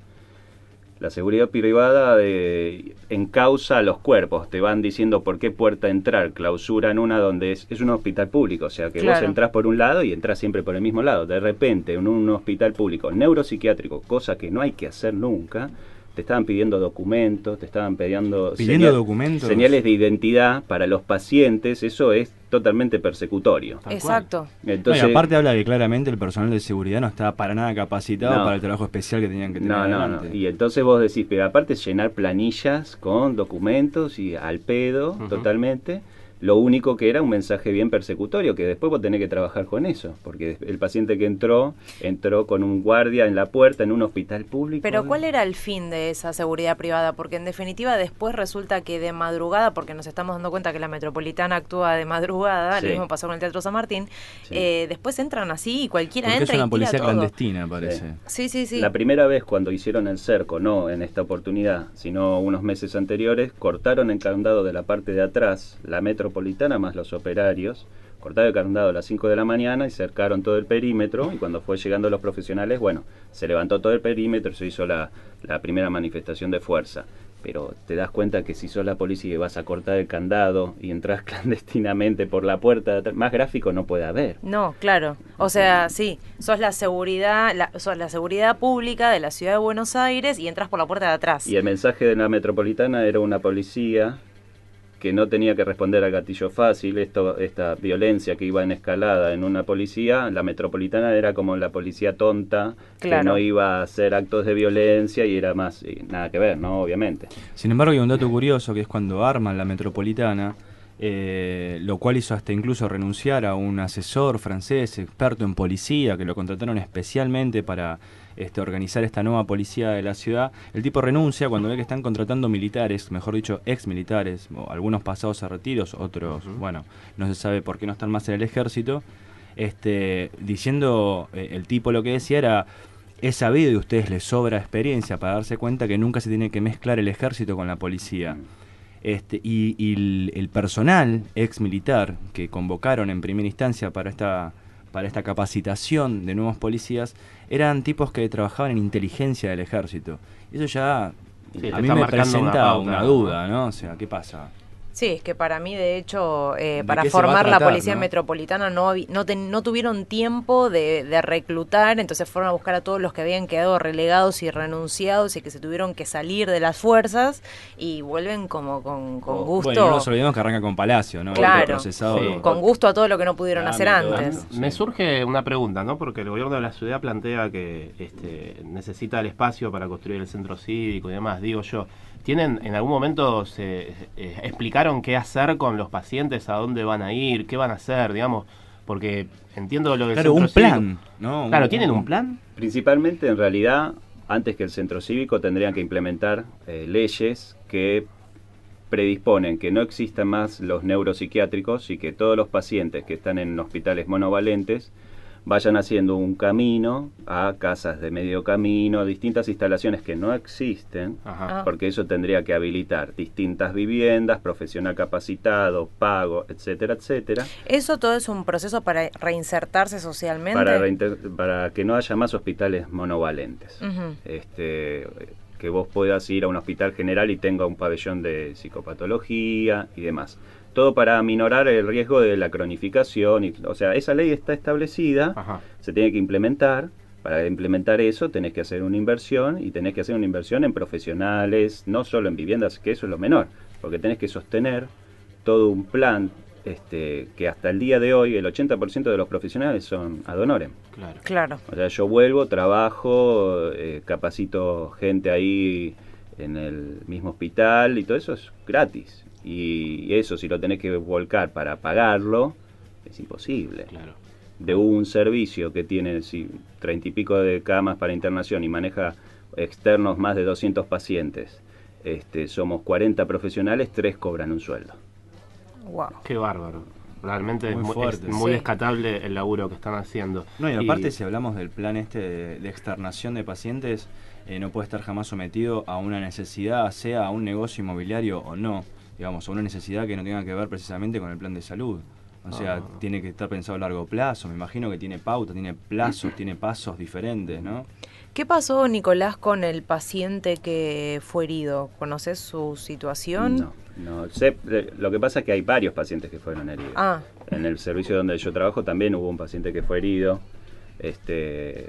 La seguridad privada de, encausa a los cuerpos, te van diciendo por qué puerta entrar, clausuran una donde es, es un hospital público, o sea que claro. vos entrás por un lado y entrás siempre por el mismo lado. De repente, en un hospital público neuropsiquiátrico, cosa que no hay que hacer nunca, te estaban pidiendo documentos, te estaban pidiendo, ¿Pidiendo señal, documentos? señales de identidad para los pacientes, eso es totalmente persecutorio. Exacto. Entonces, no, y aparte habla que claramente el personal de seguridad no está para nada capacitado no, para el trabajo especial que tenían que tener. No, no, no. Y entonces vos decís, pero aparte llenar planillas con documentos y al pedo, uh-huh. totalmente. Lo único que era un mensaje bien persecutorio, que después vos tenés que trabajar con eso, porque el paciente que entró, entró con un guardia en la puerta en un hospital público. Pero ¿cuál era el fin de esa seguridad privada? Porque en definitiva después resulta que de madrugada, porque nos estamos dando cuenta que la Metropolitana actúa de madrugada, madrugada, Sí. lo mismo pasó con el Teatro San Martín, Sí. eh, después entran así y cualquiera Porque entra es una y policía tira todo. clandestina, parece. Sí, sí, sí. La primera vez cuando hicieron el cerco, no en esta oportunidad, sino unos meses anteriores, cortaron el candado de la parte de atrás, la metropolitana más los operarios, cortaron el candado a las cinco de la mañana y cercaron todo el perímetro, y cuando fue llegando los profesionales, bueno, se levantó todo el perímetro, se hizo la, la primera manifestación de fuerza. Pero te das cuenta que si sos la policía y vas a cortar el candado y entras clandestinamente por la puerta de atrás, más gráfico no puede haber. No, claro. O sea, sí, sos la seguridad, la, sos la seguridad pública de la ciudad de Buenos Aires y entras por la puerta de atrás. Y el mensaje de la metropolitana era una policía que no tenía que responder al gatillo fácil, esto, esta violencia que iba en escalada en una policía, la metropolitana era como la policía tonta, Claro. que no iba a hacer actos de violencia y era más, y nada que ver, ¿no? Obviamente. Sin embargo, hay un dato curioso que es cuando arman la metropolitana, eh, lo cual hizo hasta incluso renunciar a un asesor francés, experto en policía, que lo contrataron especialmente para este, organizar esta nueva policía de la ciudad. El tipo renuncia cuando ve que están contratando militares, mejor dicho, ex militares, o algunos pasados a retiros, otros, uh-huh. bueno, no se sabe por qué no están más en el ejército, este, diciendo, eh, el tipo lo que decía era: he sabido y a ustedes les sobra experiencia para darse cuenta que nunca se tiene que mezclar el ejército con la policía. Este, y, y el, el personal ex militar que convocaron en primera instancia para esta, para esta capacitación de nuevos policías eran tipos que trabajaban en inteligencia del ejército. Eso ya Sí, a te mí está me marcando presenta una pauta, una ¿no? duda, ¿no? O sea, ¿qué pasa? Sí, es que para mí, de hecho, eh, ¿De para qué se va a formar la tratar, policía no? metropolitana no, habi- no, ten- no tuvieron tiempo de, de reclutar, entonces fueron a buscar a todos los que habían quedado relegados y renunciados y que se tuvieron que salir de las fuerzas y vuelven como con, con gusto. Bueno, y no nos olvidemos que arranca con Palacio, ¿no? Claro, El procesado. Sí. con gusto a todo lo que no pudieron Ah, hacer método. antes. Me surge una pregunta, ¿no? Porque el gobierno de la ciudad plantea que este, necesita el espacio para construir el centro cívico y demás. Digo yo, ¿tienen en algún momento se eh, explicaron qué hacer con los pacientes, a dónde van a ir, qué van a hacer, digamos? Porque entiendo lo del Claro, centro un cívico. plan, ¿no? Claro, Un- ¿tienen un plan? Principalmente, en realidad, antes que el centro cívico, tendrían que implementar eh, leyes que predisponen que no existan más los neuropsiquiátricos y que todos los pacientes que están en hospitales monovalentes vayan haciendo un camino a casas de medio camino, distintas instalaciones que no existen, Ajá. porque eso tendría que habilitar distintas viviendas, profesional capacitado, pago, etcétera, etcétera. ¿Eso todo es un proceso para reinsertarse socialmente? Para, reinter- para que no haya más hospitales monovalentes. Ujú. Este, que vos puedas ir a un hospital general y tenga un pabellón de psicopatología y demás. Todo para aminorar el riesgo de la cronificación. Y, o sea, esa ley está establecida, Ajá. se tiene que implementar. Para implementar eso tenés que hacer una inversión y tenés que hacer una inversión en profesionales, no solo en viviendas, que eso es lo menor, porque tenés que sostener todo un plan este, que hasta el día de hoy el ochenta por ciento de los profesionales son ad honorem. Claro. Claro. O sea, yo vuelvo, trabajo, eh, capacito gente ahí en el mismo hospital y todo eso es gratis. Y eso, si lo tenés que volcar para pagarlo, es imposible. Claro. De un servicio que tiene sí, treinta y pico de camas para internación y maneja externos más de doscientos pacientes, este, somos cuarenta profesionales, tres cobran un sueldo. Wow. Qué bárbaro. Realmente es Muy muy, fuerte. es muy Sí. descatable el laburo que están haciendo. No, y aparte, si hablamos del plan este de, de externación de pacientes, eh, no puede estar jamás sometido a una necesidad, sea a un negocio inmobiliario o no, digamos, a una necesidad que no tenga que ver precisamente con el plan de salud. O sea, Ah. tiene que estar pensado a largo plazo, me imagino que tiene pauta, tiene plazos, tiene pasos diferentes, ¿no? ¿Qué pasó, Nicolás, con el paciente que fue herido? ¿Conoces su situación? No, no sé, eh, lo que pasa es que hay varios pacientes que fueron heridos. Ah, En el servicio donde yo trabajo también hubo un paciente que fue herido. Este,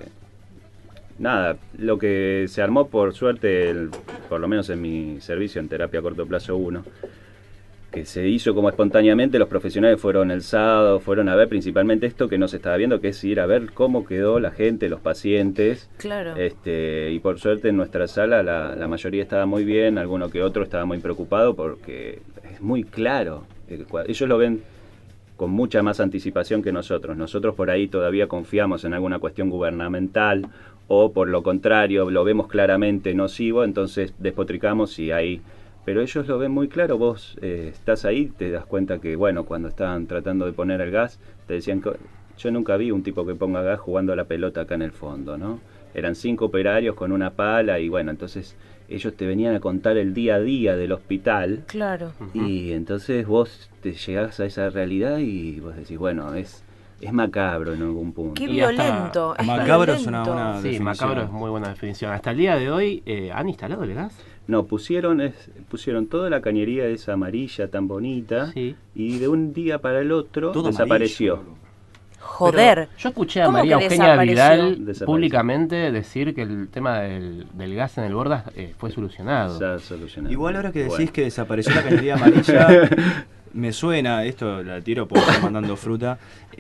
nada, lo que se armó por suerte, el- por lo menos en mi servicio en terapia a corto plazo uno, que se hizo como espontáneamente, los profesionales fueron el sábado, fueron a ver principalmente esto que no se estaba viendo, que es ir a ver cómo quedó la gente, los pacientes. claro. Este, y por suerte en nuestra sala la, la mayoría estaba muy bien, alguno que otro estaba muy preocupado porque es muy claro. Eh, cua- Ellos lo ven con mucha más anticipación que nosotros. Nosotros por ahí todavía confiamos en alguna cuestión gubernamental o por lo contrario lo vemos claramente nocivo, entonces despotricamos y hay pero ellos lo ven muy claro. Vos eh, estás ahí, te das cuenta que, bueno, cuando estaban tratando de poner el gas, te decían que yo nunca vi un tipo que ponga gas jugando a la pelota acá en el fondo, ¿no? Eran cinco operarios con una pala y bueno, entonces ellos te venían a contar el día a día del hospital. Claro. Y entonces vos te llegás a esa realidad y vos decís, bueno, es es macabro en algún punto. Qué violento. Es macabro violento. es una buena Sí, definición. macabro es muy buena definición. Hasta el día de hoy, eh, ¿han instalado el gas? No, pusieron es, pusieron toda la cañería esa amarilla tan bonita Sí. y de un día para el otro Todo desapareció. amarillo. Joder. Pero yo escuché a ¿Cómo María que Eugenia desapareció? Vidal Desapareció. públicamente decir que el tema del, del gas en el Bordas eh, fue solucionado. Ya solucionado. Igual ahora que decís Bueno. que desapareció la cañería amarilla, me suena, esto la tiro porque estoy mandando fruta,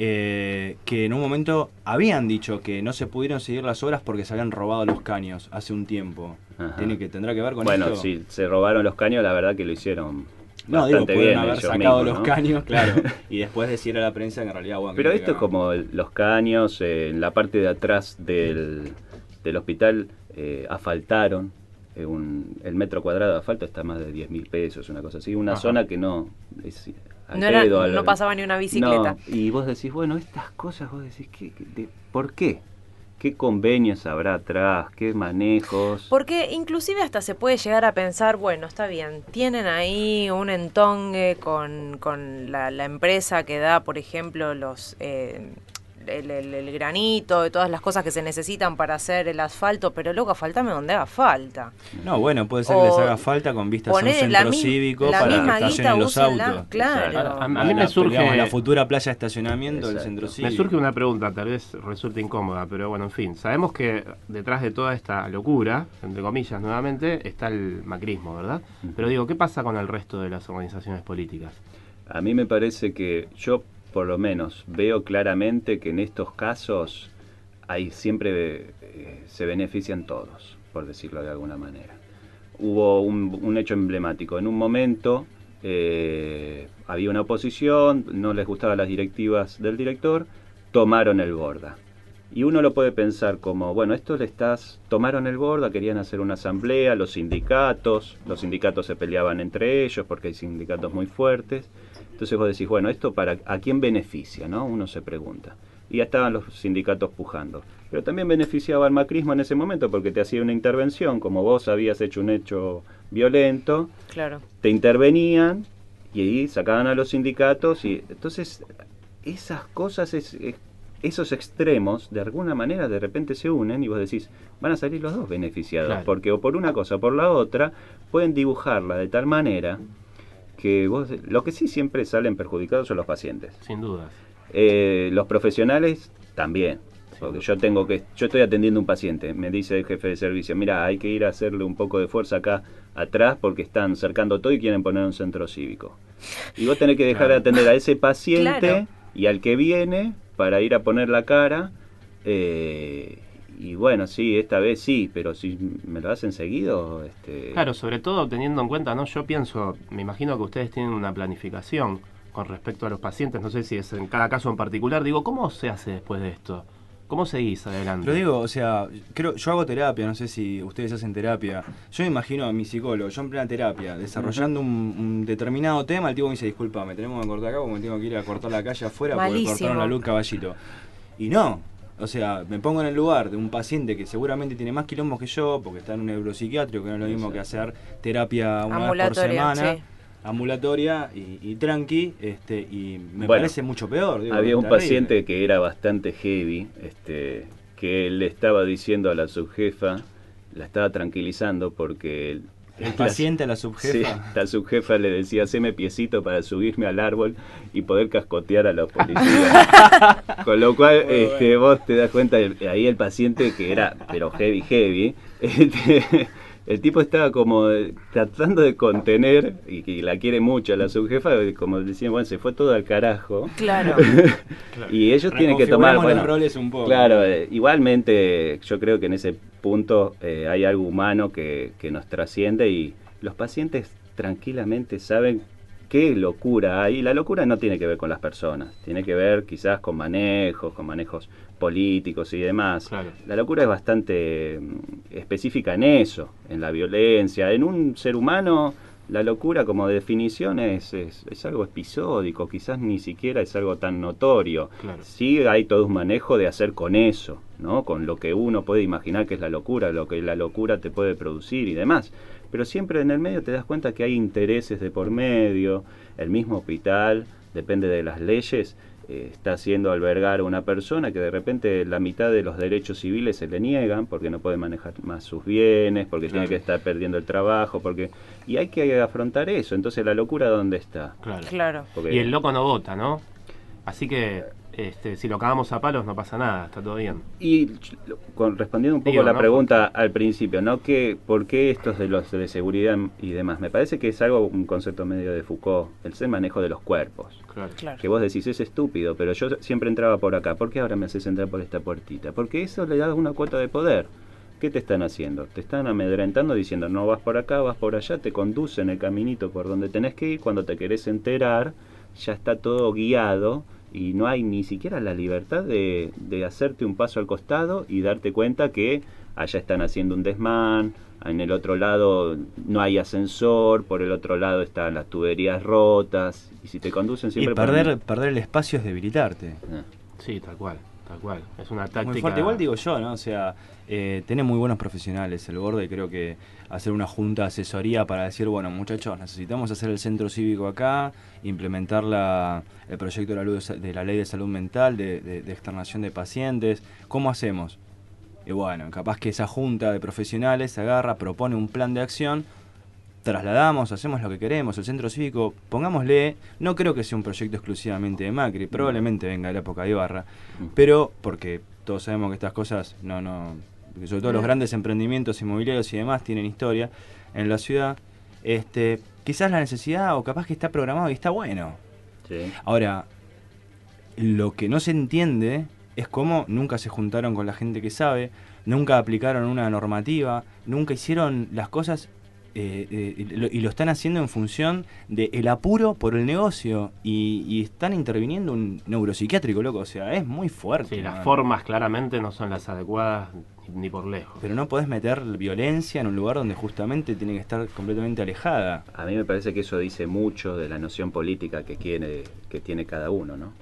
eh, que en un momento habían dicho que no se pudieron seguir las obras porque se habían robado los caños hace un tiempo. Ajá. ¿Tiene que, ¿Tendrá que ver con Bueno, esto? si se robaron los caños, la verdad que lo hicieron No, digo, bastante pueden bien haber ellos sacado mismos, los ¿no? caños, claro, y después decir a la prensa que en realidad... Bueno, Pero que esto es cagaban. como el- los caños, eh, en la parte de atrás del, del hospital eh, asfaltaron. eh, un- el metro cuadrado de asfalto está más de diez mil pesos, una cosa así. Una Ajá. zona que no... Es, al No, era, pedo, al- no pasaba ni una bicicleta. No, y vos decís, bueno, estas cosas, vos decís, ¿qué, qué- de- ¿por qué? ¿Qué convenios habrá atrás? ¿Qué manejos? Porque inclusive hasta se puede llegar a pensar, bueno, está bien, tienen ahí un entongue con, con la, la empresa que da, por ejemplo, los eh, el, el- el granito y todas las cosas que se necesitan para hacer el asfalto, pero loco, asfaltame donde haga falta. No, bueno, puede ser O que les haga falta con vistas a un poner centro la mi- cívico la para que misma guita, estacionen los úsenla, autos. claro. A, a- a A mí la- me surge... digamos, la futura playa de estacionamiento del Exacto. centro Me cívico. surge una pregunta, tal vez resulte incómoda, pero bueno, en fin, sabemos que detrás de toda esta locura, entre comillas nuevamente, está el macrismo, ¿verdad? Pero digo, ¿qué pasa con el resto de las organizaciones políticas? A mí me parece que yo, por lo menos, veo claramente que en estos casos hay siempre eh, se benefician todos, por decirlo de alguna manera. Hubo un, un hecho emblemático. En un momento eh, había una oposición, no les gustaban las directivas del director, tomaron el Borda. Y uno lo puede pensar como, bueno, esto le estás, tomaron el Borda, querían hacer una asamblea, los sindicatos, los sindicatos se peleaban entre ellos porque hay sindicatos muy fuertes. Entonces vos decís, bueno, ¿esto para a quién beneficia, no? Uno se pregunta. Y ya estaban los sindicatos pujando. Pero también beneficiaba al macrismo en ese momento porque te hacía una intervención, como vos habías hecho un hecho violento, Claro. te intervenían y ahí sacaban a los sindicatos y entonces esas cosas, es, es- esos extremos, de alguna manera de repente se unen y vos decís, van a salir los dos beneficiados, Claro. porque o por una cosa o por la otra pueden dibujarla de tal manera que vos, lo que sí siempre salen perjudicados son los pacientes. Sin dudas. Eh, los profesionales también. Porque yo tengo que, yo estoy atendiendo un paciente, me dice el jefe de servicio, mira, hay que ir a hacerle un poco de fuerza acá atrás porque están cercando todo y quieren poner un centro cívico. Y vos tenés que dejar Claro. de atender a ese paciente Claro. y al que viene para ir a poner la cara. eh, y bueno, sí, esta vez sí, pero si me lo hacen seguido, este, Claro, sobre todo teniendo en cuenta, ¿no? Yo pienso, me imagino que ustedes tienen una planificación con respecto a los pacientes, no sé si es en cada caso en particular, digo, ¿cómo se hace después de esto? ¿Cómo seguís adelante? Pero digo, o sea, creo, yo hago terapia, no sé si ustedes hacen terapia. Yo me imagino a mi psicólogo, yo en plena terapia, desarrollando un, un determinado tema, el tipo me dice, disculpa, me tenemos que cortar acá porque me tengo que ir a cortar la calle afuera porque Malísimo. cortaron la luz Caballito. Y no, o sea, me pongo en el lugar de un paciente que seguramente tiene más quilombos que yo, porque está en un neuropsiquiátrico, que no es lo mismo que hacer terapia una vez por Ambulatoria, semana. sí. Ambulatoria y, y tranqui, este, y me Bueno, parece mucho peor. Digo, había un terrible. paciente que era bastante heavy, este, que le estaba diciendo a la subjefa, la estaba tranquilizando porque... El la- paciente a la subjefa. Sí, la subjefa le decía, haceme piecito para subirme al árbol y poder cascotear a los policías. Con lo cual, Muy este, vos te das cuenta, el- ahí el paciente que era, pero heavy, heavy, este, el tipo estaba como eh, tratando de contener, y que la quiere mucho a la subjefa, como decían, bueno, se fue todo al carajo. Claro. Y ellos tienen que tomar, Reconfiguramos bueno, los roles un poco. claro, eh, igualmente yo creo que en ese punto eh, hay algo humano que, que nos trasciende y los pacientes tranquilamente saben qué locura hay. La locura no tiene que ver con las personas, tiene que ver quizás con manejos, con manejos políticos y demás. Claro. La locura es bastante mm, específica en eso, en la violencia. En un ser humano la locura como definición es, es, es algo episódico, quizás ni siquiera es algo tan notorio. Claro. Sí hay todo un manejo de hacer con eso, ¿no? Con lo que uno puede imaginar que es la locura, lo que la locura te puede producir y demás. Pero siempre en el medio te das cuenta que hay intereses de por medio, el mismo hospital, depende de las leyes, eh, está haciendo albergar a una persona que de repente la mitad de los derechos civiles se le niegan porque no puede manejar más sus bienes, porque Claro. tiene que estar perdiendo el trabajo, porque y hay que afrontar eso. Entonces, ¿la locura dónde está? Claro. Claro. Porque- Y el loco no vota, ¿no? Así que este, si lo cagamos a palos no pasa nada, está todo bien. Y con, respondiendo un poco Digo, a la ¿no? pregunta al principio, ¿no? Que, ¿por qué estos de los de seguridad y demás? Me parece que es algo, un concepto medio de Foucault, el ser manejo de los cuerpos. Claro. Claro. Que vos decís, es estúpido, pero yo siempre entraba por acá. ¿Por qué ahora me haces entrar por esta puertita? Porque eso le da una cuota de poder. ¿Qué te están haciendo? Te están amedrentando diciendo, no vas por acá, vas por allá, te conducen el caminito por donde tenés que ir. Cuando te querés enterar, ya está todo guiado y no hay ni siquiera la libertad de, de hacerte un paso al costado y darte cuenta que allá están haciendo un desmán, en el otro lado no hay ascensor, por el otro lado están las tuberías rotas, y si te conducen Y siempre por perder, el- perder el espacio es debilitarte. Ah. Sí, tal cual, tal cual. Es una táctica. Muy fuerte. Igual digo yo, ¿no? O sea, eh, tiene muy buenos profesionales el borde, y creo que hacer una junta de asesoría para decir, bueno, muchachos, necesitamos hacer el centro cívico acá, implementar la, el proyecto de la, luz, de la ley de salud mental, de, de, de externación de pacientes. ¿Cómo hacemos? Y bueno, capaz que esa junta de profesionales se agarra, propone un plan de acción, trasladamos, hacemos lo que queremos. El centro cívico, pongámosle, no creo que sea un proyecto exclusivamente de Macri, probablemente venga de la época de Ibarra, pero porque todos sabemos que estas cosas, no, no, sobre todo los grandes emprendimientos inmobiliarios y demás tienen historia en la ciudad, este, quizás la necesidad o capaz que está programado y está bueno. Sí. Ahora, lo que no se entiende es cómo nunca se juntaron con la gente que sabe, nunca aplicaron una normativa, nunca hicieron las cosas eh, eh, y, lo, y lo están haciendo en función del apuro por el negocio y, y están interviniendo un neuropsiquiátrico, loco, o sea, es muy fuerte. Sí, las man. formas claramente no son las adecuadas ni por lejos. Pero no podés meter violencia en un lugar donde justamente tiene que estar completamente alejada. A mí me parece que eso dice mucho de la noción política que quiere, que tiene cada uno, ¿no?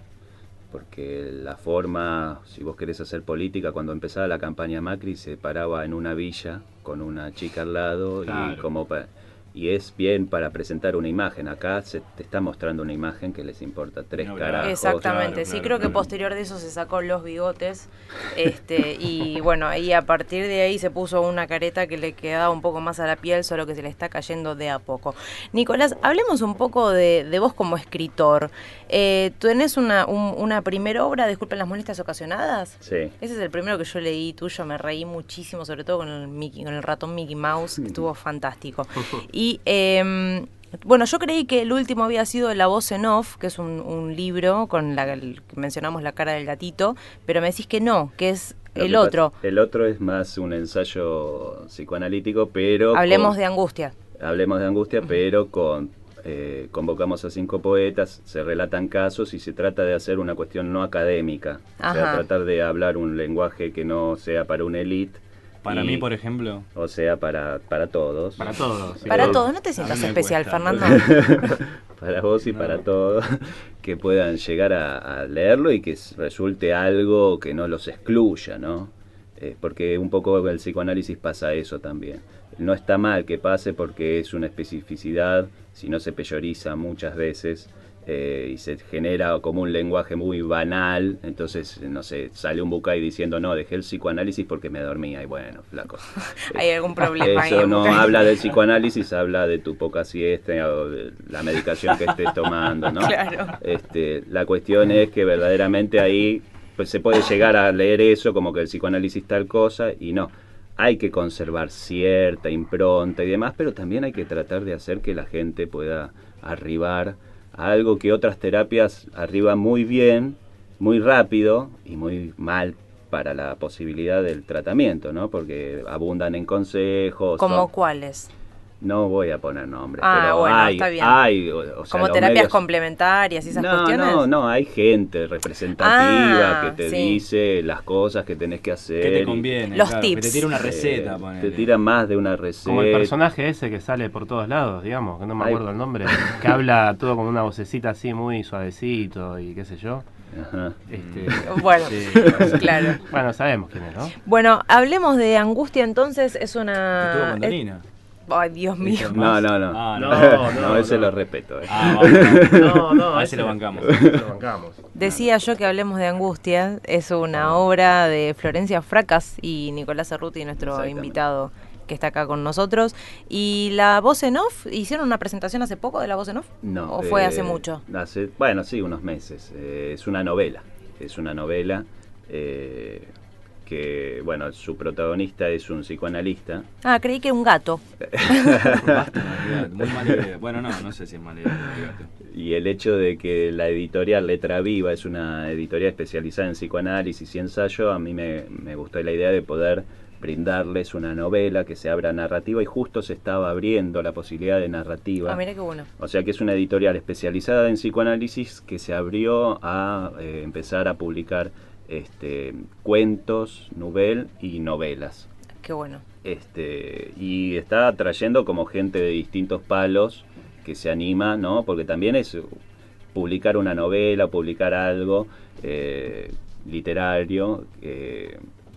Porque la forma, si vos querés hacer política, cuando empezaba la campaña Macri se paraba en una villa con una chica al lado, Claro. y como pa- y es bien para presentar una imagen. Acá se te está mostrando una imagen que les importa tres No, carajos. Exactamente, claro, sí, claro, creo que claro. posterior de eso se sacó los bigotes, este, y bueno, ahí a partir de ahí se puso una careta que le quedaba un poco más a la piel, solo que se le está cayendo de a poco. Nicolás, hablemos un poco de, de vos como escritor. Eh, ¿Tenés una, un- una primera obra, disculpen las molestias ocasionadas? Sí. Ese es el primero que yo leí tuyo, me reí muchísimo, sobre todo con el Mickey, con el ratón Mickey Mouse, que estuvo fantástico. Y eh, bueno, yo creí que el último había sido La voz en off, que es un, un libro con la el, que mencionamos la cara del gatito, pero me decís que no, que es Lo el que otro. pasa- el otro es más un ensayo psicoanalítico, pero... Hablemos con- de angustia. Hablemos de angustia, pero con eh, convocamos a cinco poetas, se relatan casos y se trata de hacer una cuestión no académica. O sea, Ajá. tratar de hablar un lenguaje que no sea para una élite. Para y- mí, por ejemplo, O sea, para, para todos. Para todos. sí. Para Pero- todos, no te sientas a mí me especial, cuesta. Fernando. para vos y para todos, que puedan llegar a, a leerlo y que s- resulte algo que no los excluya, ¿no? Eh, porque un poco el psicoanálisis pasa eso también. No está mal que pase porque es una especificidad, si no se peyoriza muchas veces, eh, y se genera como un lenguaje muy banal, entonces, no sé, sale un bucay diciendo, no, dejé el psicoanálisis porque me dormía, y bueno, flaco. Hay algún problema ahí. Eso no Bucay. habla del psicoanálisis, habla de tu poca siesta o de la medicación que estés tomando, ¿no? Claro. Este, la cuestión es que verdaderamente ahí pues se puede llegar a leer eso como que el psicoanálisis tal cosa y no. Hay que conservar cierta impronta y demás, pero también hay que tratar de hacer que la gente pueda arribar a algo que otras terapias arriban muy bien, muy rápido y muy mal para la posibilidad del tratamiento, ¿no? Porque abundan en consejos. ¿Como son- cuáles? No voy a poner nombres, Ah, pero bueno, hay, está bien. hay, o, o sea, Como los terapias medios- complementarias y esas no, cuestiones. No, no, hay gente representativa Ah, que te sí. dice las cosas que tenés que hacer. ¿Qué te y- conviene? Los Claro, que tips. te tira una Eh, receta, te ponele. tira más de una receta. Como el personaje ese que sale por todos lados, digamos, que no me Ay. acuerdo el nombre, que habla todo con una vocecita así muy suavecito y qué sé yo. Ajá. Este, Bueno, sí. claro. Bueno, sabemos quién es, ¿no? Bueno, hablemos de Angustia entonces. Es una. Estuvo con Dolina. es- Ay, Dios mío. No, no, no. Ah, no. no, no, ese no. lo respeto. eh. Ah, vamos. No, no, A ese ese lo bancamos. Lo bancamos. Decía yo que hablemos de Angustia. Es una obra de Florencia Fracas y Nicolás Cerruti, nuestro Exactamente. invitado que está acá con nosotros. Y la voz en off, ¿hicieron una presentación hace poco de la voz en off? No. ¿O fue eh, hace mucho? hace- bueno, sí, unos meses. Eh, es una novela. Es una novela eh, que, bueno, su protagonista es un psicoanalista. Ah, creí que un gato. Basta, no, muy mala idea. Bueno, no, no sé si es mala idea. fíjate. Y el hecho de que la editorial Letra Viva es una editorial especializada en psicoanálisis y ensayo, a mí me, me gustó la idea de poder brindarles una novela que se abra narrativa, y justo se estaba abriendo la posibilidad de narrativa. Ah, mira qué bueno. O sea que es una editorial especializada en psicoanálisis que se abrió a eh, empezar a publicar este, cuentos, novel y novelas. Qué bueno. Este, y está atrayendo como gente de distintos palos que se anima, ¿no? Porque también es publicar una novela, publicar algo eh, literario. Eh,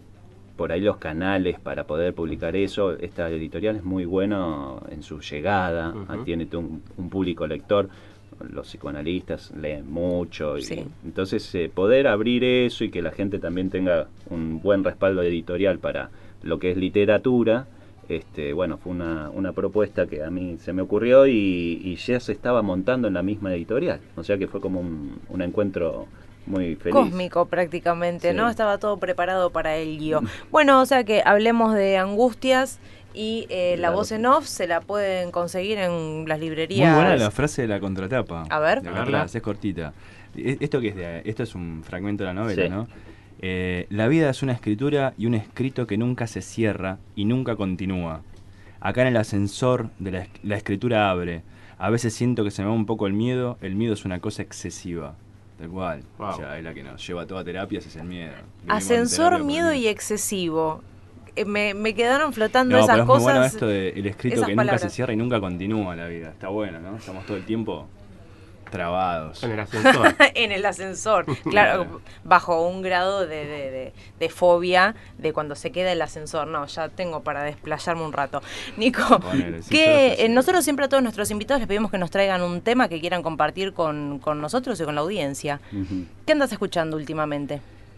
por ahí los canales para poder publicar eso. Esta editorial es muy buena en su llegada, Ujú. tiene un, un público lector. Los psicoanalistas leen mucho, y Sí. entonces eh, poder abrir eso y que la gente también tenga un buen respaldo editorial para lo que es literatura, este, bueno, fue una, una propuesta que a mí se me ocurrió y, y ya se estaba montando en la misma editorial, o sea que fue como un, un encuentro muy feliz. Cósmico prácticamente, Sí. ¿no? Estaba todo preparado para ello. Bueno, o sea que hablemos de Angustias y eh, la La voz voz- en off se la pueden conseguir en las librerías. Muy buena la frase de la contratapa. A ver. De A acá verla. atrás, es cortita. E- Esto que es de, esto es un fragmento de la novela, Sí. ¿no? Eh, la vida es una escritura y un escrito que nunca se cierra y nunca continúa. Acá en el ascensor de la, es- la escritura abre. A veces siento que se me va un poco el miedo. El miedo es una cosa excesiva. Tal cual. Wow. O sea, es la que nos lleva a toda terapia, ese es el miedo. Vivimos en Ascensor, terapia por miedo el y excesivo. Eh, me, me quedaron flotando No, esas pero es cosas. muy bueno esto del escrito esas que nunca se palabras. cierra y nunca continúa la vida. Está bueno, ¿no? Estamos todo el tiempo trabados. En el ascensor. En el ascensor, claro, bajo un grado de, de, de, de fobia de cuando se queda el ascensor. No, ya tengo para desplayarme un rato. Nico, Ponele, sí, que solo que eh, sí. nosotros siempre a todos nuestros invitados les pedimos que nos traigan un tema que quieran compartir con, con nosotros y con la audiencia. Ujú. ¿Qué andas escuchando últimamente?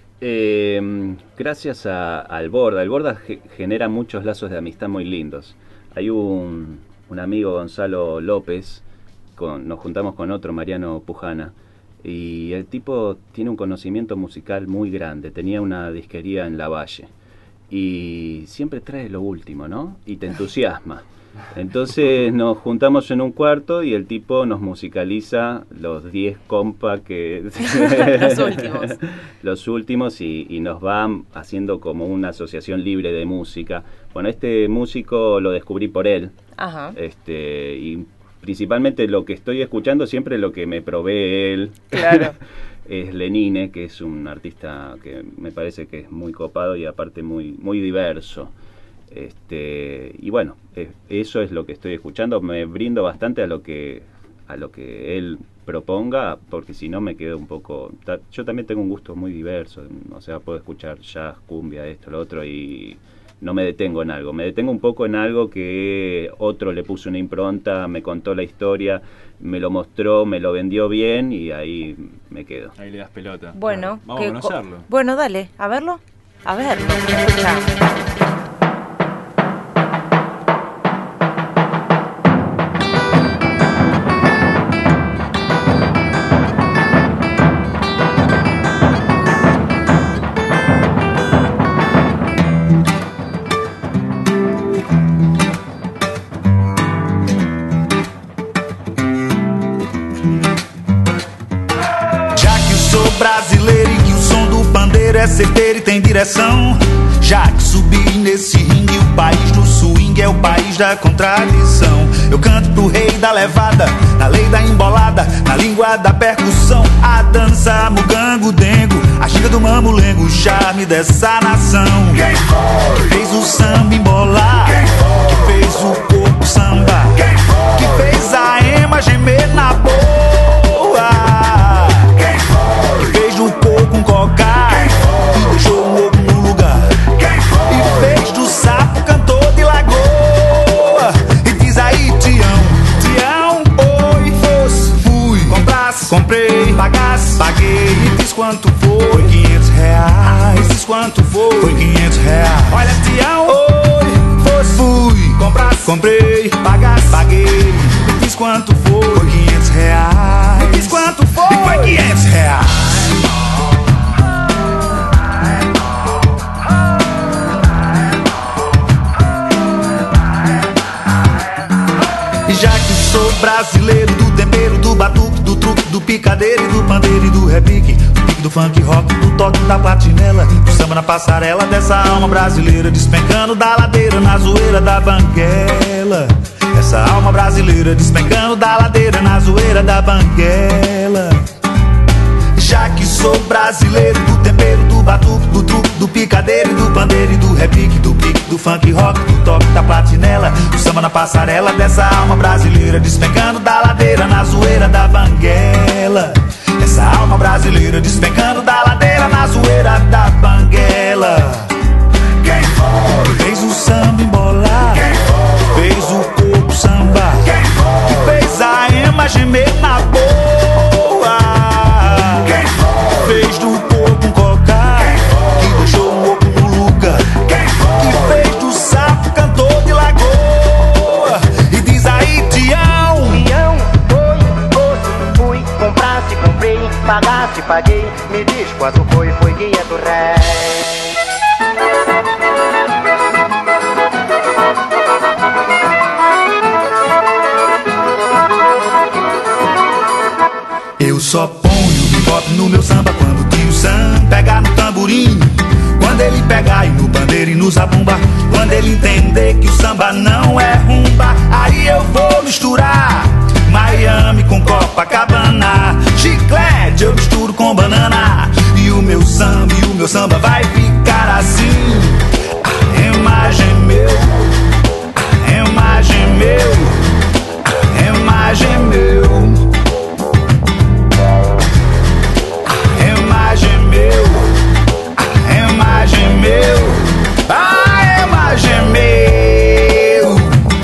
Eh, gracias a, al Borda. El Borda ge- genera muchos lazos de amistad muy lindos. Hay un, un amigo, Gonzalo López, con, nos juntamos con otro, Mariano Pujana, y el tipo tiene un conocimiento musical muy grande. Tenía una disquería en Lavalle y siempre trae lo último, ¿no? Y te entusiasma. Entonces nos juntamos en un cuarto y el tipo nos musicaliza los diez compas que... Los últimos. Los últimos y, y nos va haciendo como una asociación libre de música. Bueno, este músico lo descubrí por él. Ajá. Este, y principalmente lo que estoy escuchando siempre lo que me provee él. Claro. Es Lenine, que es un artista que me parece que es muy copado y aparte muy, muy diverso. Este, y bueno, eh, eso es lo que estoy escuchando. Me brindo bastante a lo que a lo que él proponga, porque si no me quedo un poco... ta- Yo también tengo un gusto muy diverso, o sea, puedo escuchar jazz, cumbia, esto, lo otro, y no me detengo en algo. Me detengo un poco en algo que otro le puso una impronta, me contó la historia, me lo mostró, me lo vendió bien y ahí me quedo. Ahí le das pelota. Bueno, Vamos que a conocerlo. co- bueno, dale, a verlo. A verlo. Escucha. Já que eu sou brasileiro e que o som do pandeiro é certeiro e tem direção, já que subi nesse ringue o país do swing swing é o país da contradição. Eu canto pro rei da levada, na lei da embolada, na língua da percussão. A dança, mugango, dengo, a xiga do mamulengo, o charme dessa nação. Quem foi? Que fez o samba embolar? Quem foi? Que fez o corpo samba? Quem foi? Que fez a ema gemer na boa? Quem foi? Que fez do coco um cocar? Quem foi? E deixou o ovo no lugar? Quem foi? E fez do sapo cantor de lagoa? E diz aí, Tião, Tião, oi, fosse, fui, comprasse, comprei, pagasse, paguei. E diz quanto foi? Foi quinhentos reais. Diz quanto foi? Foi quinhentos reais. Olha, Tião, oi, fosse, fui, comprasse, comprei, pagasse, paguei. E diz quanto foi? Foi quinhentos reais. E diz quanto foi? E foi quinhentos reais. E já que sou brasileiro, do tempero, do batuque, do truque, do picadeiro e do pandeiro e do repique, do pique, do funk rock, do toque da platinela, do samba na passarela, dessa alma brasileira despencando da ladeira na zoeira da banguela. Essa alma brasileira despencando da ladeira na zoeira da banguela. Já que sou brasileiro, do tempero, do batuque, do truque, do picadeiro, do pandeiro e do repique, do pique, do funk rock, do toque da platinela, do samba na passarela, dessa alma brasileira despencando da ladeira na zoeira da banguela. Essa alma brasileira despencando da ladeira na zoeira da banguela. Quem foi? Que fez o samba embolar? Quem foi? Que fez o corpo samba? Quem foi? Que fez a ema gemer na boa? Fez do corpo um cocar, que deixou um oco no lugar, que fez do sapo cantor de lagoa. E diz aí, Tião, Tião, foi, fosse, fui, comprasse, comprei, pagasse, paguei. Me diz quanto foi, foi quinhentos réis. eu só ponho bebop no meu samba quando o tio Sam pegar no tamborim. Quando ele pegar e no pandeiro e no zabumba, quando ele entender que o samba não é rumba, aí eu vou misturar Miami com Copacabana, chiclete eu misturo com banana, e o meu samba, e o meu samba vai ficar assim. A imagem meu, a imagem meu, a imagem meu. A imagem é meu.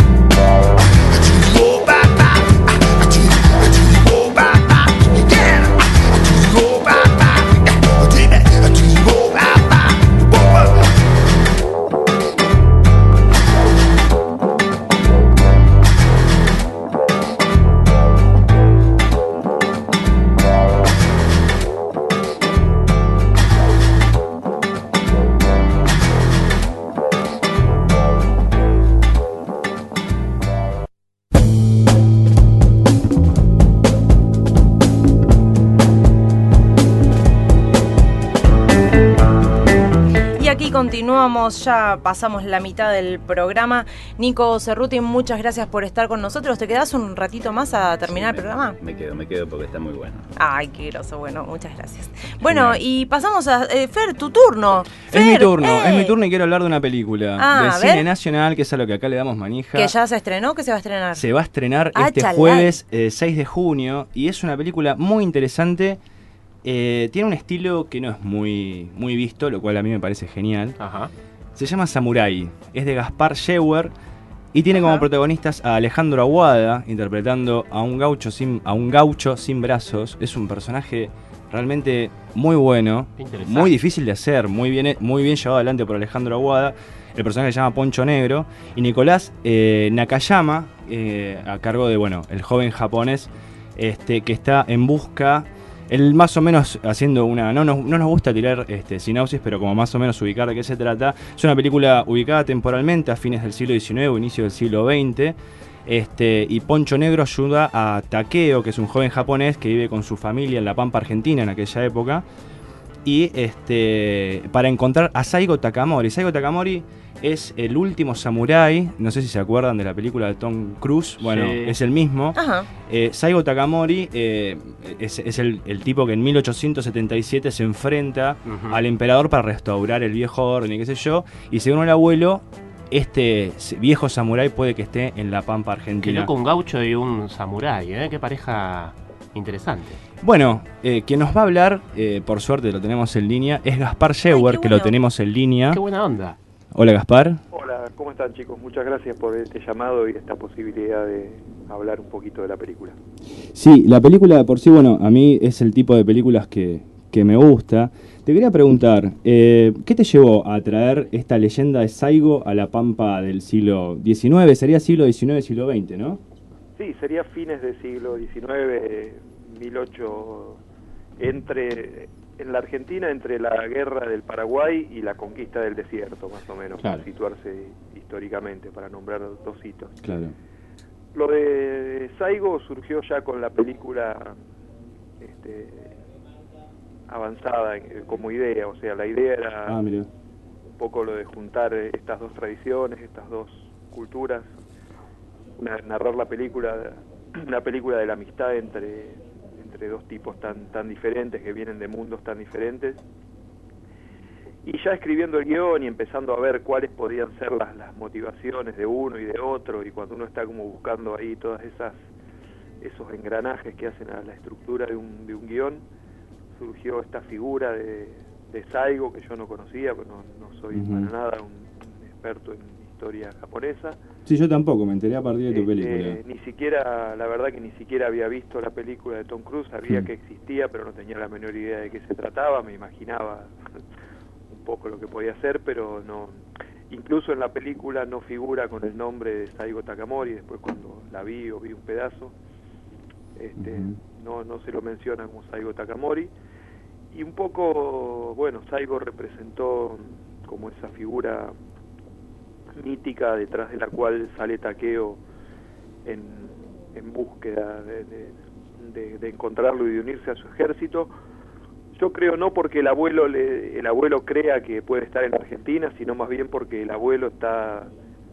Continuamos, ya pasamos la mitad del programa. Nico Cerruti, muchas gracias por estar con nosotros. ¿Te quedás un ratito más a terminar sí, me, el programa? Me quedo, me quedo porque está muy bueno. Ay, qué groso, bueno, muchas gracias. Bueno, Genial. Y pasamos a... Eh, Fer, tu turno. Fer, es mi turno, ¡eh! es mi turno y quiero hablar de una película ah, de cine nacional, que es a lo que acá le damos manija. ¿Que ya se estrenó? ¿Que se va a estrenar? Se va a estrenar ah, este chalai. jueves eh, seis de junio y es una película muy interesante. Eh, tiene un estilo que no es muy, muy visto, lo cual a mí me parece genial. Ajá. Se llama Samurai, es de Gaspar Scheuer y tiene Ajá. como protagonistas a Alejandro Aguada interpretando a un gaucho sin, a un gaucho sin brazos. Es un personaje realmente muy bueno, muy difícil de hacer, muy bien, muy bien llevado adelante por Alejandro Aguada. El personaje se llama Poncho Negro y Nicolás eh, Nakayama, eh, a cargo de bueno el joven japonés este, que está en busca... Él más o menos haciendo una... No nos, no nos gusta tirar este, sinopsis, pero como más o menos ubicar de qué se trata. Es una película ubicada temporalmente a fines del siglo diecinueve o inicio del siglo veinte. Este, y Poncho Negro ayuda a Takeo, que es un joven japonés que vive con su familia en La Pampa, Argentina, en aquella época. y este para encontrar a Saigo Takamori. Saigo Takamori es el último samurái, no sé si se acuerdan de la película de Tom Cruise, bueno, Sí. es el mismo. Ajá. Eh, Saigo Takamori eh, es, es el, el tipo que en mil ochocientos setenta y siete se enfrenta Ujú. al emperador para restaurar el viejo orden y qué sé yo, y según el abuelo, este viejo samurái puede que esté en la Pampa Qué Argentina. loco, un gaucho y un samurái, ¿eh? Qué pareja interesante. Bueno, eh, quien nos va a hablar, eh, por suerte lo tenemos en línea, es Gaspar Scheuer, que lo tenemos en línea. Qué buena onda. Hola, Gaspar. Hola, ¿cómo están, chicos? Muchas gracias por este llamado y esta posibilidad de hablar un poquito de la película. Sí, la película de por sí, bueno, a mí es el tipo de películas que, que me gusta. Te quería preguntar, eh, ¿qué te llevó a traer esta leyenda de Saigo a la Pampa del siglo diecinueve? Sería siglo diecinueve, siglo veinte, ¿no? Sí, sería fines del siglo diecinueve, mil ochocientos, entre, en la Argentina, entre la guerra del Paraguay y la conquista del desierto, más o menos, Claro. para situarse históricamente, para nombrar dos hitos. Claro. Lo de Saigo surgió ya con la película este, avanzada en- como idea, o sea, la idea era Ah, mira. un poco lo de juntar estas dos tradiciones, estas dos culturas, una- narrar la película, una película de la amistad entre, entre dos tipos tan, tan diferentes, que vienen de mundos tan diferentes. Y ya escribiendo el guión y empezando a ver cuáles podían ser las, las motivaciones de uno y de otro, y cuando uno está como buscando ahí todas esas esos engranajes que hacen a la estructura de un, de un guión, surgió esta figura de, de Saigo, que yo no conocía, porque no, no soy Ujú. para nada un, un experto en historia japonesa. Sí, yo tampoco, me enteré a partir de tu Este, película. ni siquiera, la verdad que ni siquiera había visto la película de Tom Cruise, sabía Mm. que existía, pero no tenía la menor idea de qué se trataba, me imaginaba un poco lo que podía ser, pero no, incluso en la película no figura con el nombre de Saigo Takamori. Después cuando la vi o vi un pedazo, este, Ujú. no, no se lo menciona como Saigo Takamori. Y un poco, bueno, Saigo representó como esa figura mítica detrás de la cual sale Takeo en, en búsqueda de, de, de- de encontrarlo y de unirse a su ejército. Yo creo no porque el abuelo le, el abuelo crea que puede estar en Argentina, sino más bien porque el abuelo está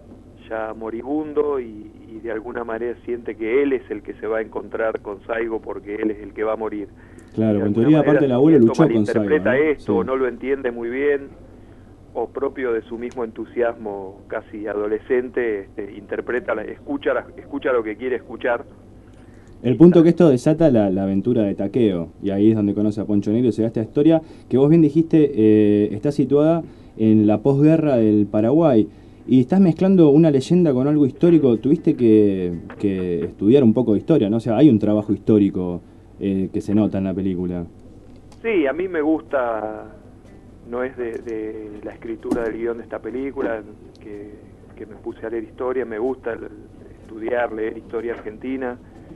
ya moribundo y, y de alguna manera siente que él es el que se va a encontrar con Saigo porque él es el que va a morir. Claro, De en alguna teoría, aparte, manera, el abuelo esto luchó con Saigo, malinterpreta ¿no? esto, o Sí. no lo entiende muy bien, o propio de su mismo entusiasmo casi adolescente, este, interpreta, la- escucha, la- escucha lo que quiere escuchar. El punto que esto desata la, la aventura de Takeo, y ahí es donde conoce a Poncho Negro y se da esta historia, que vos bien dijiste, eh, está situada en la posguerra del Paraguay, y estás mezclando una leyenda con algo histórico. Tuviste que, que estudiar un poco de historia, ¿no? O sea, hay un trabajo histórico eh, que se nota en la película. Sí, a mí me gusta, no es de, de la escritura del guión de esta película, que, que me puse a leer historia, me gusta el- estudiar, leer historia argentina,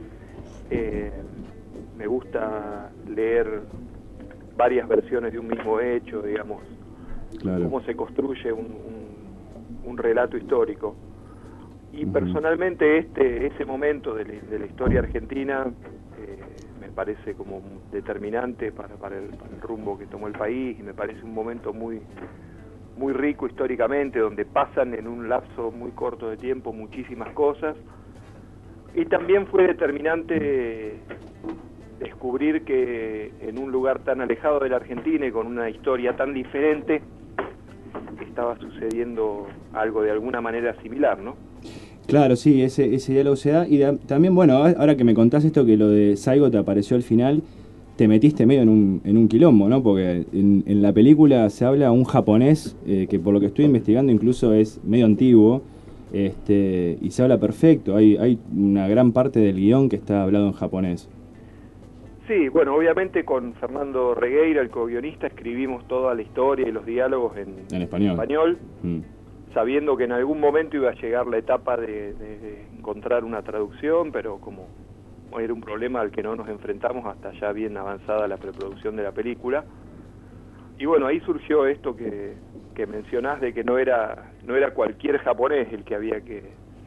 eh, me gusta leer varias versiones de un mismo hecho, digamos, Claro. cómo se construye un, un- un relato histórico. Y Ujú. personalmente este ese momento de la, de la historia argentina eh, me parece como determinante para, para, el, para el rumbo que tomó el país, y me parece un momento muy muy rico históricamente, donde pasan en un lapso muy corto de tiempo muchísimas cosas. Y también fue determinante descubrir que en un lugar tan alejado de la Argentina y con una historia tan diferente estaba sucediendo algo de alguna manera similar, ¿no? Claro, sí, ese, ese diálogo se da. Y da- también, bueno, ahora que me contás esto, que lo de Saigo te apareció al final, te metiste medio en un, en un quilombo, ¿no? Porque en, en la película se habla un japonés, eh, que por lo que estoy investigando incluso es medio antiguo, este, y se habla perfecto. Hay, hay una gran parte del guión que está hablado en japonés. Sí, bueno, obviamente con Fernando Regueira, el co-guionista, escribimos toda la historia y los diálogos en, En español. español, Mm. sabiendo que en algún momento iba a llegar la etapa de, de- de encontrar una traducción, pero como era un problema al que no nos enfrentamos hasta ya bien avanzada la preproducción de la película. Y bueno, ahí surgió esto que, que mencionás, de que no era no era cualquier japonés el que había que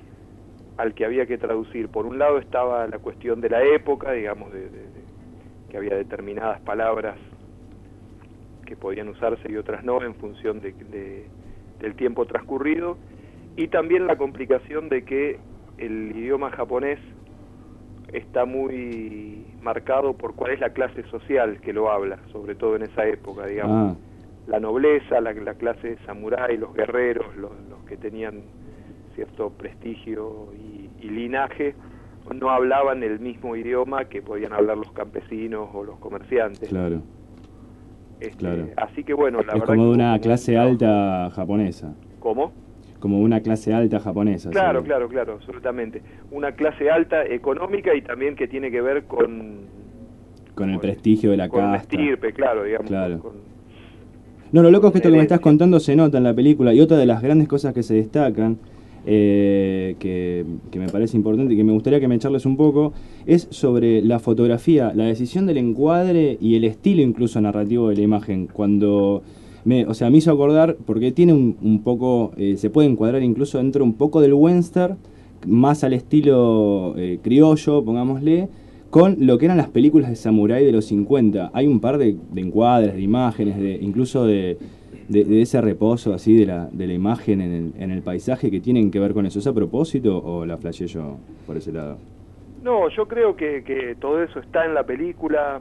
al que había que traducir. Por un lado estaba la cuestión de la época, digamos, de, de- de- que había determinadas palabras que podían usarse y otras no en función de, de, del tiempo transcurrido, y también la complicación de que el idioma japonés está muy marcado por cuál es la clase social que lo habla, sobre todo en esa época, digamos. Ah. La nobleza, la, la clase de samurái, los guerreros, los, los que tenían cierto prestigio y, y linaje, no hablaban el mismo idioma que podían hablar los campesinos o los comerciantes. Claro. Este, claro. Así que bueno, la es verdad como de que una como clase un... alta japonesa. ¿Cómo? Como una clase alta japonesa. Claro, ¿sí? claro, claro, absolutamente. Una clase alta económica y también que tiene que ver con... Con el con, prestigio de la con casta. Con estirpe, claro, digamos. Claro. Con, no, lo loco es que esto que me estás contando se nota en la película, y otra de las grandes cosas que se destacan, eh, que, que me parece importante y que me gustaría que me charles un poco, es sobre la fotografía, la decisión del encuadre y el estilo incluso narrativo de la imagen. Cuando... Me, o sea, me hizo acordar, porque tiene un, un poco, eh, se puede encuadrar incluso dentro un poco del western, más al estilo eh, criollo, pongámosle, con lo que eran las películas de samurái de los cincuenta. Hay un par de, de encuadres, de imágenes, de incluso de, de, de ese reposo así de la, de la imagen en el, en el paisaje que tienen que ver con eso. ¿Es a propósito o la flasheé yo por ese lado? No, yo creo que, que todo eso está en la película.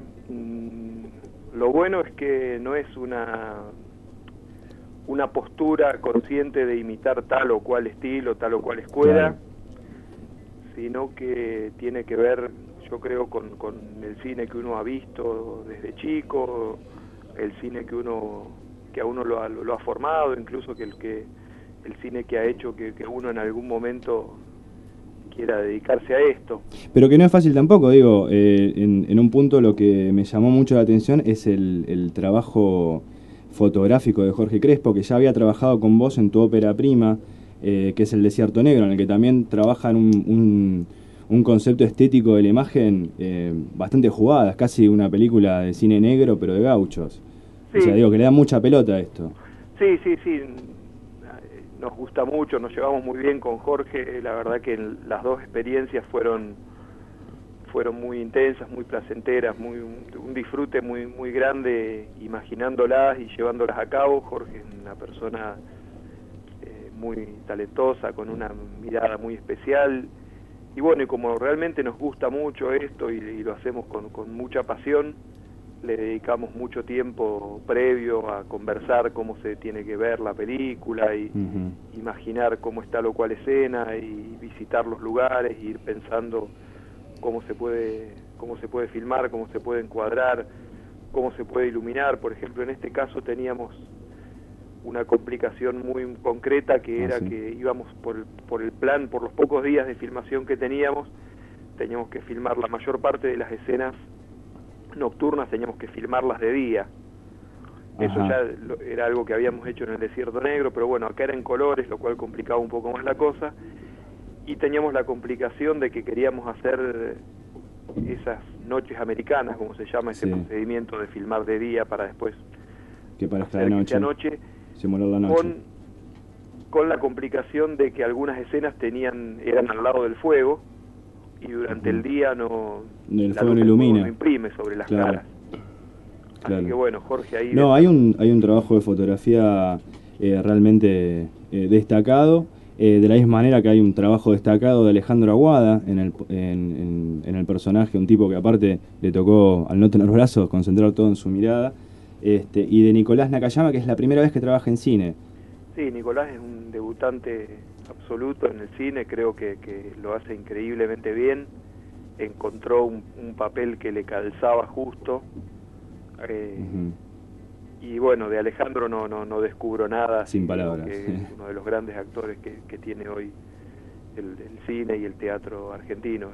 Mm, lo bueno es que no es una... una postura consciente de imitar tal o cual estilo, tal o cual escuela, claro. Sino que tiene que ver, yo creo, con, con el cine que uno ha visto desde chico, el cine que uno que a uno lo ha, lo ha formado, incluso que el que el cine que ha hecho que, que uno en algún momento quiera dedicarse a esto. Pero que no es fácil tampoco, digo, eh, en, en un punto lo que me llamó mucho la atención es el, el trabajo fotográfico de Jorge Crespo, que ya había trabajado con vos en tu ópera prima, eh, que es El Desierto Negro, en el que también trabajan un, un, un concepto estético de la imagen eh, bastante jugada, es casi una película de cine negro, pero de gauchos. Sí. O sea, digo, que le da mucha pelota a esto. Sí, sí, sí, nos gusta mucho, nos llevamos muy bien con Jorge, la verdad que las dos experiencias fueron... fueron muy intensas, muy placenteras, muy un, un disfrute muy muy grande imaginándolas y llevándolas a cabo. Jorge es una persona eh, muy talentosa, con una mirada muy especial, y bueno, y como realmente nos gusta mucho esto y, y lo hacemos con, con mucha pasión, le dedicamos mucho tiempo previo a conversar cómo se tiene que ver la película y uh-huh. imaginar cómo está lo cual escena y visitar los lugares y ir pensando cómo se puede cómo se puede filmar, cómo se puede encuadrar, cómo se puede iluminar. Por ejemplo, en este caso teníamos una complicación muy concreta, que era ah, sí. que íbamos por el, por el plan, por los pocos días de filmación que teníamos, teníamos que filmar la mayor parte de las escenas nocturnas, teníamos que filmarlas de día. Ajá. Eso ya lo, era algo que habíamos hecho en El Desierto Negro, pero bueno, acá era en colores, lo cual complicaba un poco más la cosa. Y teníamos la complicación de que queríamos hacer esas noches americanas, como se llama ese sí. procedimiento de filmar de día para después que para hacer noche, noche, simular la noche. Con, con la complicación de que algunas escenas tenían eran al lado del fuego y durante uh-huh. el día no el fuego no ilumina, no imprime sobre las claro. caras. Claro. Así que bueno, Jorge ahí... No, hay un, hay un trabajo de fotografía eh, realmente eh, destacado. Eh, de la misma manera que hay un trabajo destacado de Alejandro Aguada en el, en, en, en el personaje, un tipo que aparte le tocó, al no tener brazos, concentrar todo en su mirada, este, y de Nicolás Nakayama, que es la primera vez que trabaja en cine. Sí, Nicolás es un debutante absoluto en el cine, creo que, que lo hace increíblemente bien, encontró un, un papel que le calzaba justo, eh, uh-huh. Y bueno, de Alejandro no no no descubro nada. Sin palabras. Que es uno de los grandes actores que, que tiene hoy el, el cine y el teatro argentino.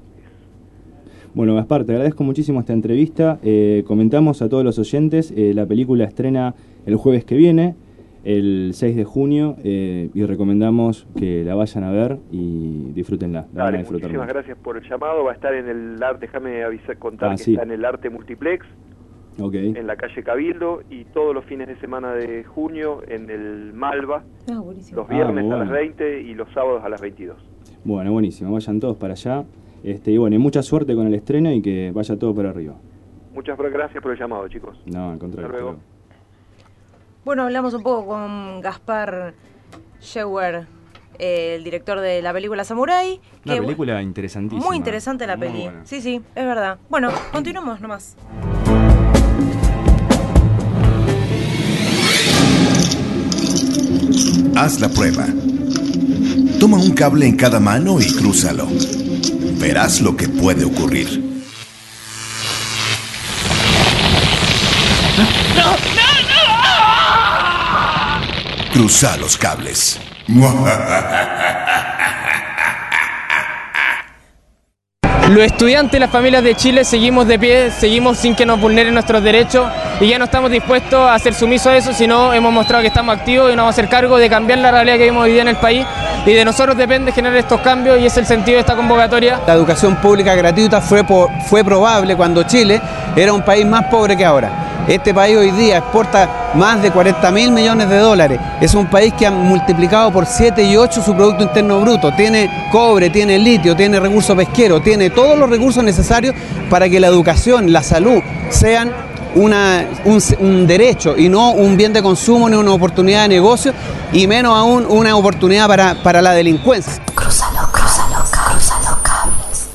Es... Bueno, Gaspar, te agradezco muchísimo esta entrevista. Eh, comentamos a todos los oyentes, eh, la película estrena el jueves que viene, el seis de junio, eh, y recomendamos que la vayan a ver y disfrútenla. La Dale, van a disfrutar muchísimas mucho. Gracias por el llamado. Va a estar en el arte, déjame avisar, contar ah, que sí. está en el Arte Multiplex. Okay. En la calle Cabildo, y todos los fines de semana de junio en el Malva, ah, los viernes ah, bueno. a las veinte y los sábados a las veintidós. Bueno, buenísimo, vayan todos para allá, este, y bueno, y mucha suerte con el estreno y que vaya todo para arriba. Muchas gracias por el llamado, chicos. No, al contrario. Hasta luego. Bueno, hablamos un poco con Gaspar Scheuer, eh, el director de la película Samurai. Una que, película interesantísima. Muy interesante la Muy peli. buena. Sí, sí, es verdad. Bueno, continuamos nomás. Haz la prueba. Toma un cable en cada mano y crúzalo. Verás lo que puede ocurrir. ¡No, no, no! Cruza los cables. Los estudiantes y las familias de Chile seguimos de pie, seguimos sin que nos vulneren nuestros derechos y ya no estamos dispuestos a ser sumisos a eso, sino hemos mostrado que estamos activos y nos vamos a hacer cargo de cambiar la realidad que vivimos hoy día en el país, y de nosotros depende generar estos cambios, y es el sentido de esta convocatoria. La educación pública gratuita fue, por, fue probable cuando Chile era un país más pobre que ahora. Este país hoy día exporta más de cuarenta mil millones de dólares. Es un país que ha multiplicado por siete y ocho su Producto Interno Bruto. Tiene cobre, tiene litio, tiene recursos pesqueros, tiene todos los recursos necesarios para que la educación, la salud sean una, un, un derecho y no un bien de consumo ni una oportunidad de negocio, y menos aún una oportunidad para, para la delincuencia. Crúzalo, crúzalo, crúzalo cables.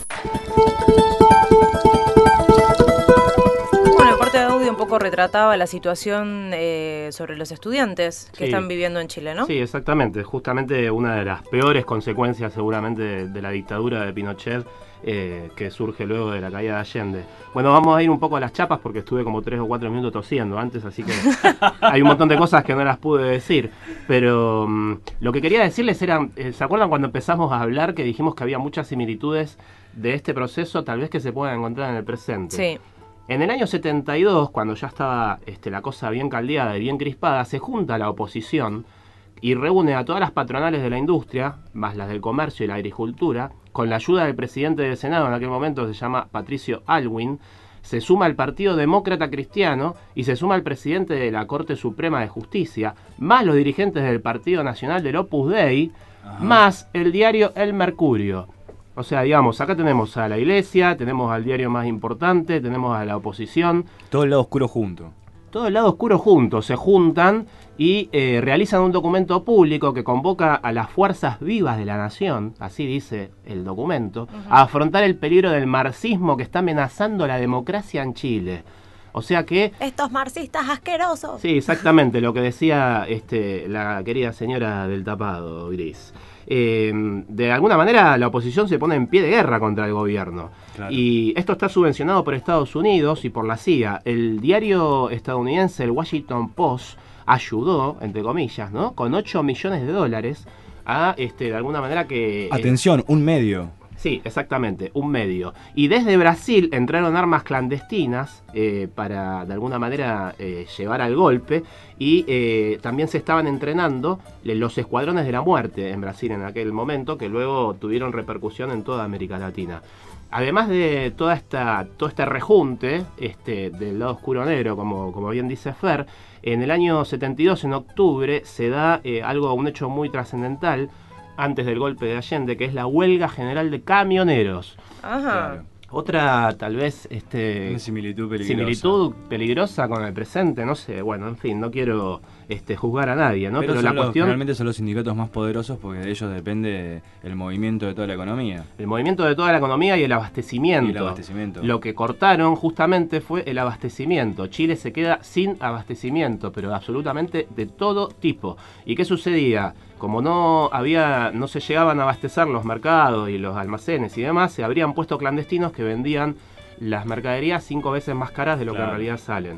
Bueno, el corte de audio un poco retrataba la situación eh, sobre los estudiantes que Sí. están viviendo en Chile, ¿no? Sí, exactamente. Justamente una de las peores consecuencias seguramente de, de la dictadura de Pinochet, eh, que surge luego de la caída de Allende. Bueno, vamos a ir un poco a las chapas porque estuve como tres o cuatro minutos tosiendo antes, así que hay un montón de cosas que no las pude decir. Pero um, lo que quería decirles era, eh, ¿se acuerdan cuando empezamos a hablar que dijimos que había muchas similitudes de este proceso tal vez que se puedan encontrar en el presente? Sí. En el año setenta y dos, cuando ya estaba este, la cosa bien caldeada y bien crispada, se junta la oposición y reúne a todas las patronales de la industria, más las del comercio y la agricultura, con la ayuda del presidente del Senado, en aquel momento se llama Patricio Aylwin, se suma el Partido Demócrata Cristiano y se suma el presidente de la Corte Suprema de Justicia, más los dirigentes del Partido Nacional del Opus Dei, Ajá. más el diario El Mercurio. O sea, digamos, acá tenemos a la iglesia, tenemos al diario más importante, tenemos a la oposición. Todo el lado oscuro junto. Todo el lado oscuro junto, se juntan y eh, realizan un documento público que convoca a las fuerzas vivas de la nación, así dice el documento, uh-huh. a afrontar el peligro del marxismo que está amenazando la democracia en Chile. O sea que... Estos marxistas asquerosos. Sí, exactamente, lo que decía este, la querida señora del tapado gris. Eh, de alguna manera la oposición se pone en pie de guerra contra el gobierno. Claro. Y esto está subvencionado por Estados Unidos y por la C I A. El diario estadounidense, el Washington Post, ayudó, entre comillas, ¿no? con ocho millones de dólares a, este, de alguna manera que... Atención, eh, un medio. Sí, exactamente, un medio. Y desde Brasil entraron armas clandestinas eh, para, de alguna manera, eh, llevar al golpe. Y eh, también se estaban entrenando los escuadrones de la muerte en Brasil en aquel momento, que luego tuvieron repercusión en toda América Latina. Además de toda esta, todo este rejunte este, del lado oscuro negro, como, como bien dice Fer, en el año setenta y dos, en octubre, se da eh, algo, un hecho muy trascendental, antes del golpe de Allende, que es la huelga general de camioneros. Ajá. Claro. Otra, tal vez, este, una similitud peligrosa. similitud peligrosa con el presente, no sé, bueno, en fin, no quiero este, juzgar a nadie, ¿no? Pero, Pero la la cuestión... Realmente son los sindicatos más poderosos porque de ellos depende el movimiento de toda la economía. El movimiento de toda la economía y el abastecimiento. Y el abastecimiento. Lo que cortaron justamente fue el abastecimiento. Chile se queda sin abastecimiento, pero absolutamente de todo tipo. ¿Y qué sucedía? Como no había, no se llegaban a abastecer los mercados y los almacenes y demás, se habrían puesto clandestinos que vendían las mercaderías cinco veces más caras de lo claro. que en realidad salen.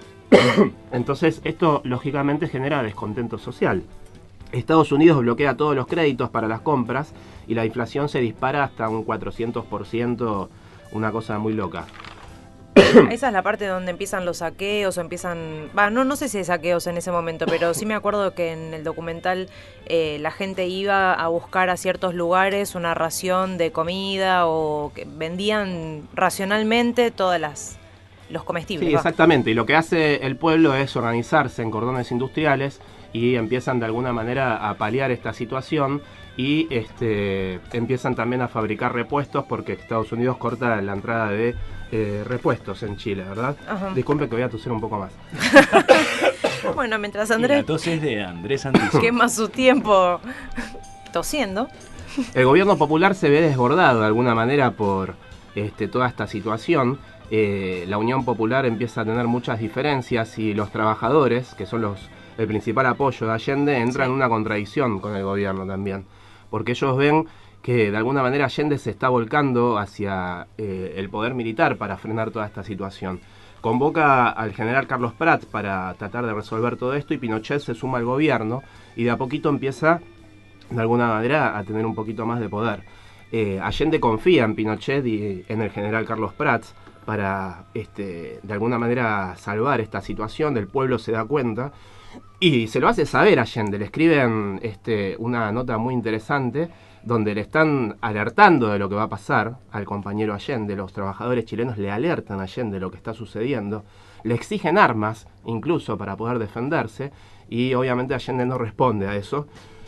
Entonces esto lógicamente genera descontento social. Estados Unidos bloquea todos los créditos para las compras y la inflación se dispara hasta un cuatrocientos por ciento, una cosa muy loca. Esa es la parte donde empiezan los saqueos o empiezan... Va, no, no sé si hay saqueos en ese momento, pero sí me acuerdo que en el documental eh, la gente iba a buscar a ciertos lugares una ración de comida o que vendían racionalmente todas las los comestibles. Sí, va. exactamente. Y lo que hace el pueblo es organizarse en cordones industriales y empiezan de alguna manera a paliar esta situación y este, empiezan también a fabricar repuestos porque Estados Unidos corta la entrada de... Eh, repuestos en Chile, ¿verdad? Ajá. Disculpe que voy a toser un poco más. Bueno, mientras Y Andrés la tos es de Andrés Santísimo. quema su tiempo tosiendo. El gobierno popular se ve desbordado de alguna manera por este, toda esta situación. Eh, la Unión Popular empieza a tener muchas diferencias y los trabajadores, que son los el principal apoyo de Allende, entran en una contradicción con el gobierno también. Porque ellos ven que de alguna manera Allende se está volcando hacia eh, el poder militar para frenar toda esta situación. Convoca al general Carlos Prats para tratar de resolver todo esto y Pinochet se suma al gobierno y de a poquito empieza de alguna manera a tener un poquito más de poder. Eh, Allende confía en Pinochet y en el general Carlos Prats para este, de alguna manera salvar esta situación, el pueblo se da cuenta y se lo hace saber a Allende, le escriben este, una nota muy interesante donde le están alertando de lo que va a pasar al compañero Allende, los trabajadores chilenos le alertan a Allende de lo que está sucediendo, le exigen armas incluso para poder defenderse y obviamente Allende no responde a eso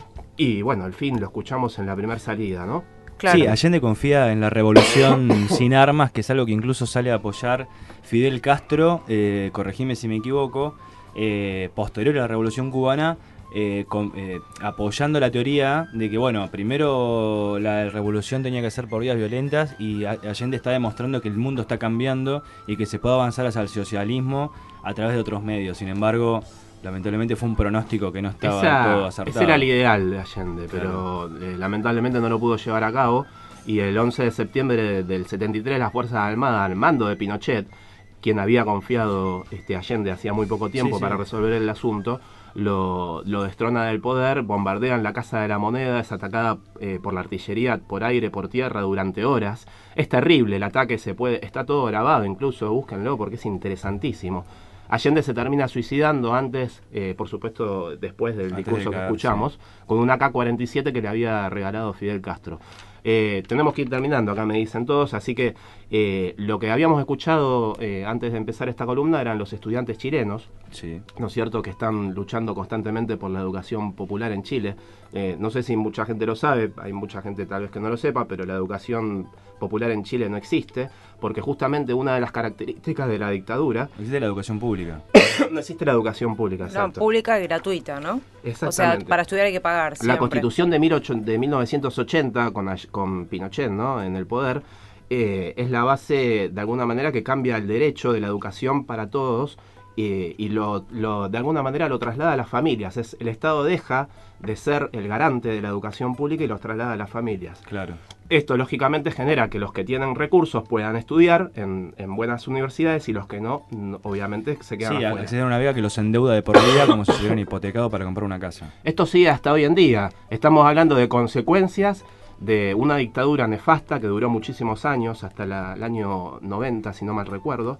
y bueno, al fin lo escuchamos en la primera salida, ¿no? Claro. Sí, Allende confía en la revolución sin armas, que es algo que incluso sale a apoyar Fidel Castro, eh, corregime si me equivoco, eh, posterior a la revolución cubana, eh, con, eh, apoyando la teoría de que, bueno, primero la revolución tenía que ser por vías violentas y Allende está demostrando que el mundo está cambiando y que se puede avanzar hacia el socialismo a través de otros medios. Sin embargo, lamentablemente fue un pronóstico que no estaba Esa, todo acertado. Ese era el ideal de Allende, Claro. pero eh, lamentablemente no lo pudo llevar a cabo y el once de septiembre del setenta y tres las Fuerzas Armadas al mando de Pinochet, quien había confiado este, Allende hacía muy poco tiempo Sí, sí. para resolver el asunto, lo, lo destrona del poder, bombardean la Casa de la Moneda, es atacada eh, por la artillería por aire, por tierra durante horas. Es terrible, el ataque se puede, está todo grabado incluso, búsquenlo porque es interesantísimo. Allende se termina suicidando antes, eh, por supuesto, después del Antes discurso de que caer, escuchamos, sí. con una A K cuarenta y siete que le había regalado Fidel Castro. Eh, tenemos que ir terminando, acá me dicen todos, así que eh, lo que habíamos escuchado eh, antes de empezar esta columna eran los estudiantes chilenos, Sí. ¿no es cierto?, que están luchando constantemente por la educación popular en Chile. Eh, no sé si mucha gente lo sabe, hay mucha gente tal vez que no lo sepa, pero la educación popular en Chile no existe, porque justamente una de las características de la dictadura... Existe la educación pública. No existe la educación pública, No, exacto. pública y gratuita, ¿no? O sea, Exactamente. para estudiar hay que pagar La siempre. Constitución de, mil ocho, de mil novecientos ochenta, con, con Pinochet, ¿no?, en el poder, eh, es la base, de alguna manera, que cambia el derecho de la educación para todos eh, y lo, lo, de alguna manera lo traslada a las familias. Es, el Estado deja de ser el garante de la educación pública y los traslada a las familias. Claro. Esto, lógicamente, genera que los que tienen recursos puedan estudiar en, en buenas universidades y los que no, no obviamente, se quedan Sí, afuera. acceder a una beca que los endeuda de por vida como si se hubieran hipotecado para comprar una casa. Esto sigue hasta hoy en día. Estamos hablando de consecuencias de una dictadura nefasta que duró muchísimos años, hasta la, el año noventa, si no mal recuerdo,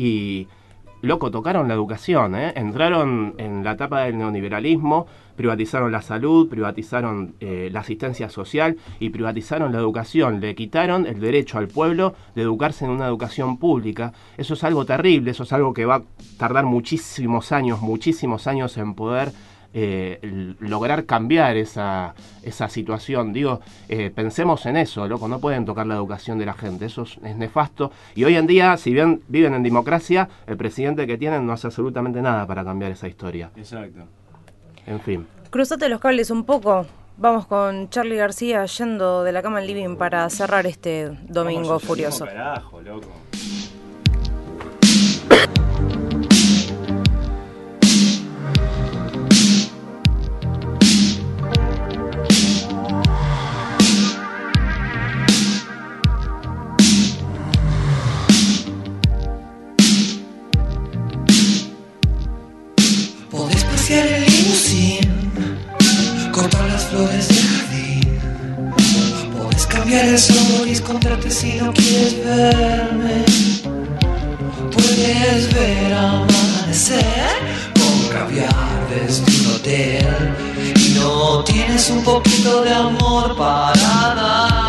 y, loco, tocaron la educación, ¿eh? Entraron en la etapa del neoliberalismo, privatizaron la salud, privatizaron eh, la asistencia social y privatizaron la educación. Le quitaron el derecho al pueblo de educarse en una educación pública. Eso es algo terrible, eso es algo que va a tardar muchísimos años, muchísimos años en poder eh, lograr cambiar esa, esa situación. Digo, eh, pensemos en eso, loco, no pueden tocar la educación de la gente, eso es, es nefasto. Y hoy en día, si bien viven en democracia, el presidente que tienen no hace absolutamente nada para cambiar esa historia. Exacto. En fin. Cruzate los cables un poco. Vamos con Charly García yendo de la cama al living para cerrar este domingo Vamos, furioso. Carajo, loco. Podés pasear el limusín, cortar las flores del jardín. Podés cambiar el sol y esconderte si no quieres verme. Puedes ver amanecer con caviar desde un hotel. Y no tienes un poquito de amor para dar.